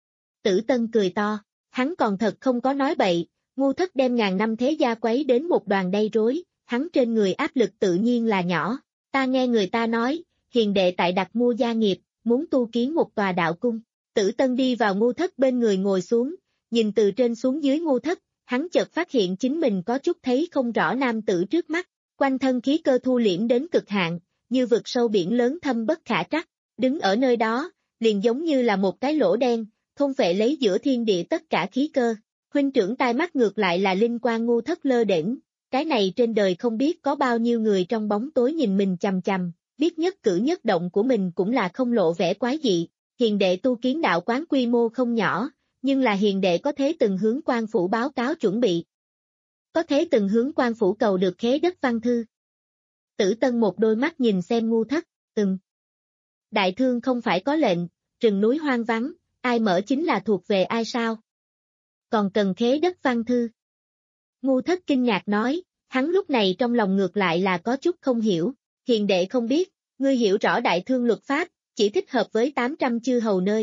Tử Tân cười to, hắn còn thật không có nói bậy, Ngu Thất đem ngàn năm thế gia quấy đến một đoàn đầy rối, hắn trên người áp lực tự nhiên là nhỏ, ta nghe người ta nói, hiền đệ tại đặt mua gia nghiệp, muốn tu kiến một tòa đạo cung. Tử Tân đi vào Ngu Thất bên người ngồi xuống, nhìn từ trên xuống dưới Ngu Thất, hắn chợt phát hiện chính mình có chút thấy không rõ nam tử trước mắt, quanh thân khí cơ thu liễm đến cực hạn, như vực sâu biển lớn thâm bất khả trắc, đứng ở nơi đó, liền giống như là một cái lỗ đen, thôn phệ lấy giữa thiên địa tất cả khí cơ. Huynh trưởng tai mắt ngược lại là linh quang Ngu Thất lơ đễnh, cái này trên đời không biết có bao nhiêu người trong bóng tối nhìn mình chằm chằm, biết nhất cử nhất động của mình cũng là không lộ vẻ quái dị. Hiền đệ tu kiến đạo quán quy mô không nhỏ, nhưng là hiền đệ có thế từng hướng quan phủ báo cáo chuẩn bị. Có thế từng hướng quan phủ cầu được khế đất văn thư. Tử Tân một đôi mắt nhìn xem Ngu Thất, từng. Đại thương không phải có lệnh, rừng núi hoang vắng, ai mở chính là thuộc về ai sao? Còn cần khế đất văn thư. Ngu Thất kinh ngạc nói, hắn lúc này trong lòng ngược lại là có chút không hiểu, hiền đệ không biết, ngươi hiểu rõ đại thương luật pháp, chỉ thích hợp với tám trăm chư hầu nơi.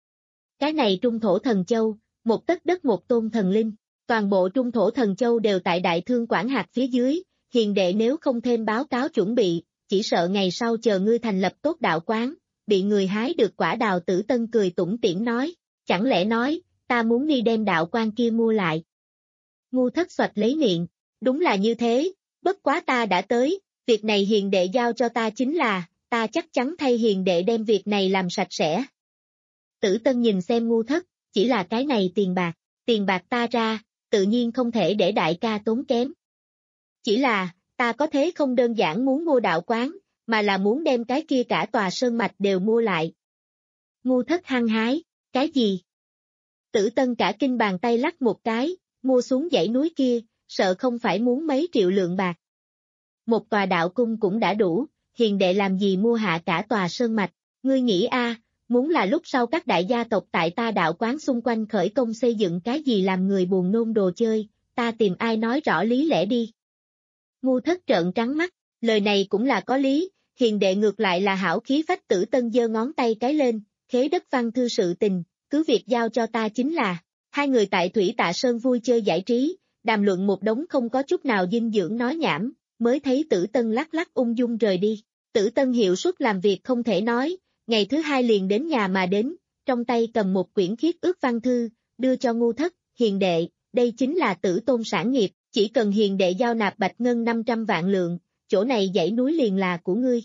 Cái này trung thổ thần châu, một tấc đất một tôn thần linh, toàn bộ trung thổ thần châu đều tại đại thương quản hạt phía dưới, hiền đệ nếu không thêm báo cáo chuẩn bị, chỉ sợ ngày sau chờ ngươi thành lập tốt đạo quán, bị người hái được quả đào. Tử Tân cười tủm tỉm nói, chẳng lẽ nói, ta muốn đi đem đạo quan kia mua lại. Ngu Thất xoạch lấy miệng, đúng là như thế, bất quá ta đã tới, việc này hiền đệ giao cho ta chính là, ta chắc chắn thay hiền đệ đem việc này làm sạch sẽ. Tử Tân nhìn xem Ngu Thất, chỉ là cái này tiền bạc, tiền bạc ta ra, tự nhiên không thể để đại ca tốn kém. Chỉ là, ta có thế không đơn giản muốn mua đạo quán, mà là muốn đem cái kia cả tòa sơn mạch đều mua lại. Ngu Thất hăng hái, cái gì? Tử Tân cả kinh bàn tay lắc một cái, mua xuống dãy núi kia, sợ không phải muốn mấy triệu lượng bạc. Một tòa đạo cung cũng đã đủ, hiền đệ làm gì mua hạ cả tòa sơn mạch, ngươi nghĩ a, muốn là lúc sau các đại gia tộc tại ta đạo quán xung quanh khởi công xây dựng cái gì làm người buồn nôn đồ chơi, ta tìm ai nói rõ lý lẽ đi. Ngu Thất trợn trắng mắt, lời này cũng là có lý, hiền đệ ngược lại là hảo khí phách. Tử Tân giơ ngón tay cái lên, khế đất văn thư sự tình, cứ việc giao cho ta chính là. Hai người tại Thủy Tạ Sơn vui chơi giải trí, đàm luận một đống không có chút nào dinh dưỡng nói nhảm, mới thấy Tử Tân lắc lắc ung dung rời đi. Tử Tân hiệu suất làm việc không thể nói, ngày thứ hai liền đến nhà mà đến, trong tay cầm một quyển khiết ước văn thư, đưa cho Ngu Thất, hiền đệ, đây chính là Tử Tôn sản nghiệp, chỉ cần hiền đệ giao nạp bạch ngân năm trăm vạn lượng, chỗ này dãy núi liền là của ngươi.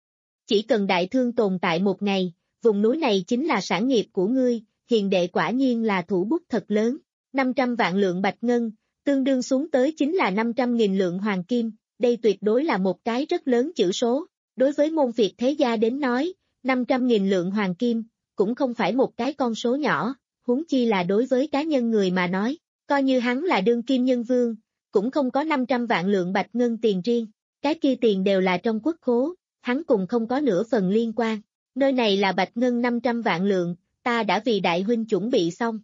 Chỉ cần đại thương tồn tại một ngày, vùng núi này chính là sản nghiệp của ngươi, hiền đệ quả nhiên là thủ bút thật lớn, năm trăm vạn lượng bạch ngân, tương đương xuống tới chính là năm trăm nghìn lượng hoàng kim, đây tuyệt đối là một cái rất lớn chữ số, đối với môn Việt thế gia đến nói, năm trăm nghìn lượng hoàng kim, cũng không phải một cái con số nhỏ, huống chi là đối với cá nhân người mà nói, coi như hắn là đương kim nhân vương, cũng không có năm trăm vạn lượng bạch ngân tiền riêng, cái kia tiền đều là trong quốc khố, hắn cùng không có nửa phần liên quan, nơi này là bạch ngân năm trăm vạn lượng, ta đã vì đại huynh chuẩn bị xong.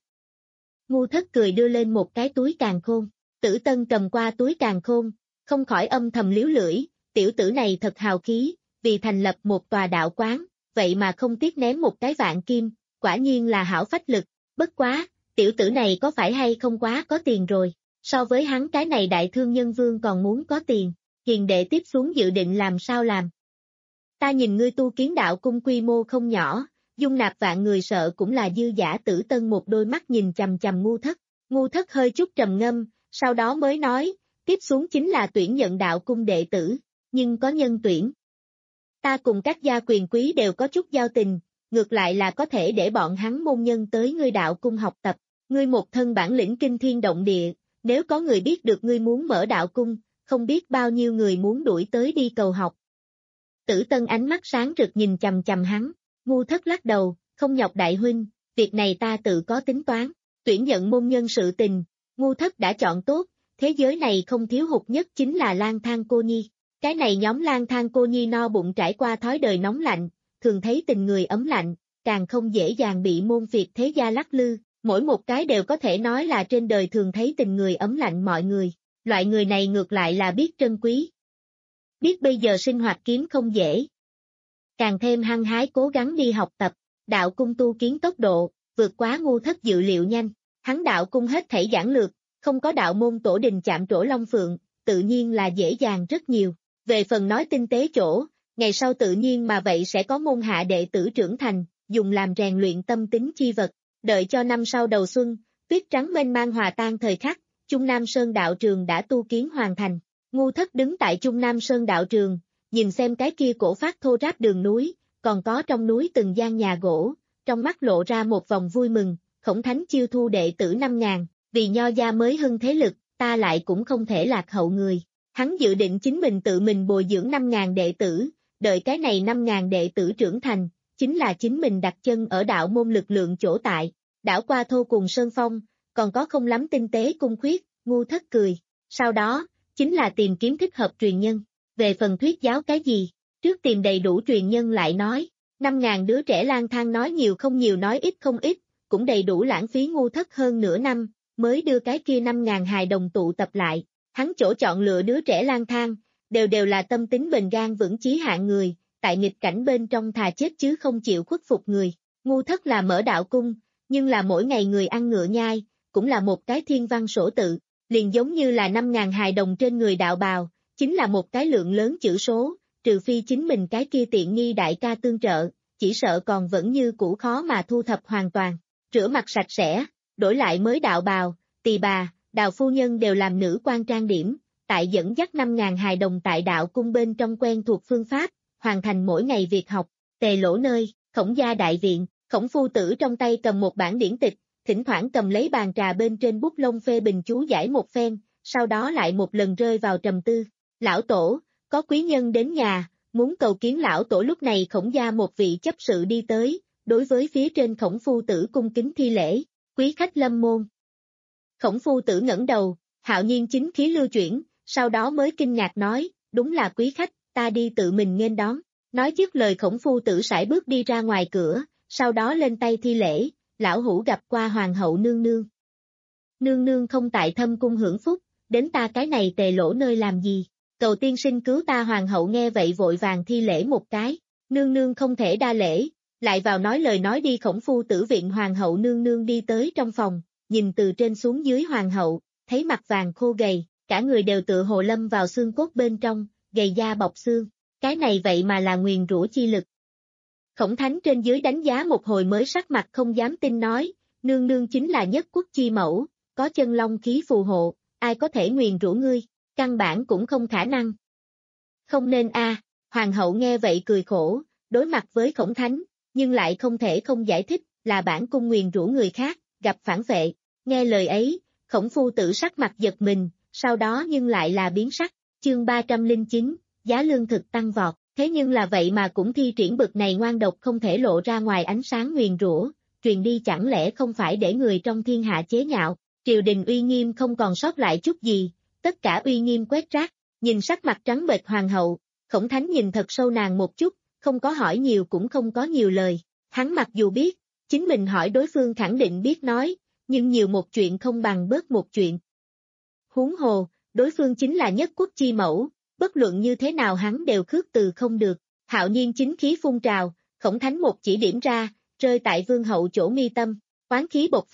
Ngu Thất cười đưa lên một cái túi càn khôn, Tử Tân cầm qua túi càn khôn, không khỏi âm thầm liếu lưỡi, tiểu tử này thật hào khí, vì thành lập một tòa đạo quán, vậy mà không tiếc ném một cái vạn kim, quả nhiên là hảo phách lực, bất quá, tiểu tử này có phải hay không quá có tiền rồi, so với hắn cái này đại thương nhân vương còn muốn có tiền, hiền đệ tiếp xuống dự định làm sao làm. Ta nhìn ngươi tu kiến đạo cung quy mô không nhỏ, dung nạp vạn người sợ cũng là dư giả. Tử Tân một đôi mắt nhìn chằm chằm Ngu Thất, Ngu Thất hơi chút trầm ngâm, sau đó mới nói, tiếp xuống chính là tuyển nhận đạo cung đệ tử, nhưng có nhân tuyển. Ta cùng các gia quyền quý đều có chút giao tình, ngược lại là có thể để bọn hắn môn nhân tới ngươi đạo cung học tập, ngươi một thân bản lĩnh kinh thiên động địa, nếu có người biết được ngươi muốn mở đạo cung, không biết bao nhiêu người muốn đuổi tới đi cầu học. Tử Tân ánh mắt sáng rực nhìn chằm chằm hắn, Ngu Thất lắc đầu, không nhọc đại huynh, việc này ta tự có tính toán, tuyển nhận môn nhân sự tình, Ngu Thất đã chọn tốt, thế giới này không thiếu hụt nhất chính là lang thang cô nhi. Cái này nhóm lang thang cô nhi no bụng trải qua thói đời nóng lạnh, thường thấy tình người ấm lạnh, càng không dễ dàng bị môn phiệt thế gia lắc lư, mỗi một cái đều có thể nói là trên đời thường thấy tình người ấm lạnh mọi người, loại người này ngược lại là biết trân quý. Biết bây giờ sinh hoạt kiếm không dễ. Càng thêm hăng hái cố gắng đi học tập, đạo cung tu kiến tốc độ, vượt quá Ngu Thất dự liệu nhanh, hắn đạo cung hết thảy giản lược, không có đạo môn tổ đình chạm trổ long phượng, tự nhiên là dễ dàng rất nhiều. Về phần nói tinh tế chỗ, ngày sau tự nhiên mà vậy sẽ có môn hạ đệ tử trưởng thành, dùng làm rèn luyện tâm tính chi vật, đợi cho năm sau đầu xuân, tuyết trắng mênh mang hòa tan thời khắc, Trung Nam Sơn đạo trường đã tu kiến hoàn thành. Ngu Thất đứng tại Trung Nam Sơn đạo trường, nhìn xem cái kia cổ phát thô ráp đường núi, còn có trong núi từng gian nhà gỗ, trong mắt lộ ra một vòng vui mừng, Khổng Thánh chiêu thu đệ tử năm ngàn, vì Nho gia mới hưng thế lực, ta lại cũng không thể lạc hậu người. Hắn dự định chính mình tự mình bồi dưỡng năm ngàn đệ tử, đợi cái này năm ngàn đệ tử trưởng thành, chính là chính mình đặt chân ở đạo môn lực lượng chỗ tại, đảo qua thô cùng sơn phong, còn có không lắm tinh tế cung khuyết, Ngu Thất cười. Sau đó, chính là tìm kiếm thích hợp truyền nhân. Về phần thuyết giáo cái gì, trước tìm đầy đủ truyền nhân lại nói, năm ngàn đứa trẻ lang thang nói nhiều không nhiều nói ít không ít, cũng đầy đủ lãng phí Ngu Thất hơn nửa năm, mới đưa cái kia năm ngàn hài đồng tụ tập lại. Hắn chỗ chọn lựa đứa trẻ lang thang, đều đều là tâm tính bền gan vững chí hạng người, tại nghịch cảnh bên trong thà chết chứ không chịu khuất phục người. Ngu Thất là mở đạo cung, nhưng là mỗi ngày người ăn ngựa nhai, cũng là một cái thiên văn sổ tự, liền giống như là năm ngàn hài đồng trên người đạo bào, chính là một cái lượng lớn chữ số, trừ phi chính mình cái kia tiện nghi đại ca tương trợ, chỉ sợ còn vẫn như cũ khó mà thu thập hoàn toàn. Rửa mặt sạch sẽ, đổi lại mới đạo bào, tỳ bà, Đào phu nhân đều làm nữ quan trang điểm, tại dẫn dắt năm ngàn hài đồng tại đạo cung bên trong quen thuộc phương pháp, hoàn thành mỗi ngày việc học. Tề Lỗ nơi, Khổng gia đại viện, Khổng phu tử trong tay cầm một bản điển tịch, thỉnh thoảng cầm lấy bàn trà bên trên bút lông phê bình chú giải một phen, sau đó lại một lần rơi vào trầm tư. Lão tổ, có quý nhân đến nhà, muốn cầu kiến lão tổ. Lúc này Khổng gia một vị chấp sự đi tới, đối với phía trên Khổng phu tử cung kính thi lễ, quý khách lâm môn. Khổng phu tử ngẩng đầu, hạo nhiên chính khí lưu chuyển, sau đó mới kinh ngạc nói, đúng là quý khách, ta đi tự mình nghênh đón. Nói dứt lời Khổng phu tử sải bước đi ra ngoài cửa, sau đó lên tay thi lễ, lão hữu gặp qua hoàng hậu nương nương. Nương nương không tại thâm cung hưởng phúc, đến ta cái này Tề Lỗ nơi làm gì? Cầu tiên sinh cứu ta. Hoàng hậu nghe vậy vội vàng thi lễ một cái, nương nương không thể đa lễ, lại vào nói lời nói đi. Khổng phu tử viện hoàng hậu nương nương đi tới trong phòng, nhìn từ trên xuống dưới hoàng hậu, thấy mặt vàng khô gầy, cả người đều tựa hồ lâm vào xương cốt bên trong, gầy da bọc xương, cái này vậy mà là nguyền rủa chi lực. Khổng Thánh trên dưới đánh giá một hồi mới sắc mặt không dám tin nói, nương nương chính là nhất quốc chi mẫu, có chân long khí phù hộ, ai có thể nguyền rủa ngươi, căn bản cũng không khả năng. Không nên a. À. Hoàng hậu nghe vậy cười khổ, đối mặt với Khổng Thánh, nhưng lại không thể không giải thích, là bản cung nguyền rủa người khác, gặp phản vệ. Nghe lời ấy, Khổng phu tử sắc mặt giật mình, sau đó nhưng lại là biến sắc. Chương ba trăm lẻ chín, giá lương thực tăng vọt, thế nhưng là vậy mà cũng thi triển bực này ngoan độc không thể lộ ra ngoài ánh sáng nguyền rủa, truyền đi chẳng lẽ không phải để người trong thiên hạ chế nhạo, triều đình uy nghiêm không còn sót lại chút gì, tất cả uy nghiêm quét rác. Nhìn sắc mặt trắng bệch hoàng hậu, Khổng Thánh nhìn thật sâu nàng một chút, không có hỏi nhiều cũng không có nhiều lời, hắn mặc dù biết, chính mình hỏi đối phương khẳng định biết nói, nhưng nhiều một chuyện không bằng bớt một chuyện. Huống hồ, đối phương chính là nhất quốc chi mẫu, bất luận như thế nào hắn đều khước từ không được. Hạo nhiên chính khí phun trào, Khổng Thánh một chỉ điểm ra, rơi tại vương hậu chỗ mi tâm, oán khí bộc phát,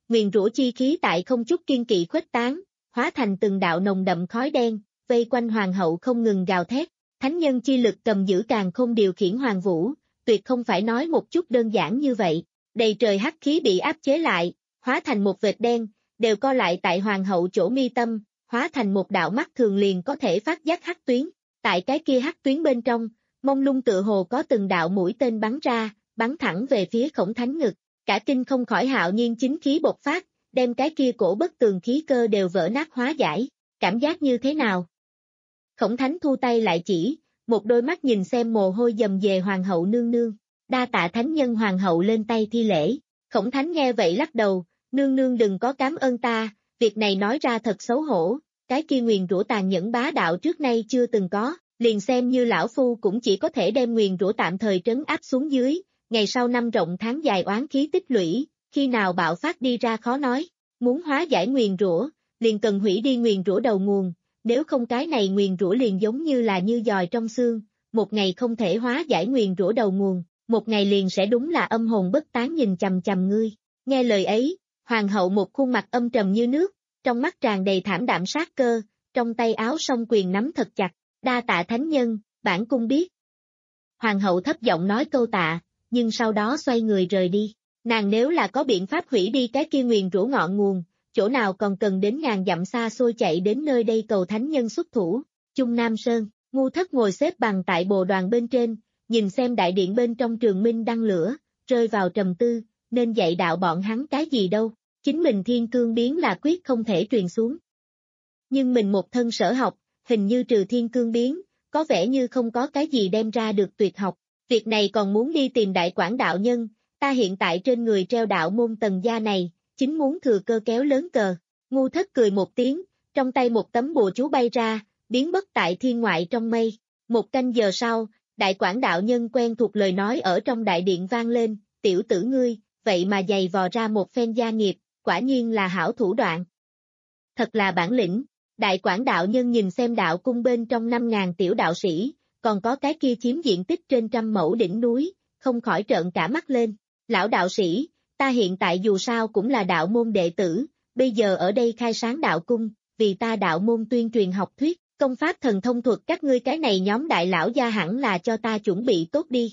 nguyền rủa chi khí tại không chút kiên kỵ khuếch tán, hóa thành từng đạo nồng đậm khói đen, vây quanh hoàng hậu không ngừng gào thét. Thánh nhân chi lực cầm giữ càn khôn điều khiển hoàng vũ, tuyệt không phải nói một chút đơn giản như vậy. Đầy trời hắc khí bị áp chế lại, hóa thành một vệt đen, đều co lại tại hoàng hậu chỗ mi tâm, hóa thành một đạo mắt thường liền có thể phát giác hắc tuyến. Tại cái kia hắc tuyến bên trong, mông lung tựa hồ có từng đạo mũi tên bắn ra, bắn thẳng về phía Khổng Thánh ngực. Cả kinh không khỏi hạo nhiên chính khí bộc phát, đem cái kia cổ bất tường khí cơ đều vỡ nát hóa giải. Cảm giác như thế nào? Khổng Thánh thu tay lại chỉ, một đôi mắt nhìn xem mồ hôi dầm về hoàng hậu nương nương. Đa tạ thánh nhân hoàng hậu lên tay thi lễ. Khổng Thánh nghe vậy lắc đầu, nương nương đừng có cám ơn ta, việc này nói ra thật xấu hổ, cái kia nguyền rủa tàn nhẫn bá đạo trước nay chưa từng có, liền xem như lão phu cũng chỉ có thể đem nguyền rủa tạm thời trấn áp xuống dưới, ngày sau năm rộng tháng dài oán khí tích lũy, khi nào bạo phát đi ra khó nói, muốn hóa giải nguyền rủa, liền cần hủy đi nguyền rủa đầu nguồn, nếu không cái này nguyền rủa liền giống như là như giòi trong xương, một ngày không thể hóa giải nguyền rủa đầu nguồn, một ngày liền sẽ đúng là âm hồn bất tán nhìn chằm chằm ngươi. Nghe lời ấy, hoàng hậu một khuôn mặt âm trầm như nước, trong mắt tràn đầy thảm đạm sát cơ, trong tay áo song quyền nắm thật chặt, đa tạ thánh nhân, bản cung biết. Hoàng hậu thấp giọng nói câu tạ, nhưng sau đó xoay người rời đi, nàng nếu là có biện pháp hủy đi cái kia nguyền rủa ngọn nguồn, chỗ nào còn cần đến ngàn dặm xa xôi chạy đến nơi đây cầu thánh nhân xuất thủ. Chung Nam Sơn, Ngu Thất ngồi xếp bằng tại bồ đoàn bên trên, nhìn xem đại điện bên trong trường minh đăng lửa, rơi vào trầm tư, nên dạy đạo bọn hắn cái gì đâu, chính mình thiên cương biến là quyết không thể truyền xuống. Nhưng mình một thân sở học, hình như trừ thiên cương biến, có vẻ như không có cái gì đem ra được tuyệt học, việc này còn muốn đi tìm đại quảng đạo nhân, ta hiện tại trên người treo đạo môn tần gia này, chính muốn thừa cơ kéo lớn cờ. Ngu Thất cười một tiếng, trong tay một tấm bùa chú bay ra, biến mất tại thiên ngoại trong mây. Một canh giờ sau, đại quảng đạo nhân quen thuộc lời nói ở trong đại điện vang lên, tiểu tử ngươi, vậy mà giày vò ra một phen gia nghiệp, quả nhiên là hảo thủ đoạn. Thật là bản lĩnh, đại quảng đạo nhân nhìn xem đạo cung bên trong năm ngàn tiểu đạo sĩ, còn có cái kia chiếm diện tích trên trăm mẫu đỉnh núi, không khỏi trợn cả mắt lên. Lão đạo sĩ, ta hiện tại dù sao cũng là đạo môn đệ tử, bây giờ ở đây khai sáng đạo cung, vì ta đạo môn tuyên truyền học thuyết, công pháp thần thông thuật các ngươi cái này nhóm đại lão gia hẳn là cho ta chuẩn bị tốt đi.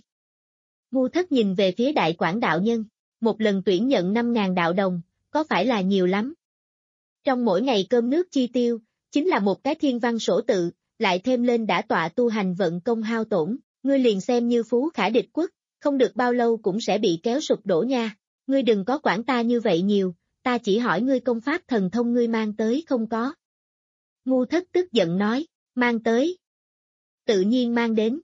Ngu Thất nhìn về phía đại quảng đạo nhân, một lần tuyển nhận năm ngàn đạo đồng, có phải là nhiều lắm? Trong mỗi ngày cơm nước chi tiêu, chính là một cái thiên văn sổ tự, lại thêm lên đã tọa tu hành vận công hao tổn, ngươi liền xem như phú khả địch quốc, không được bao lâu cũng sẽ bị kéo sụp đổ nha. Ngươi đừng có quản ta như vậy nhiều, ta chỉ hỏi ngươi công pháp thần thông ngươi mang tới không có. Ngu Thất tức giận nói, mang tới. Tự nhiên mang đến.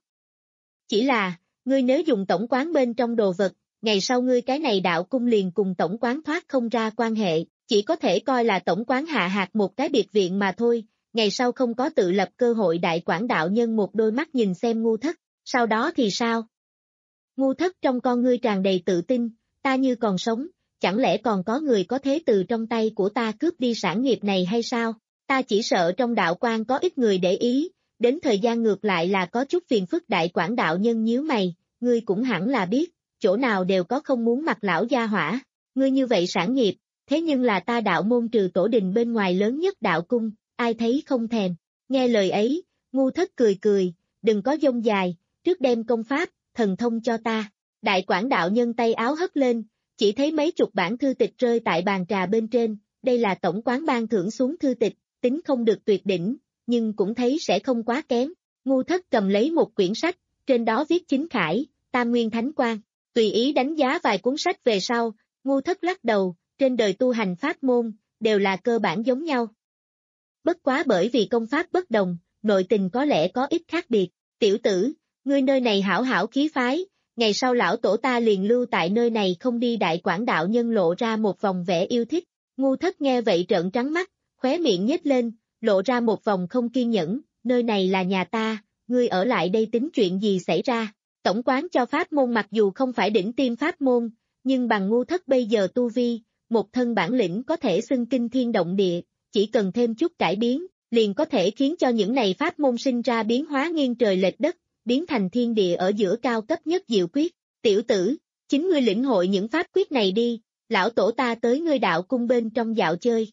Chỉ là, ngươi nếu dùng tổng quán bên trong đồ vật, ngày sau ngươi cái này đạo cung liền cùng tổng quán thoát không ra quan hệ, chỉ có thể coi là tổng quán hạ hạt một cái biệt viện mà thôi, ngày sau không có tự lập cơ hội. Đại quảng đạo nhân một đôi mắt nhìn xem Ngu Thất, sau đó thì sao? Ngu Thất trong con ngươi tràn đầy tự tin, ta như còn sống, chẳng lẽ còn có người có thế từ trong tay của ta cướp đi sản nghiệp này hay sao? Ta chỉ sợ trong đạo quan có ít người để ý, đến thời gian ngược lại là có chút phiền phức. Đại quảng đạo nhân nhíu mày, ngươi cũng hẳn là biết, chỗ nào đều có không muốn mặt lão gia hỏa, ngươi như vậy sản nghiệp, thế nhưng là ta đạo môn trừ tổ đình bên ngoài lớn nhất đạo cung, ai thấy không thèm. Nghe lời ấy, Ngu Thất cười cười, đừng có dông dài, trước đem công pháp, thần thông cho ta. Đại quảng đạo nhân tay áo hất lên, chỉ thấy mấy chục bản thư tịch rơi tại bàn trà bên trên, đây là tổng quán ban thưởng xuống thư tịch, tính không được tuyệt đỉnh, nhưng cũng thấy sẽ không quá kém. Ngu Thất cầm lấy một quyển sách, trên đó viết chính khải, Tam Nguyên Thánh Quang, tùy ý đánh giá vài cuốn sách về sau, Ngu Thất lắc đầu, trên đời tu hành pháp môn, đều là cơ bản giống nhau. Bất quá bởi vì công pháp bất đồng, nội tình có lẽ có ít khác biệt. Tiểu tử, ngươi nơi này hảo hảo khí phái, ngày sau lão tổ ta liền lưu tại nơi này không đi. Đại quảng đạo nhân lộ ra một vòng vẻ yêu thích. Ngu Thất nghe vậy trợn trắng mắt, khóe miệng nhếch lên, lộ ra một vòng không kiên nhẫn, nơi này là nhà ta, ngươi ở lại đây tính chuyện gì xảy ra? Tổng quán cho pháp môn mặc dù không phải đỉnh tiêm pháp môn, nhưng bằng Ngu Thất bây giờ tu vi, một thân bản lĩnh có thể xưng kinh thiên động địa, chỉ cần thêm chút cải biến, liền có thể khiến cho những này pháp môn sinh ra biến hóa nghiêng trời lệch đất, biến thành thiên địa ở giữa cao cấp nhất diệu quyết. Tiểu tử, chính ngươi lĩnh hội những pháp quyết này đi, Lão tổ ta tới ngươi đạo cung bên trong dạo chơi.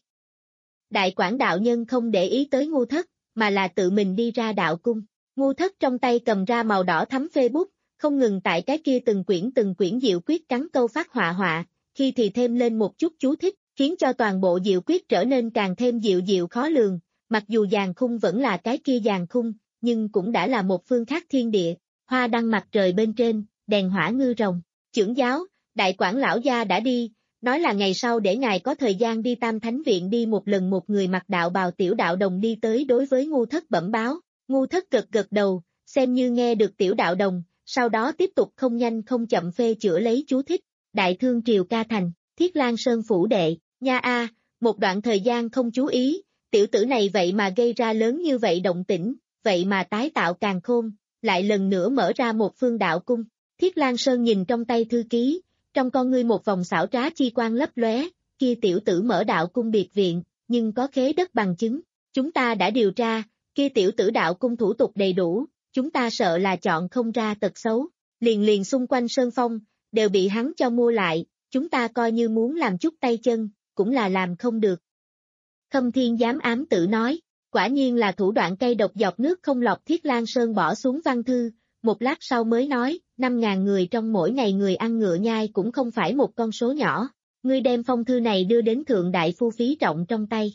Đại quản đạo nhân không để ý tới Ngu Thất, mà là tự mình đi ra đạo cung. Ngu Thất trong tay cầm ra màu đỏ thắm Facebook, không ngừng tại cái kia từng quyển từng quyển diệu quyết cắn câu phát họa họa, khi thì thêm lên một chút chú thích, khiến cho toàn bộ diệu quyết trở nên càng thêm diệu diệu khó lường, mặc dù dàn khung vẫn là cái kia dàn khung, nhưng cũng đã là một phương khác thiên địa, hoa đăng mặt trời bên trên, đèn hỏa ngư rồng, chưởng giáo, đại quản lão gia đã đi, nói là ngày sau để ngài có thời gian đi Tam Thánh Viện đi một lần. Một người mặc đạo bào tiểu đạo đồng đi tới đối với Ngu Thất bẩm báo, Ngu Thất gật gật đầu, xem như nghe được tiểu đạo đồng, sau đó tiếp tục không nhanh không chậm phê chữa lấy chú thích, đại thương triều ca thành, Thiết Lang Sơn phủ đệ, nha a, một đoạn thời gian không chú ý, tiểu tử này vậy mà gây ra lớn như vậy động tĩnh, vậy mà tái tạo càn khôn, lại lần nữa mở ra một phương đạo cung. Thiết Lang Sơn nhìn trong tay thư ký, trong con ngươi một vòng xảo trá chi quan lấp lóe, kia tiểu tử mở đạo cung biệt viện, nhưng có khế đất bằng chứng, chúng ta đã điều tra, kia tiểu tử đạo cung thủ tục đầy đủ, chúng ta sợ là chọn không ra tật xấu, liền liền xung quanh Sơn Phong, đều bị hắn cho mua lại, chúng ta coi như muốn làm chút tay chân, cũng là làm không được. Khâm Thiên dám ám tự nói, quả nhiên là thủ đoạn cây độc dọc nước không lọt. Thiết Lang Sơn bỏ xuống văn thư, một lát sau mới nói, năm ngàn người trong mỗi ngày người ăn ngựa nhai cũng không phải một con số nhỏ, ngươi đem phong thư này đưa đến thượng đại phu Phí Trọng trong tay.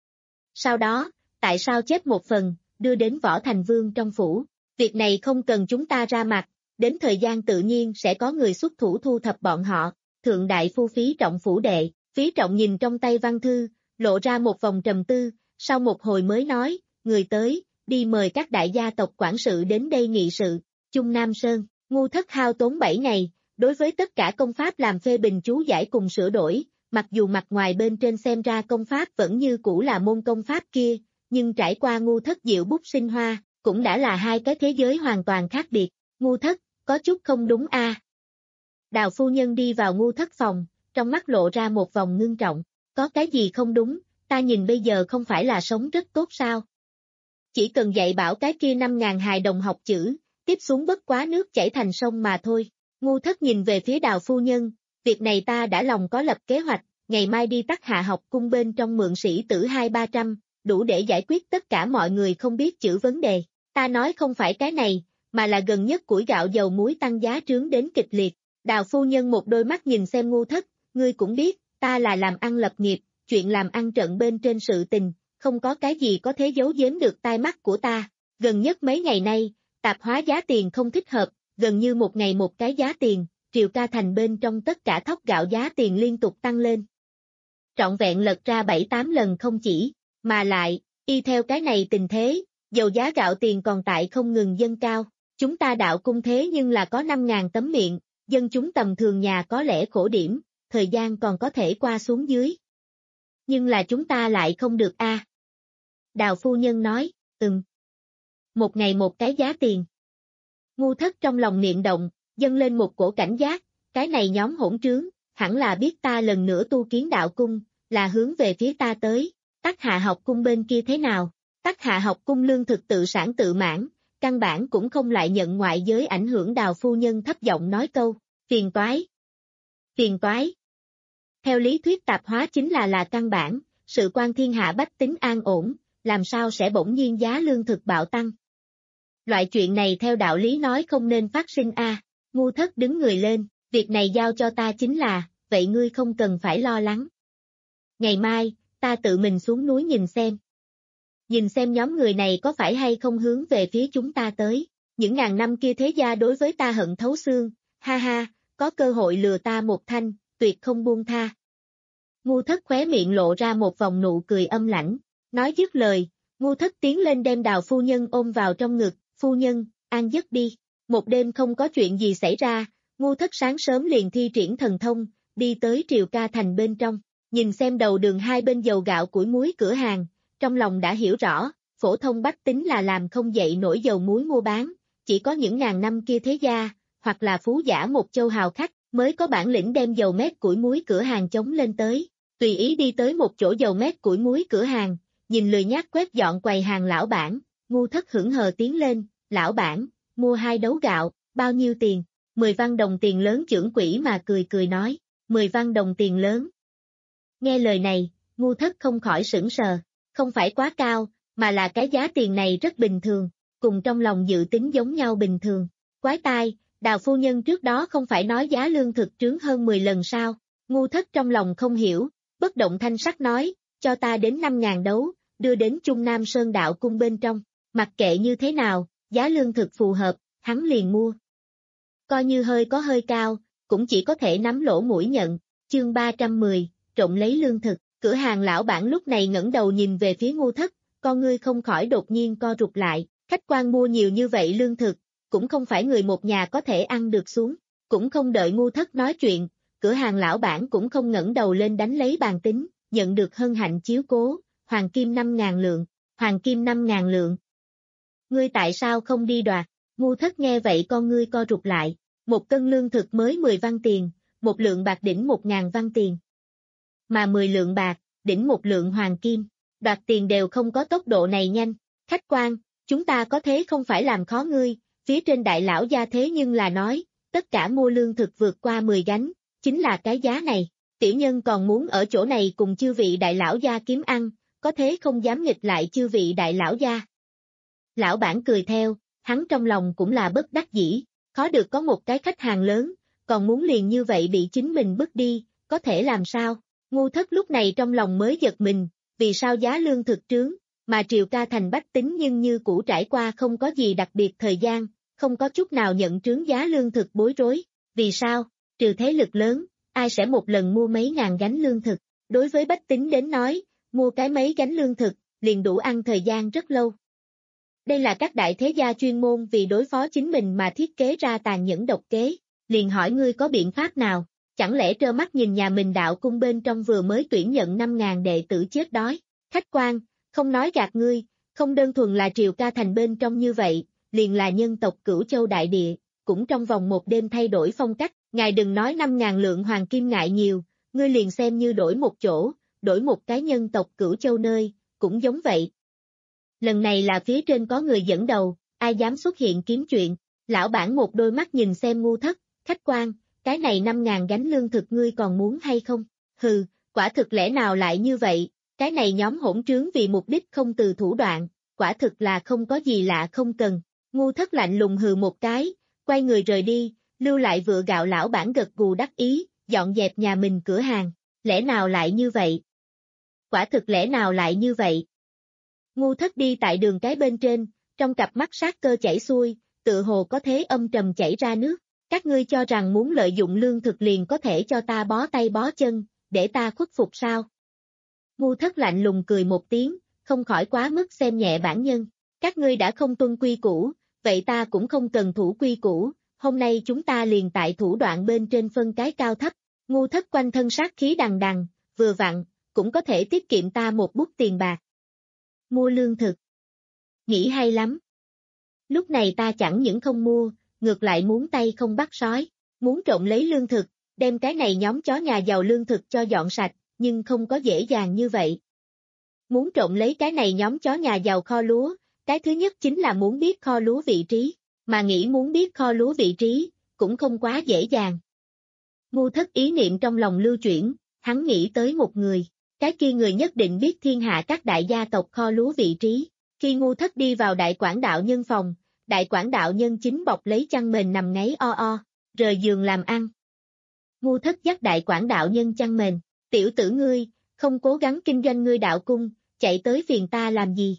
Sau đó, tại sao chép một phần, đưa đến Võ Thành Vương trong phủ, việc này không cần chúng ta ra mặt, đến thời gian tự nhiên sẽ có người xuất thủ thu thập bọn họ. Thượng đại phu Phí Trọng phủ đệ, Phí Trọng nhìn trong tay văn thư, lộ ra một vòng trầm tư, sau một hồi mới nói, người tới, đi mời các đại gia tộc quản sự đến đây nghị sự. Chung Nam Sơn, Ngu Thất hao tốn bảy ngày, đối với tất cả công pháp làm phê bình chú giải cùng sửa đổi, mặc dù mặt ngoài bên trên xem ra công pháp vẫn như cũ là môn công pháp kia, nhưng trải qua Ngu Thất diệu bút sinh hoa, cũng đã là hai cái thế giới hoàn toàn khác biệt. Ngu Thất, có chút không đúng a. À. Đào phu nhân đi vào Ngu Thất phòng, trong mắt lộ ra một vòng ngưng trọng, có cái gì không đúng, ta nhìn bây giờ không phải là sống rất tốt sao? Chỉ cần dạy bảo cái kia năm ngàn hài đồng học chữ, tiếp xuống bất quá nước chảy thành sông mà thôi. Ngu Thất nhìn về phía Đào phu nhân, việc này ta đã lòng có lập kế hoạch, ngày mai đi Tắc Hạ học cung bên trong mượn sĩ tử hai ba trăm, đủ để giải quyết tất cả mọi người không biết chữ vấn đề. Ta nói không phải cái này, mà là gần nhất củi gạo dầu muối tăng giá trướng đến kịch liệt. Đào phu nhân một đôi mắt nhìn xem Ngu Thất, ngươi cũng biết, ta là làm ăn lập nghiệp, chuyện làm ăn trận bên trên sự tình, không có cái gì có thể giấu giếm được tai mắt của ta. Gần nhất mấy ngày nay, tạp hóa giá tiền không thích hợp, gần như một ngày một cái giá tiền, triều ca thành bên trong tất cả thóc gạo giá tiền liên tục tăng lên. Trọn vẹn lật ra bảy tám lần không chỉ, mà lại, y theo cái này tình thế, dầu giá gạo tiền còn tại không ngừng dâng cao. Chúng ta đạo cung thế nhưng là có năm ngàn tấm miệng, dân chúng tầm thường nhà có lẽ khổ điểm, thời gian còn có thể qua xuống dưới. Nhưng là chúng ta lại không được a. À. Đào phu nhân nói, ừm. Một ngày một cái giá tiền. Ngu Thất trong lòng niệm động, dâng lên một cổ cảnh giác, cái này nhóm hỗn trướng, hẳn là biết ta lần nữa tu kiến đạo cung, là hướng về phía ta tới. Tắc Hạ học cung bên kia thế nào? Tắc Hạ học cung lương thực tự sản tự mãn, căn bản cũng không lại nhận ngoại giới ảnh hưởng. Đào phu nhân thấp giọng nói câu, phiền toái. Phiền toái. Theo lý thuyết tạp hóa chính là là căn bản, sự quan thiên hạ bách tính an ổn, làm sao sẽ bỗng nhiên giá lương thực bạo tăng. Loại chuyện này theo đạo lý nói không nên phát sinh a. À. Ngu Thất đứng người lên, việc này giao cho ta chính là, vậy ngươi không cần phải lo lắng. Ngày mai, ta tự mình xuống núi nhìn xem. Nhìn xem nhóm người này có phải hay không hướng về phía chúng ta tới. Những ngàn năm kia thế gia đối với ta hận thấu xương, ha ha, có cơ hội lừa ta một thanh, tuyệt không buông tha. Ngu Thất khóe miệng lộ ra một vòng nụ cười âm lãnh, nói dứt lời, Ngu Thất tiến lên đem Đào phu nhân ôm vào trong ngực, phu nhân, an giấc đi. Một đêm không có chuyện gì xảy ra, Ngu Thất sáng sớm liền thi triển thần thông, đi tới triều ca thành bên trong, nhìn xem đầu đường hai bên dầu gạo củi muối cửa hàng, trong lòng đã hiểu rõ, phổ thông bách tính là làm không dậy nổi dầu muối mua bán, chỉ có những ngàn năm kia thế gia, hoặc là phú giả một châu hào khách, mới có bản lĩnh đem dầu mét củi muối cửa hàng chống lên tới. Tùy ý đi tới một chỗ dầu mét củi muối cửa hàng, nhìn lười nhác quét dọn quầy hàng lão bản, Ngu Thất hững hờ tiến lên, lão bản, mua hai đấu gạo, bao nhiêu tiền? Mười văn đồng tiền lớn. Trưởng quỹ mà cười cười nói, mười văn đồng tiền lớn. Nghe lời này, ngu thất không khỏi sửng sờ, không phải quá cao, mà là cái giá tiền này rất bình thường, cùng trong lòng dự tính giống nhau bình thường. Quái tai, Đào phu nhân trước đó không phải nói giá lương thực trướng hơn mười lần sao? Ngu thất trong lòng không hiểu, bất động thanh sắc nói, cho ta đến năm ngàn đấu, đưa đến Trung Nam Sơn Đạo Cung bên trong, mặc kệ như thế nào, giá lương thực phù hợp, hắn liền mua. Coi như hơi có hơi cao, cũng chỉ có thể nắm lỗ mũi nhận. Chương ba trăm mười, trộm lấy lương thực, cửa hàng lão bản lúc này ngẩng đầu nhìn về phía ngu thất, con ngươi không khỏi đột nhiên co rụt lại, khách quan mua nhiều như vậy lương thực, cũng không phải người một nhà có thể ăn được xuống, cũng không đợi ngu thất nói chuyện, cửa hàng lão bản cũng không ngẩng đầu lên đánh lấy bàn tính, nhận được hân hạnh chiếu cố, hoàng kim năm ngàn lượng, hoàng kim năm ngàn lượng. Ngươi tại sao không đi đoạt? Ngu thất nghe vậy con ngươi co rụt lại, một cân lương thực mới mười văn tiền, một lượng bạc đỉnh một ngàn văn tiền. Mà mười lượng bạc, đỉnh một lượng hoàng kim, đoạt tiền đều không có tốc độ này nhanh. Khách quan, chúng ta có thế không phải làm khó ngươi, phía trên đại lão gia thế nhưng là nói, tất cả mua lương thực vượt qua mười gánh, chính là cái giá này. Tiểu nhân còn muốn ở chỗ này cùng chư vị đại lão gia kiếm ăn, có thế không dám nghịch lại chư vị đại lão gia. Lão bản cười theo, hắn trong lòng cũng là bất đắc dĩ, khó được có một cái khách hàng lớn, còn muốn liền như vậy bị chính mình bức đi, có thể làm sao? Ngu thất lúc này trong lòng mới giật mình, vì sao giá lương thực trướng, mà Triều Ca thành bách tính nhưng như cũ trải qua không có gì đặc biệt thời gian, không có chút nào nhận trướng giá lương thực bối rối, vì sao? Trừ thế lực lớn, ai sẽ một lần mua mấy ngàn gánh lương thực, đối với bách tính đến nói, mua cái mấy gánh lương thực, liền đủ ăn thời gian rất lâu. Đây là các đại thế gia chuyên môn vì đối phó chính mình mà thiết kế ra tàn nhẫn độc kế, liền hỏi ngươi có biện pháp nào, chẳng lẽ trơ mắt nhìn nhà mình đạo cung bên trong vừa mới tuyển nhận năm ngàn đệ tử chết đói, khách quan, không nói gạt ngươi, không đơn thuần là Triều Ca thành bên trong như vậy, liền là nhân tộc Cửu Châu đại địa, cũng trong vòng một đêm thay đổi phong cách, ngài đừng nói năm ngàn lượng hoàng kim ngại nhiều, ngươi liền xem như đổi một chỗ, đổi một cái nhân tộc Cửu Châu nơi, cũng giống vậy. Lần này là phía trên có người dẫn đầu, ai dám xuất hiện kiếm chuyện, lão bản một đôi mắt nhìn xem ngu thất, khách quan, cái này năm ngàn gánh lương thực ngươi còn muốn hay không? Hừ, quả thực lẽ nào lại như vậy, cái này nhóm hỗn trướng vì mục đích không từ thủ đoạn, quả thực là không có gì lạ không cần, ngu thất lạnh lùng hừ một cái, quay người rời đi, lưu lại vựa gạo lão bản gật gù đắc ý, dọn dẹp nhà mình cửa hàng, lẽ nào lại như vậy? Quả thực lẽ nào lại như vậy? Ngu thất đi tại đường cái bên trên, trong cặp mắt sát cơ chảy xuôi, tự hồ có thế âm trầm chảy ra nước, các ngươi cho rằng muốn lợi dụng lương thực liền có thể cho ta bó tay bó chân, để ta khuất phục sao? Ngu thất lạnh lùng cười một tiếng, không khỏi quá mức xem nhẹ bản nhân, các ngươi đã không tuân quy củ, vậy ta cũng không cần thủ quy củ, hôm nay chúng ta liền tại thủ đoạn bên trên phân cái cao thấp, ngu thất quanh thân sát khí đằng đằng, vừa vặn, cũng có thể tiết kiệm ta một bút tiền bạc. Mua lương thực. Nghĩ hay lắm. Lúc này ta chẳng những không mua, ngược lại muốn tay không bắt sói, muốn trộm lấy lương thực, đem cái này nhóm chó nhà giàu lương thực cho dọn sạch, nhưng không có dễ dàng như vậy. Muốn trộm lấy cái này nhóm chó nhà giàu kho lúa, cái thứ nhất chính là muốn biết kho lúa vị trí, mà nghĩ muốn biết kho lúa vị trí, cũng không quá dễ dàng. Ngu thất ý niệm trong lòng lưu chuyển, hắn nghĩ tới một người, cái kia người nhất định biết thiên hạ các đại gia tộc kho lúa vị trí. Khi ngu thất đi vào đại quản đạo nhân phòng, đại quản đạo nhân chính bọc lấy chăn mền nằm ngáy o o, rời giường làm ăn. Ngu thất dắt đại quản đạo nhân chăn mền, tiểu tử ngươi, không cố gắng kinh doanh ngươi đạo cung, chạy tới phiền ta làm gì?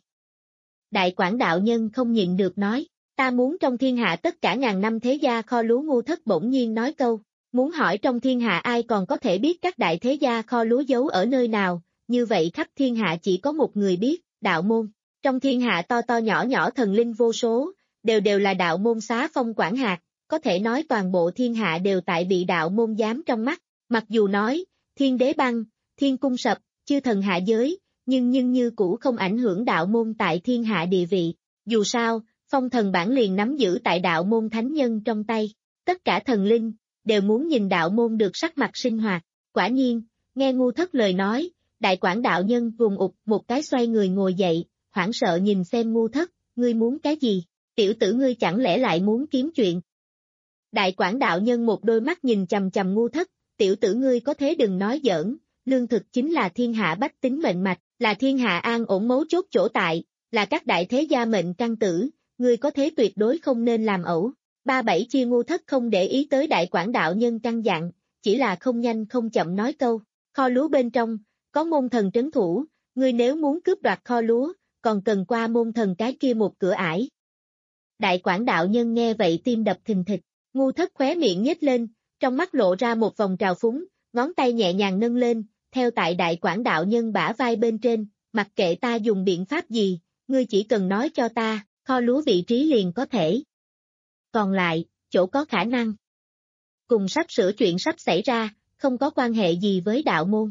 Đại quản đạo nhân không nhịn được nói, ta muốn trong thiên hạ tất cả ngàn năm thế gia kho lúa. Ngu thất bỗng nhiên nói câu, muốn hỏi trong thiên hạ ai còn có thể biết các đại thế gia kho lúa giấu ở nơi nào, như vậy khắp thiên hạ chỉ có một người biết, đạo môn. Trong thiên hạ to to nhỏ nhỏ thần linh vô số, đều đều là đạo môn xá phong quản hạt, có thể nói toàn bộ thiên hạ đều tại bị đạo môn giám trong mắt, mặc dù nói, thiên đế băng, thiên cung sập, chư thần hạ giới, nhưng nhưng như cũ không ảnh hưởng đạo môn tại thiên hạ địa vị, dù sao, phong thần bản liền nắm giữ tại đạo môn thánh nhân trong tay, tất cả thần linh, đều muốn nhìn đạo môn được sắc mặt sinh hoạt, quả nhiên, nghe ngu thất lời nói, đại quản đạo nhân vùng ụt một cái xoay người ngồi dậy, hoảng sợ nhìn xem ngu thất, ngươi muốn cái gì, tiểu tử ngươi chẳng lẽ lại muốn kiếm chuyện. Đại quản đạo nhân một đôi mắt nhìn chầm chầm ngu thất, tiểu tử ngươi có thế đừng nói giỡn, lương thực chính là thiên hạ bách tính mệnh mạch, là thiên hạ an ổn mấu chốt chỗ tại, là các đại thế gia mệnh căn tử, ngươi có thế tuyệt đối không nên làm ẩu. Ba bảy chia Ngu Thất không để ý tới đại quản đạo nhân căn dặn, chỉ là không nhanh không chậm nói câu, kho lúa bên trong, có môn thần trấn thủ, ngươi nếu muốn cướp đoạt kho lúa, còn cần qua môn thần cái kia một cửa ải. Đại quản đạo nhân nghe vậy tim đập thình thịch, Ngu Thất khóe miệng nhếch lên, trong mắt lộ ra một vòng trào phúng, ngón tay nhẹ nhàng nâng lên, theo tại đại quản đạo nhân bả vai bên trên, mặc kệ ta dùng biện pháp gì, ngươi chỉ cần nói cho ta, kho lúa vị trí liền có thể. Còn lại, chỗ có khả năng. Cùng sắp sửa chuyện sắp xảy ra, không có quan hệ gì với đạo môn.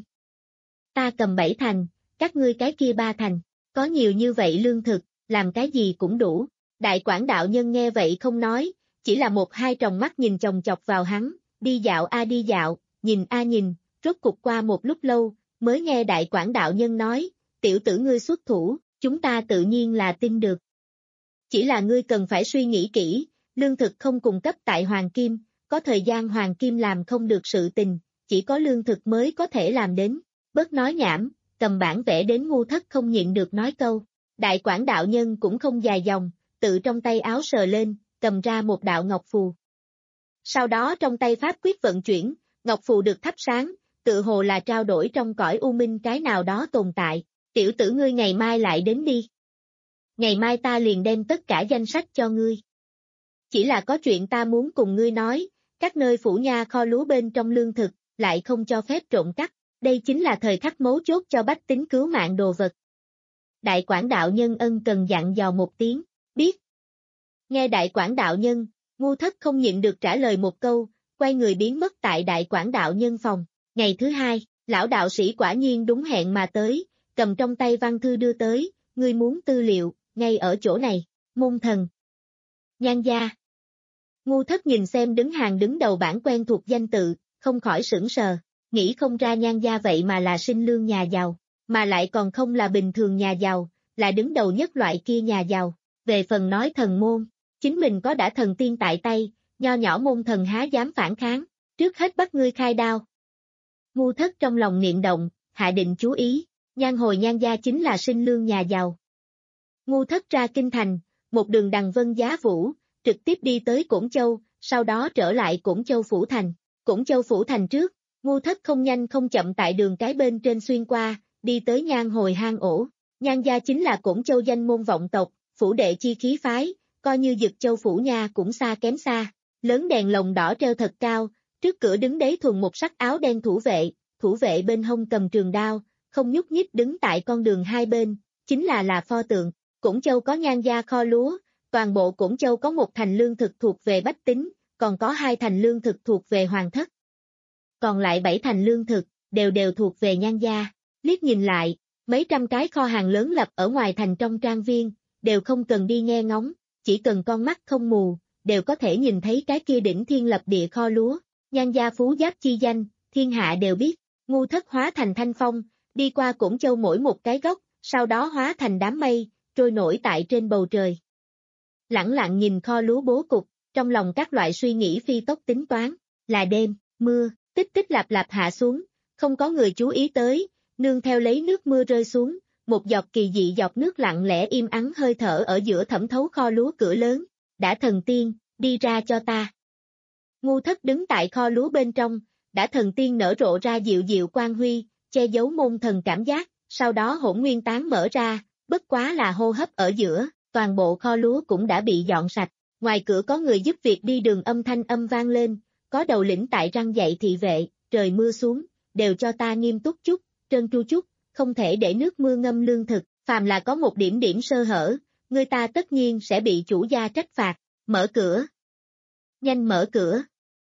Ta cầm bảy thành, các ngươi cái kia ba thành, có nhiều như vậy lương thực, làm cái gì cũng đủ. Đại quản đạo nhân nghe vậy không nói, chỉ là một hai tròng mắt nhìn chòng chọc vào hắn, đi dạo a đi dạo, nhìn a nhìn, rốt cục qua một lúc lâu, mới nghe đại quản đạo nhân nói, tiểu tử ngươi xuất thủ, chúng ta tự nhiên là tin được. Chỉ là ngươi cần phải suy nghĩ kỹ, lương thực không cung cấp tại Hoàng Kim, có thời gian Hoàng Kim làm không được sự tình, chỉ có lương thực mới có thể làm đến. Bớt nói nhảm, cầm bản vẽ đến Ngu Thất không nhịn được nói câu. Đại quản đạo nhân cũng không dài dòng, tự trong tay áo sờ lên, cầm ra một đạo ngọc phù. Sau đó trong tay pháp quyết vận chuyển, ngọc phù được thắp sáng, tự hồ là trao đổi trong cõi u minh cái nào đó tồn tại. Tiểu tử ngươi ngày mai lại đến đi. Ngày mai ta liền đem tất cả danh sách cho ngươi. Chỉ là có chuyện ta muốn cùng ngươi nói, các nơi phủ nha kho lúa bên trong lương thực, lại không cho phép trộm cắp, đây chính là thời khắc mấu chốt cho bách tính cứu mạng đồ vật. Đại quản đạo nhân ân cần dặn dò một tiếng, biết. Nghe đại quản đạo nhân, Ngu Thất không nhịn được trả lời một câu, quay người biến mất tại đại quản đạo nhân phòng. Ngày thứ hai, lão đạo sĩ quả nhiên đúng hẹn mà tới, cầm trong tay văn thư đưa tới, ngươi muốn tư liệu, ngay ở chỗ này, môn thần. Nhan gia. Ngu Thất nhìn xem đứng hàng đứng đầu bảng quen thuộc danh tự, không khỏi sửng sờ, nghĩ không ra Nhan gia vậy mà là sinh lương nhà giàu, mà lại còn không là bình thường nhà giàu, là đứng đầu nhất loại kia nhà giàu. Về phần nói thần môn, chính mình có đã thần tiên tại tay, nho nhỏ môn thần há dám phản kháng, trước hết bắt ngươi khai đao. Ngu Thất trong lòng niệm động, hạ định chú ý, Nhan hồi Nhan gia chính là sinh lương nhà giàu. Ngu Thất ra kinh thành, một đường đằng vân giá vũ, trực tiếp đi tới Cổn Châu, sau đó trở lại Cổn Châu Phủ Thành. Cổn Châu Phủ Thành trước, Ngu Thất không nhanh không chậm tại đường cái bên trên xuyên qua, đi tới Nhan hồi hang ổ. Nhan gia chính là Cổn Châu danh môn vọng tộc, phủ đệ chi khí phái, coi như Dực Châu Phủ nha cũng xa kém xa. Lớn đèn lồng đỏ treo thật cao, trước cửa đứng đấy thuần một sắc áo đen thủ vệ, thủ vệ bên hông cầm trường đao, không nhúc nhích đứng tại con đường hai bên, chính là là pho tượng. Cổn Châu có Nhan gia kho lúa, toàn bộ Cổn Châu có một thành lương thực thuộc về bách tính, còn có hai thành lương thực thuộc về hoàng thất. Còn lại bảy thành lương thực, đều đều thuộc về Nhan gia. Liếc nhìn lại, mấy trăm cái kho hàng lớn lập ở ngoài thành trong trang viên, đều không cần đi nghe ngóng, chỉ cần con mắt không mù, đều có thể nhìn thấy cái kia đỉnh thiên lập địa kho lúa. Nhan gia phú giáp chi danh, thiên hạ đều biết. Ngu Thất hóa thành thanh phong, đi qua Cổn Châu mỗi một cái góc, sau đó hóa thành đám mây, trôi nổi tại trên bầu trời. Lẳng lặng nhìn kho lúa bố cục, trong lòng các loại suy nghĩ phi tốc tính toán, là đêm, mưa, tích tích lạp lạp hạ xuống, không có người chú ý tới, nương theo lấy nước mưa rơi xuống, một giọt kỳ dị giọt nước lặng lẽ im ắng hơi thở ở giữa thẩm thấu kho lúa cửa lớn, đã thần tiên, đi ra cho ta. Ngu Thất đứng tại kho lúa bên trong, đã thần tiên nở rộ ra dịu dịu quang huy, che giấu môn thần cảm giác, sau đó hỗn nguyên tán mở ra, bất quá là hô hấp ở giữa, toàn bộ kho lúa cũng đã bị dọn sạch, ngoài cửa có người giúp việc đi đường âm thanh âm vang lên, có đầu lĩnh tại răng dạy thị vệ, trời mưa xuống, đều cho ta nghiêm túc chút, trơn tru chút, không thể để nước mưa ngâm lương thực, phàm là có một điểm điểm sơ hở, người ta tất nhiên sẽ bị chủ gia trách phạt, mở cửa. Nhanh mở cửa.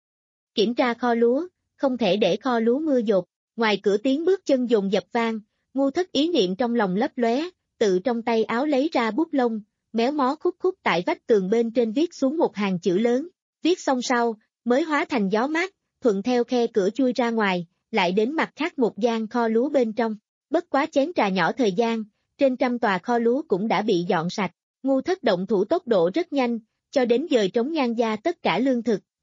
Kiểm tra kho lúa, không thể để kho lúa mưa dột, ngoài cửa tiếng bước chân dồn dập vang, Ngu Thất ý niệm trong lòng lấp lóe, tự trong tay áo lấy ra bút lông, méo mó khúc khúc tại vách tường bên trên viết xuống một hàng chữ lớn, viết xong sau, mới hóa thành gió mát, thuận theo khe cửa chui ra ngoài, lại đến mặt khác một gian kho lúa bên trong. Bất quá chén trà nhỏ thời gian, trên trăm tòa kho lúa cũng đã bị dọn sạch. Ngu Thất động thủ tốc độ rất nhanh, cho đến dời trống Nhan gia tất cả lương thực,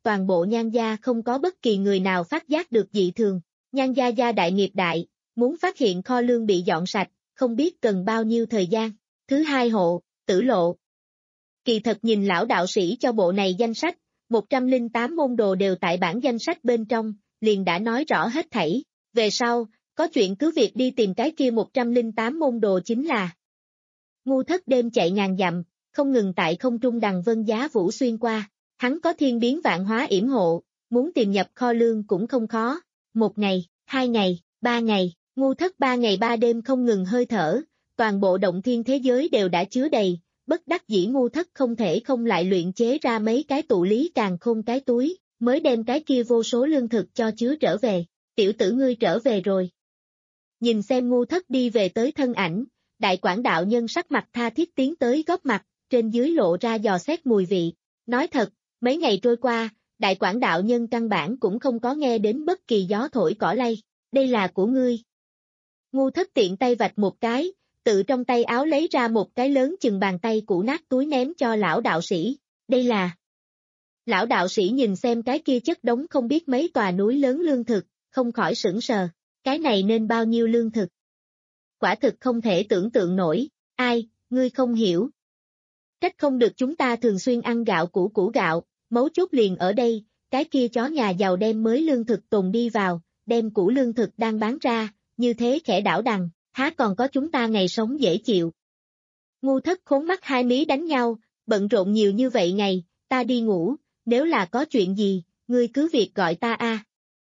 toàn bộ Nhan gia không có bất kỳ người nào phát giác được dị thường. Nhan gia gia đại nghiệp đại, muốn phát hiện kho lương bị dọn sạch, không biết cần bao nhiêu thời gian. Thứ hai hộ, Tử Lộ. Kỳ thật nhìn lão đạo sĩ cho bộ này danh sách, một trăm lẻ tám môn đồ đều tại bản danh sách bên trong, liền đã nói rõ hết thảy. Về sau, có chuyện cứ việc đi tìm cái kia một trăm lẻ tám môn đồ chính là. Ngu Thất đêm chạy ngàn dặm, không ngừng tại không trung đằng vân giá vũ xuyên qua. Hắn có thiên biến vạn hóa yểm hộ, muốn tìm nhập kho lương cũng không khó. Một ngày, hai ngày, ba ngày, Ngu Thất ba ngày ba đêm không ngừng hơi thở, toàn bộ động thiên thế giới đều đã chứa đầy, bất đắc dĩ Ngu Thất không thể không lại luyện chế ra mấy cái tụ lý càn khôn cái túi, mới đem cái kia vô số lương thực cho chứa trở về. Tiểu tử ngươi trở về rồi. Nhìn xem Ngu Thất đi về tới thân ảnh, đại quản đạo nhân sắc mặt tha thiết tiến tới góp mặt, trên dưới lộ ra dò xét mùi vị. Nói thật, mấy ngày trôi qua, đại quản đạo nhân căn bản cũng không có nghe đến bất kỳ gió thổi cỏ lay. Đây là của ngươi. Ngu Thất tiện tay vạch một cái, tự trong tay áo lấy ra một cái lớn chừng bàn tay cũ nát túi ném cho lão đạo sĩ. Đây là. Lão đạo sĩ nhìn xem cái kia chất đống không biết mấy tòa núi lớn lương thực, không khỏi sửng sờ. Cái này nên bao nhiêu lương thực? Quả thực không thể tưởng tượng nổi. Ai, ngươi không hiểu. Trách không được chúng ta thường xuyên ăn gạo củ củ gạo, mấu chốt liền ở đây, cái kia chó nhà giàu đem mới lương thực tồn đi vào, đem củ lương thực đang bán ra, như thế khẽ đảo đằng, há còn có chúng ta ngày sống dễ chịu. Ngu Thất khốn mắt hai mí đánh nhau, bận rộn nhiều như vậy ngày, ta đi ngủ, nếu là có chuyện gì, ngươi cứ việc gọi ta a.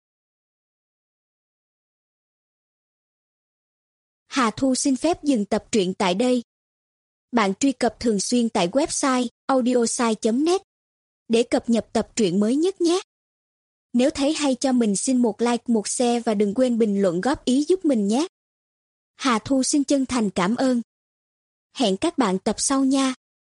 Hà Thu xin phép dừng tập truyện tại đây. Bạn truy cập thường xuyên tại website audiosai chấm net để cập nhật tập truyện mới nhất nhé. Nếu thấy hay cho mình xin một like, một share và đừng quên bình luận góp ý giúp mình nhé. Hà Thu xin chân thành cảm ơn. Hẹn các bạn tập sau nha.